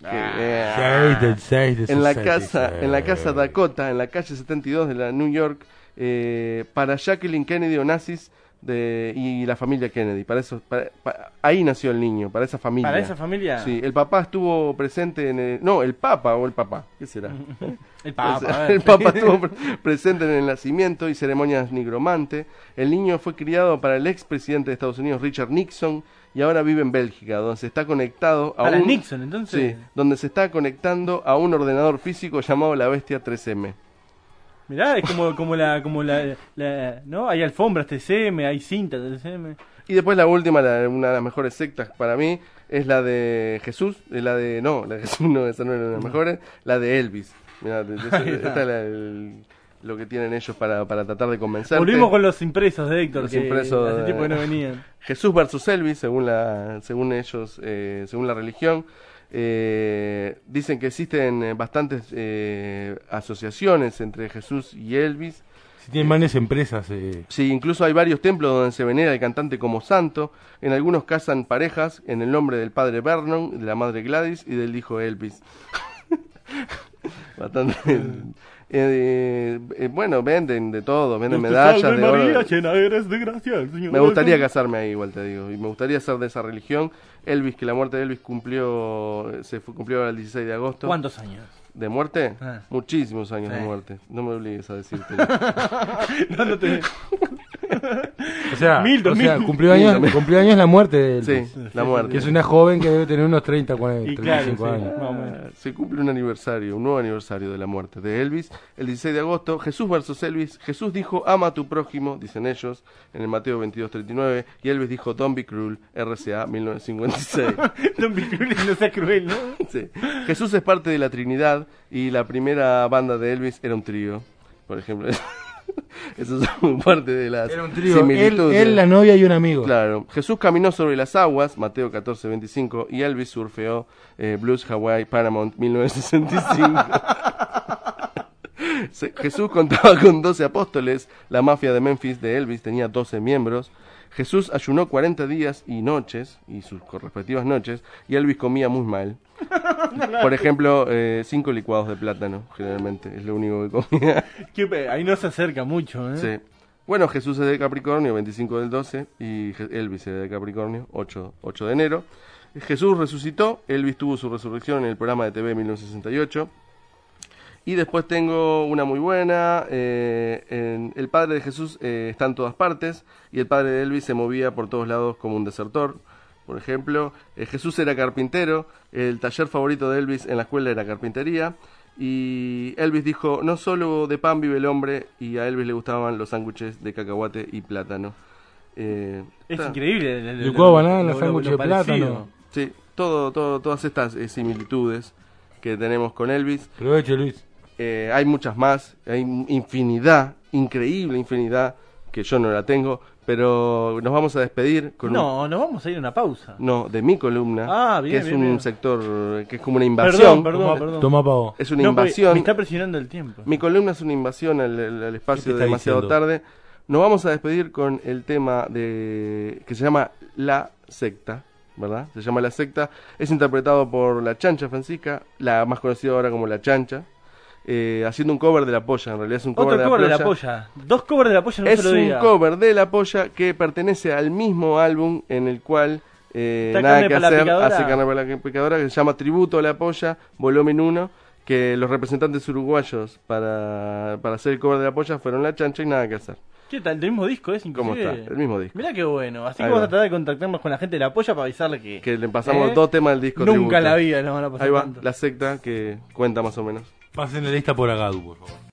En la casa Dakota, en la calle 72 de la New York, para Jacqueline Kennedy Onassis y la familia Kennedy. Ahí nació el niño, para esa familia. ¿Para esa familia? Sí, el papá estuvo presente en el Papa o el papá, ¿qué será? El Papa. El Papa estuvo presente en el nacimiento y ceremonias nigromante. El niño fue criado para el expresidente de Estados Unidos, Richard Nixon, y ahora vive en Bélgica, donde se está conectado a Nixon, entonces. Sí, donde se está conectando a un ordenador físico llamado la Bestia 3M. Mirá, es como la ¿no? Hay alfombras TCM, hay cintas TCM. Y después la última, una de las mejores sectas para mí, es la de Jesús, la de Jesús no, esa no era una de las mejores, la de Elvis. Mirá, esta es lo que tienen ellos para tratar de convencerte. Volvimos con los impresos de Héctor, que hace tiempo que no venían. Jesús versus Elvis, según ellos, según la religión. Dicen que existen bastantes asociaciones entre Jesús y Elvis. Si tienen grandes empresas. Sí, incluso hay varios templos donde se venera al cantante como santo. En algunos casan parejas en el nombre del padre Vernon, de la madre Gladys y del hijo Elvis. Bastante. Bueno, venden de todo, venden medallas de María, oro. llena eres de gracia, el Señor. Me gustaría casarme ahí, igual te digo, y me gustaría ser de esa religión. Elvis, que la muerte de Elvis cumplió el 16 de agosto. ¿Cuántos años? ¿De muerte? Muchísimos años de muerte. No me obligues a decirte. No te... O sea, cumplió años la muerte de Elvis. Sí, la muerte. Que es una joven que debe tener unos 30, 40, 35 años. Se cumple un nuevo aniversario de la muerte de Elvis. El 16 de agosto, Jesús versus Elvis. Jesús dijo, ama a tu prójimo, dicen ellos, en el Mateo 22:39. Y Elvis dijo, don't be cruel, RCA 1956. Don't be cruel, no sea cruel, ¿no? Sí. Jesús es parte de la Trinidad y la primera banda de Elvis era un trío, por ejemplo. Eso es parte de las similitudes. Él, la novia y un amigo. Claro. Jesús caminó sobre las aguas, Mateo 14:25, y Elvis surfeó Blues Hawaii Paramount 1965. Jesús contaba con 12 apóstoles. La mafia de Memphis de Elvis tenía 12 miembros. Jesús ayunó 40 días y noches, y sus respectivas noches, y Elvis comía muy mal. Por ejemplo, 5 licuados de plátano, generalmente, es lo único que comía. Ahí no se acerca mucho, ¿eh? Sí. Bueno, Jesús es de Capricornio, 25 del 12, y Elvis es de Capricornio, 8 de enero. Jesús resucitó, Elvis tuvo su resurrección en el programa de TV 1968. Y después tengo una muy buena, el padre de Jesús está en todas partes, y el padre de Elvis se movía por todos lados como un desertor. Por ejemplo, Jesús era carpintero, el taller favorito de Elvis en la escuela era carpintería, y Elvis dijo, no solo de pan vive el hombre, y a Elvis le gustaban los sándwiches de cacahuate y plátano. Es increíble. Licuado banana, sándwich de plátano. Sí, todas estas similitudes que tenemos con Elvis. Aproveche, Luis. Hay muchas más, hay infinidad, increíble infinidad, que yo no la tengo, pero nos vamos a despedir con nos vamos a ir a una pausa. No, de mi columna, bien, que es bien. Un sector que es como una invasión. Perdón. Toma pavo. Es una invasión. Me está presionando el tiempo. Mi columna es una invasión al espacio de Demasiado Tarde. Nos vamos a despedir con el tema que se llama La Secta, ¿verdad? Se llama La Secta. Es interpretado por La Chancha Francisca, la más conocida ahora como La Chancha. Haciendo un cover de La Polla, en realidad es un cover de La Polla. Dos covers de La Polla en un solo día. Es un cover de La Polla que pertenece al mismo álbum en el cual Nada que hacer hace Carne para la Picadora, que se llama Tributo a La Polla, volumen 1, que los representantes uruguayos para hacer el cover de La Polla fueron La Chancha y Nada que Hacer. ¿Qué tal? ¿El mismo disco es? ¿Cómo está? El mismo disco. Mirá qué bueno. Así que vamos a tratar de contactarnos con la gente de La Polla para avisarle que le pasamos 2 temas del disco. Nunca tributo. En la vida nos van a pasar. Ahí va, tanto. La Secta, que cuenta más o menos. Pasen la lista por Agadu, por favor.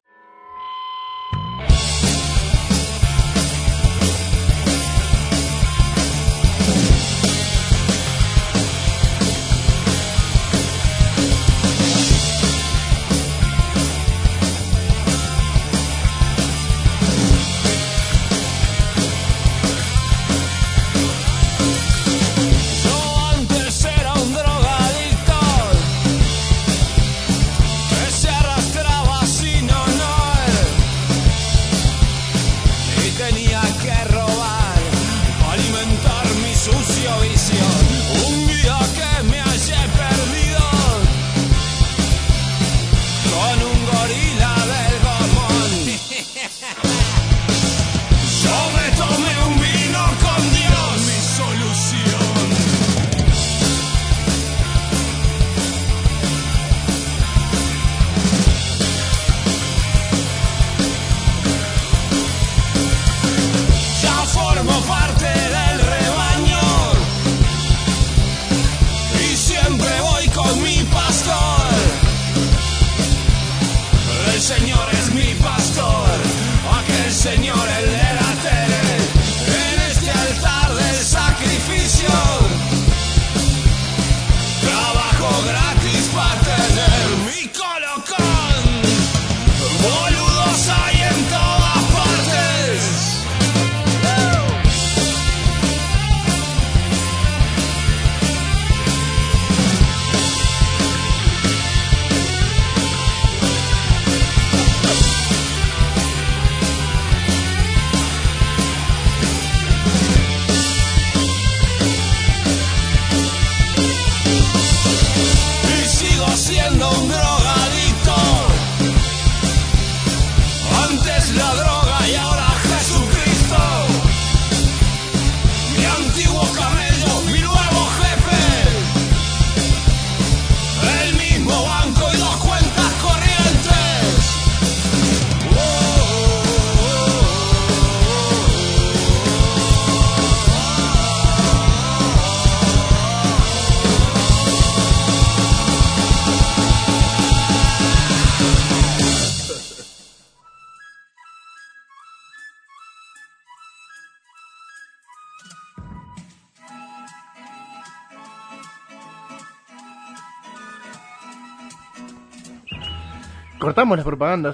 Cortamos las propagandas.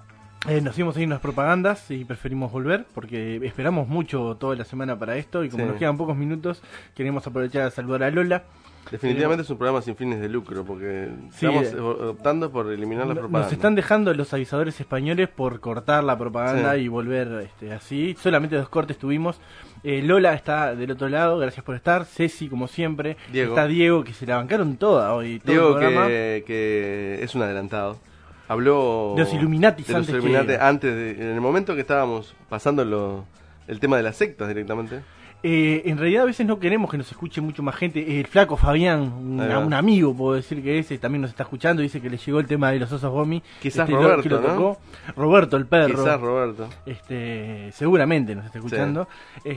Nos íbamos a ir unas propagandas y preferimos volver porque esperamos mucho toda la semana para esto y como nos quedan pocos minutos queremos aprovechar a saludar a Lola. Definitivamente es un programa sin fines de lucro porque estamos optando por eliminar la propaganda. Nos están dejando los avisadores españoles por cortar la propaganda y volver así. Solamente 2 cortes tuvimos. Lola está del otro lado, gracias por estar. Ceci, como siempre. Diego. Está Diego, que se la bancaron toda hoy. Todo Diego, el programa. que es un adelantado. Habló de los Illuminati en el momento que estábamos pasando el tema de las sectas directamente. En realidad a veces no queremos que nos escuche mucho más gente. El flaco Fabián, un amigo, puedo decir que también nos está escuchando. Dice que le llegó el tema de los osos Gomi. Quizás Roberto, que lo tocó. Roberto, el perro. Quizás Roberto. Seguramente nos está escuchando.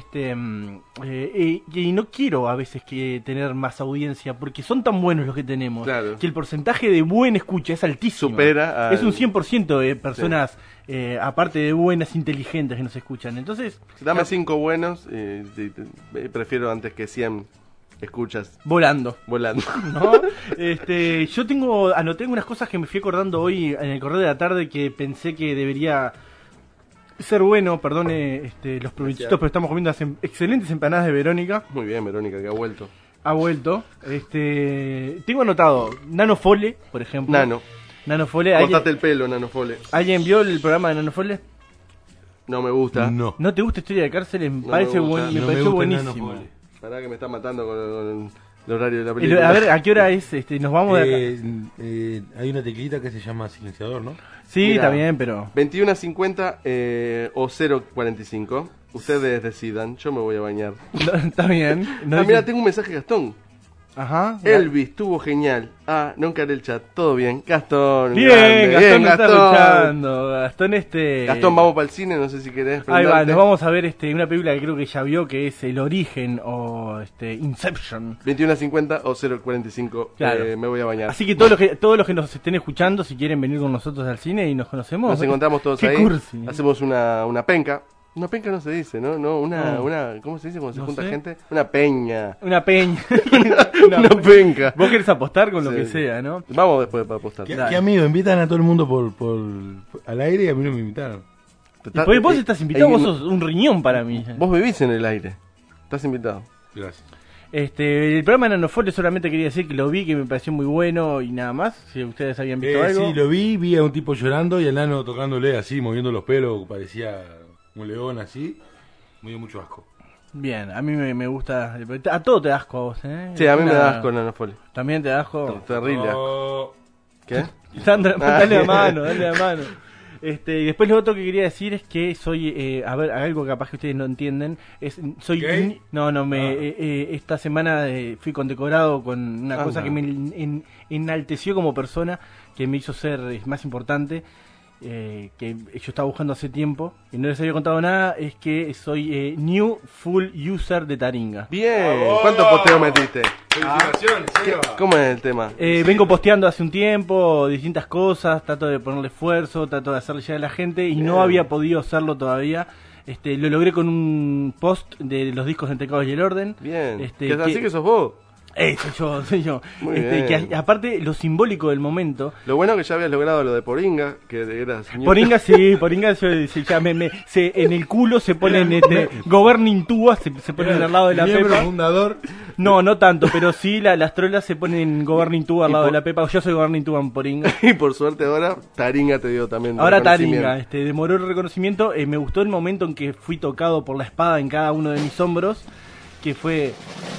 Sí. Y no quiero a veces que tener más audiencia, porque son tan buenos los que tenemos, que el porcentaje de buena escucha es altísimo. Supera es un 100% de personas... aparte de buenas, inteligentes que nos escuchan. Entonces, dame 5 buenos prefiero antes que 100 escuchas. Volando. ¿No? Yo anoté unas cosas que me fui acordando hoy en el correo de la tarde que pensé que debería ser bueno. Perdone los provechitos, pero estamos comiendo las excelentes empanadas de Verónica. Muy bien, Verónica, que ha vuelto. Tengo anotado Nanofole, por ejemplo. Nanofole. Cortate el pelo, Nanofole. ¿Alguien vio el programa de Nanofole? No me gusta. ¿No te gusta Historia de Cárceles? Me pareció buenísimo. Pará que me está matando con el horario de la película. A ver, ¿a qué hora es? Nos vamos de acá. Hay una teclita que se llama silenciador, ¿no? Sí, mirá, está bien, pero... 21:50 o 0:45. Ustedes decidan, yo me voy a bañar. No, está bien. Mira, tengo un mensaje de Gastón. Ajá. Elvis, estuvo genial. No encaré el chat. Todo bien. Gastón. Bien, Gastón está escuchando. Gastón, vamos para el cine, no sé si querés. Ahí va, nos vamos a ver una película que creo que ya vio, que es El Origen o Inception. 21:50 o 0:45. Claro. Me voy a bañar. Así que todos los que nos estén escuchando, si quieren venir con nosotros al cine y nos conocemos. Nos encontramos todos ahí. Cursi. Hacemos una penca. Una penca no se dice, ¿no? Una ¿cómo se dice cuando se junta gente? Una peña. Una peña. una penca. Vos querés apostar con lo que sea, ¿no? Vamos después para apostar. ¿Qué amigo? Invitan a todo el mundo por al aire y a mí no me invitaron. Vos estás invitado, vos sos un riñón para mí. Vos vivís en el aire. Estás invitado. Gracias. El programa de Nanofole solamente quería decir que lo vi, que me pareció muy bueno y nada más. Si ustedes habían visto algo. Sí, lo vi a un tipo llorando y el nano tocándole así, moviendo los pelos, parecía un león así. Me dio mucho asco. Bien, a mí me gusta. A todo te da asco a vos, ¿eh? Sí, a mí me da asco Nanofole. ¿También te da asco? Terrible asco. ¿Qué? Sandra, dale la mano. Y después lo otro que quería decir es que soy, algo que capaz que ustedes no entienden, esta semana fui condecorado con una cosa que me enalteció como persona, que me hizo ser más importante, que yo estaba buscando hace tiempo y no les había contado nada, es que soy new full user de Taringa. Bien, ¿cuántos posteos metiste? Felicitaciones, ¿Cómo es el tema? Vengo posteando hace un tiempo distintas cosas, trato de ponerle esfuerzo, trato de hacerle llegar a la gente y no había podido hacerlo todavía. Lo logré con un post de los discos de Entre y el Orden. Bien, así que sos vos. Soy yo. Que aparte, lo simbólico del momento. Lo bueno que ya habías logrado lo de Poringa, que eras... Poringa en el culo se ponen Governing Tua, se ponen al lado de la Pepa. Fundador. No tanto, pero sí las trolas se ponen Governing Tua al lado de la Pepa. Yo soy Governing Tua en Poringa. Y por suerte ahora Taringa te dio también ahora Taringa, demoró el reconocimiento. Me gustó el momento en que fui tocado por la espada en cada uno de mis hombros, que fue...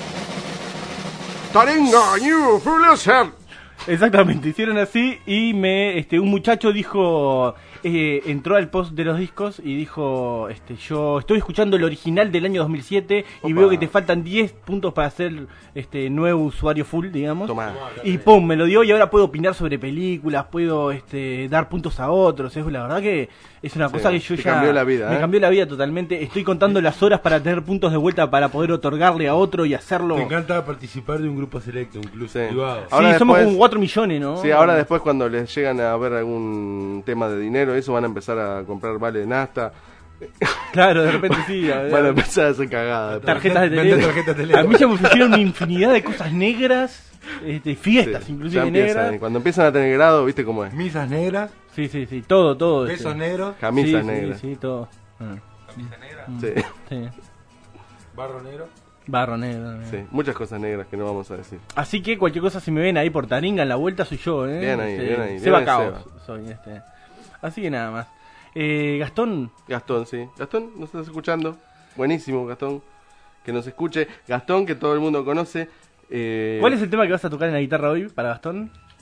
Taringa, you full user. Exactamente, hicieron así y un muchacho dijo, entró al post de los discos y dijo, yo estoy escuchando el original del año 2007 y veo que te faltan 10 puntos para ser nuevo usuario full, digamos. Tomá. Y pum, me lo dio y ahora puedo opinar sobre películas, puedo dar puntos a otros. La verdad que es una cosa que yo ya... cambió la vida, me cambió la vida totalmente. Estoy contando las horas para tener puntos de vuelta para poder otorgarle a otro y hacerlo. Te encanta participar de un grupo selecto, un club privado. Ahora después, somos como 4 millones, ¿no? Sí, ahora después cuando les llegan a ver algún tema de dinero, eso van a empezar a comprar vale de nafta. Claro, de repente sí. Van a empezar a hacer cagadas. Tarjetas de teléfono. A mí ya me ofrecieron una infinidad de cosas negras. Fiestas, sí, inclusive negras. Cuando empiezan a tener grado, ¿viste cómo es? Misas negras. Sí, todo. Besos negros. Camisas negras. Sí, todo. Camisa negra. Sí. Barro negro. Sí, muchas cosas negras que no vamos a decir. Así que cualquier cosa, si me ven ahí por Taringa en la vuelta, soy yo, Bien ahí. Seba Caos soy Así que nada más. Gastón, sí. Gastón, ¿nos estás escuchando? Buenísimo, Gastón. Que nos escuche. Gastón, que todo el mundo conoce. ¿Cuál es el tema que vas a tocar en la guitarra hoy para Gastón?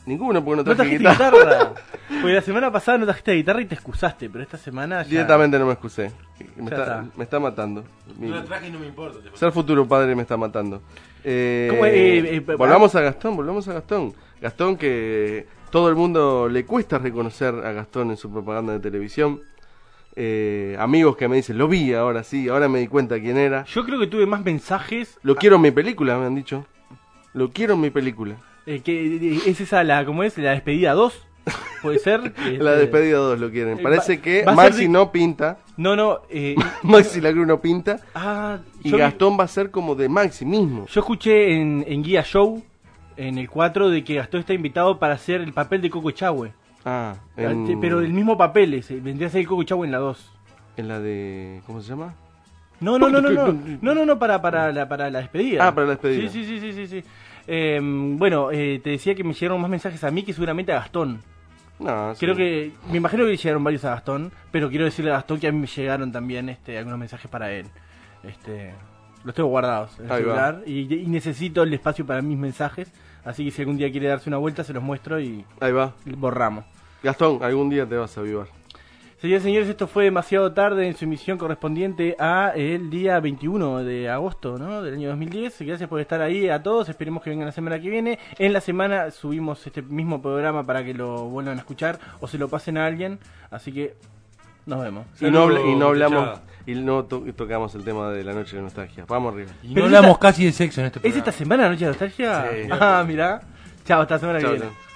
Ninguno, porque no No traje trajiste guitarra. guitarra. Porque la semana pasada no trajiste guitarra y te excusaste, pero esta semana ya... Directamente no me excusé. Ya Me está matando. No la traje y no me importa. Ser futuro padre me está matando. ¿Cómo, volvamos a Gastón. Gastón, que todo el mundo le cuesta reconocer a Gastón en su propaganda de televisión. Amigos que me dicen, lo vi, ahora sí, ahora me di cuenta quién era. Yo creo que tuve más mensajes... Lo quiero en mi película, me han dicho. Lo quiero en mi película. Que es esa ¿cómo es? La despedida 2, puede ser. La despedida 2 lo quieren. Parece que va a Maxi ser no pinta. No. Maxi la Cruz no pinta. Y yo Gastón va a ser como de Maxi mismo. Yo escuché en Guía Show, en el 4, de que Gastón está invitado para hacer el papel de Coco Echagüe. Pero el mismo papel, vendría a ser el Coco Echagüe en la 2. En la de... ¿Cómo se llama? No, para la despedida. Ah, para la despedida. Sí. Bueno, te decía que me llegaron más mensajes a mí que seguramente a Gastón. No, Creo que, me imagino que llegaron varios a Gastón, pero quiero decirle a Gastón que a mí me llegaron también algunos mensajes para él. Los tengo guardados en el celular y necesito el espacio para mis mensajes, así que si algún día quiere darse una vuelta se los muestro y ahí va. Borramos. Gastón, algún día te vas a avivar. Señoras y señores, esto fue demasiado tarde en su emisión correspondiente a el día 21 de agosto, ¿no? Del año 2010. Gracias por estar ahí a todos, esperemos que vengan la semana que viene. En la semana subimos este mismo programa para que lo vuelvan a escuchar o se lo pasen a alguien, así que nos vemos. Y no hablamos y no tocamos el tema de la noche de nostalgia. Vamos arriba. Y no hablamos casi de sexo en este programa. ¿Es esta semana la noche de nostalgia? Sí. Mirá. Chao, hasta la semana que viene.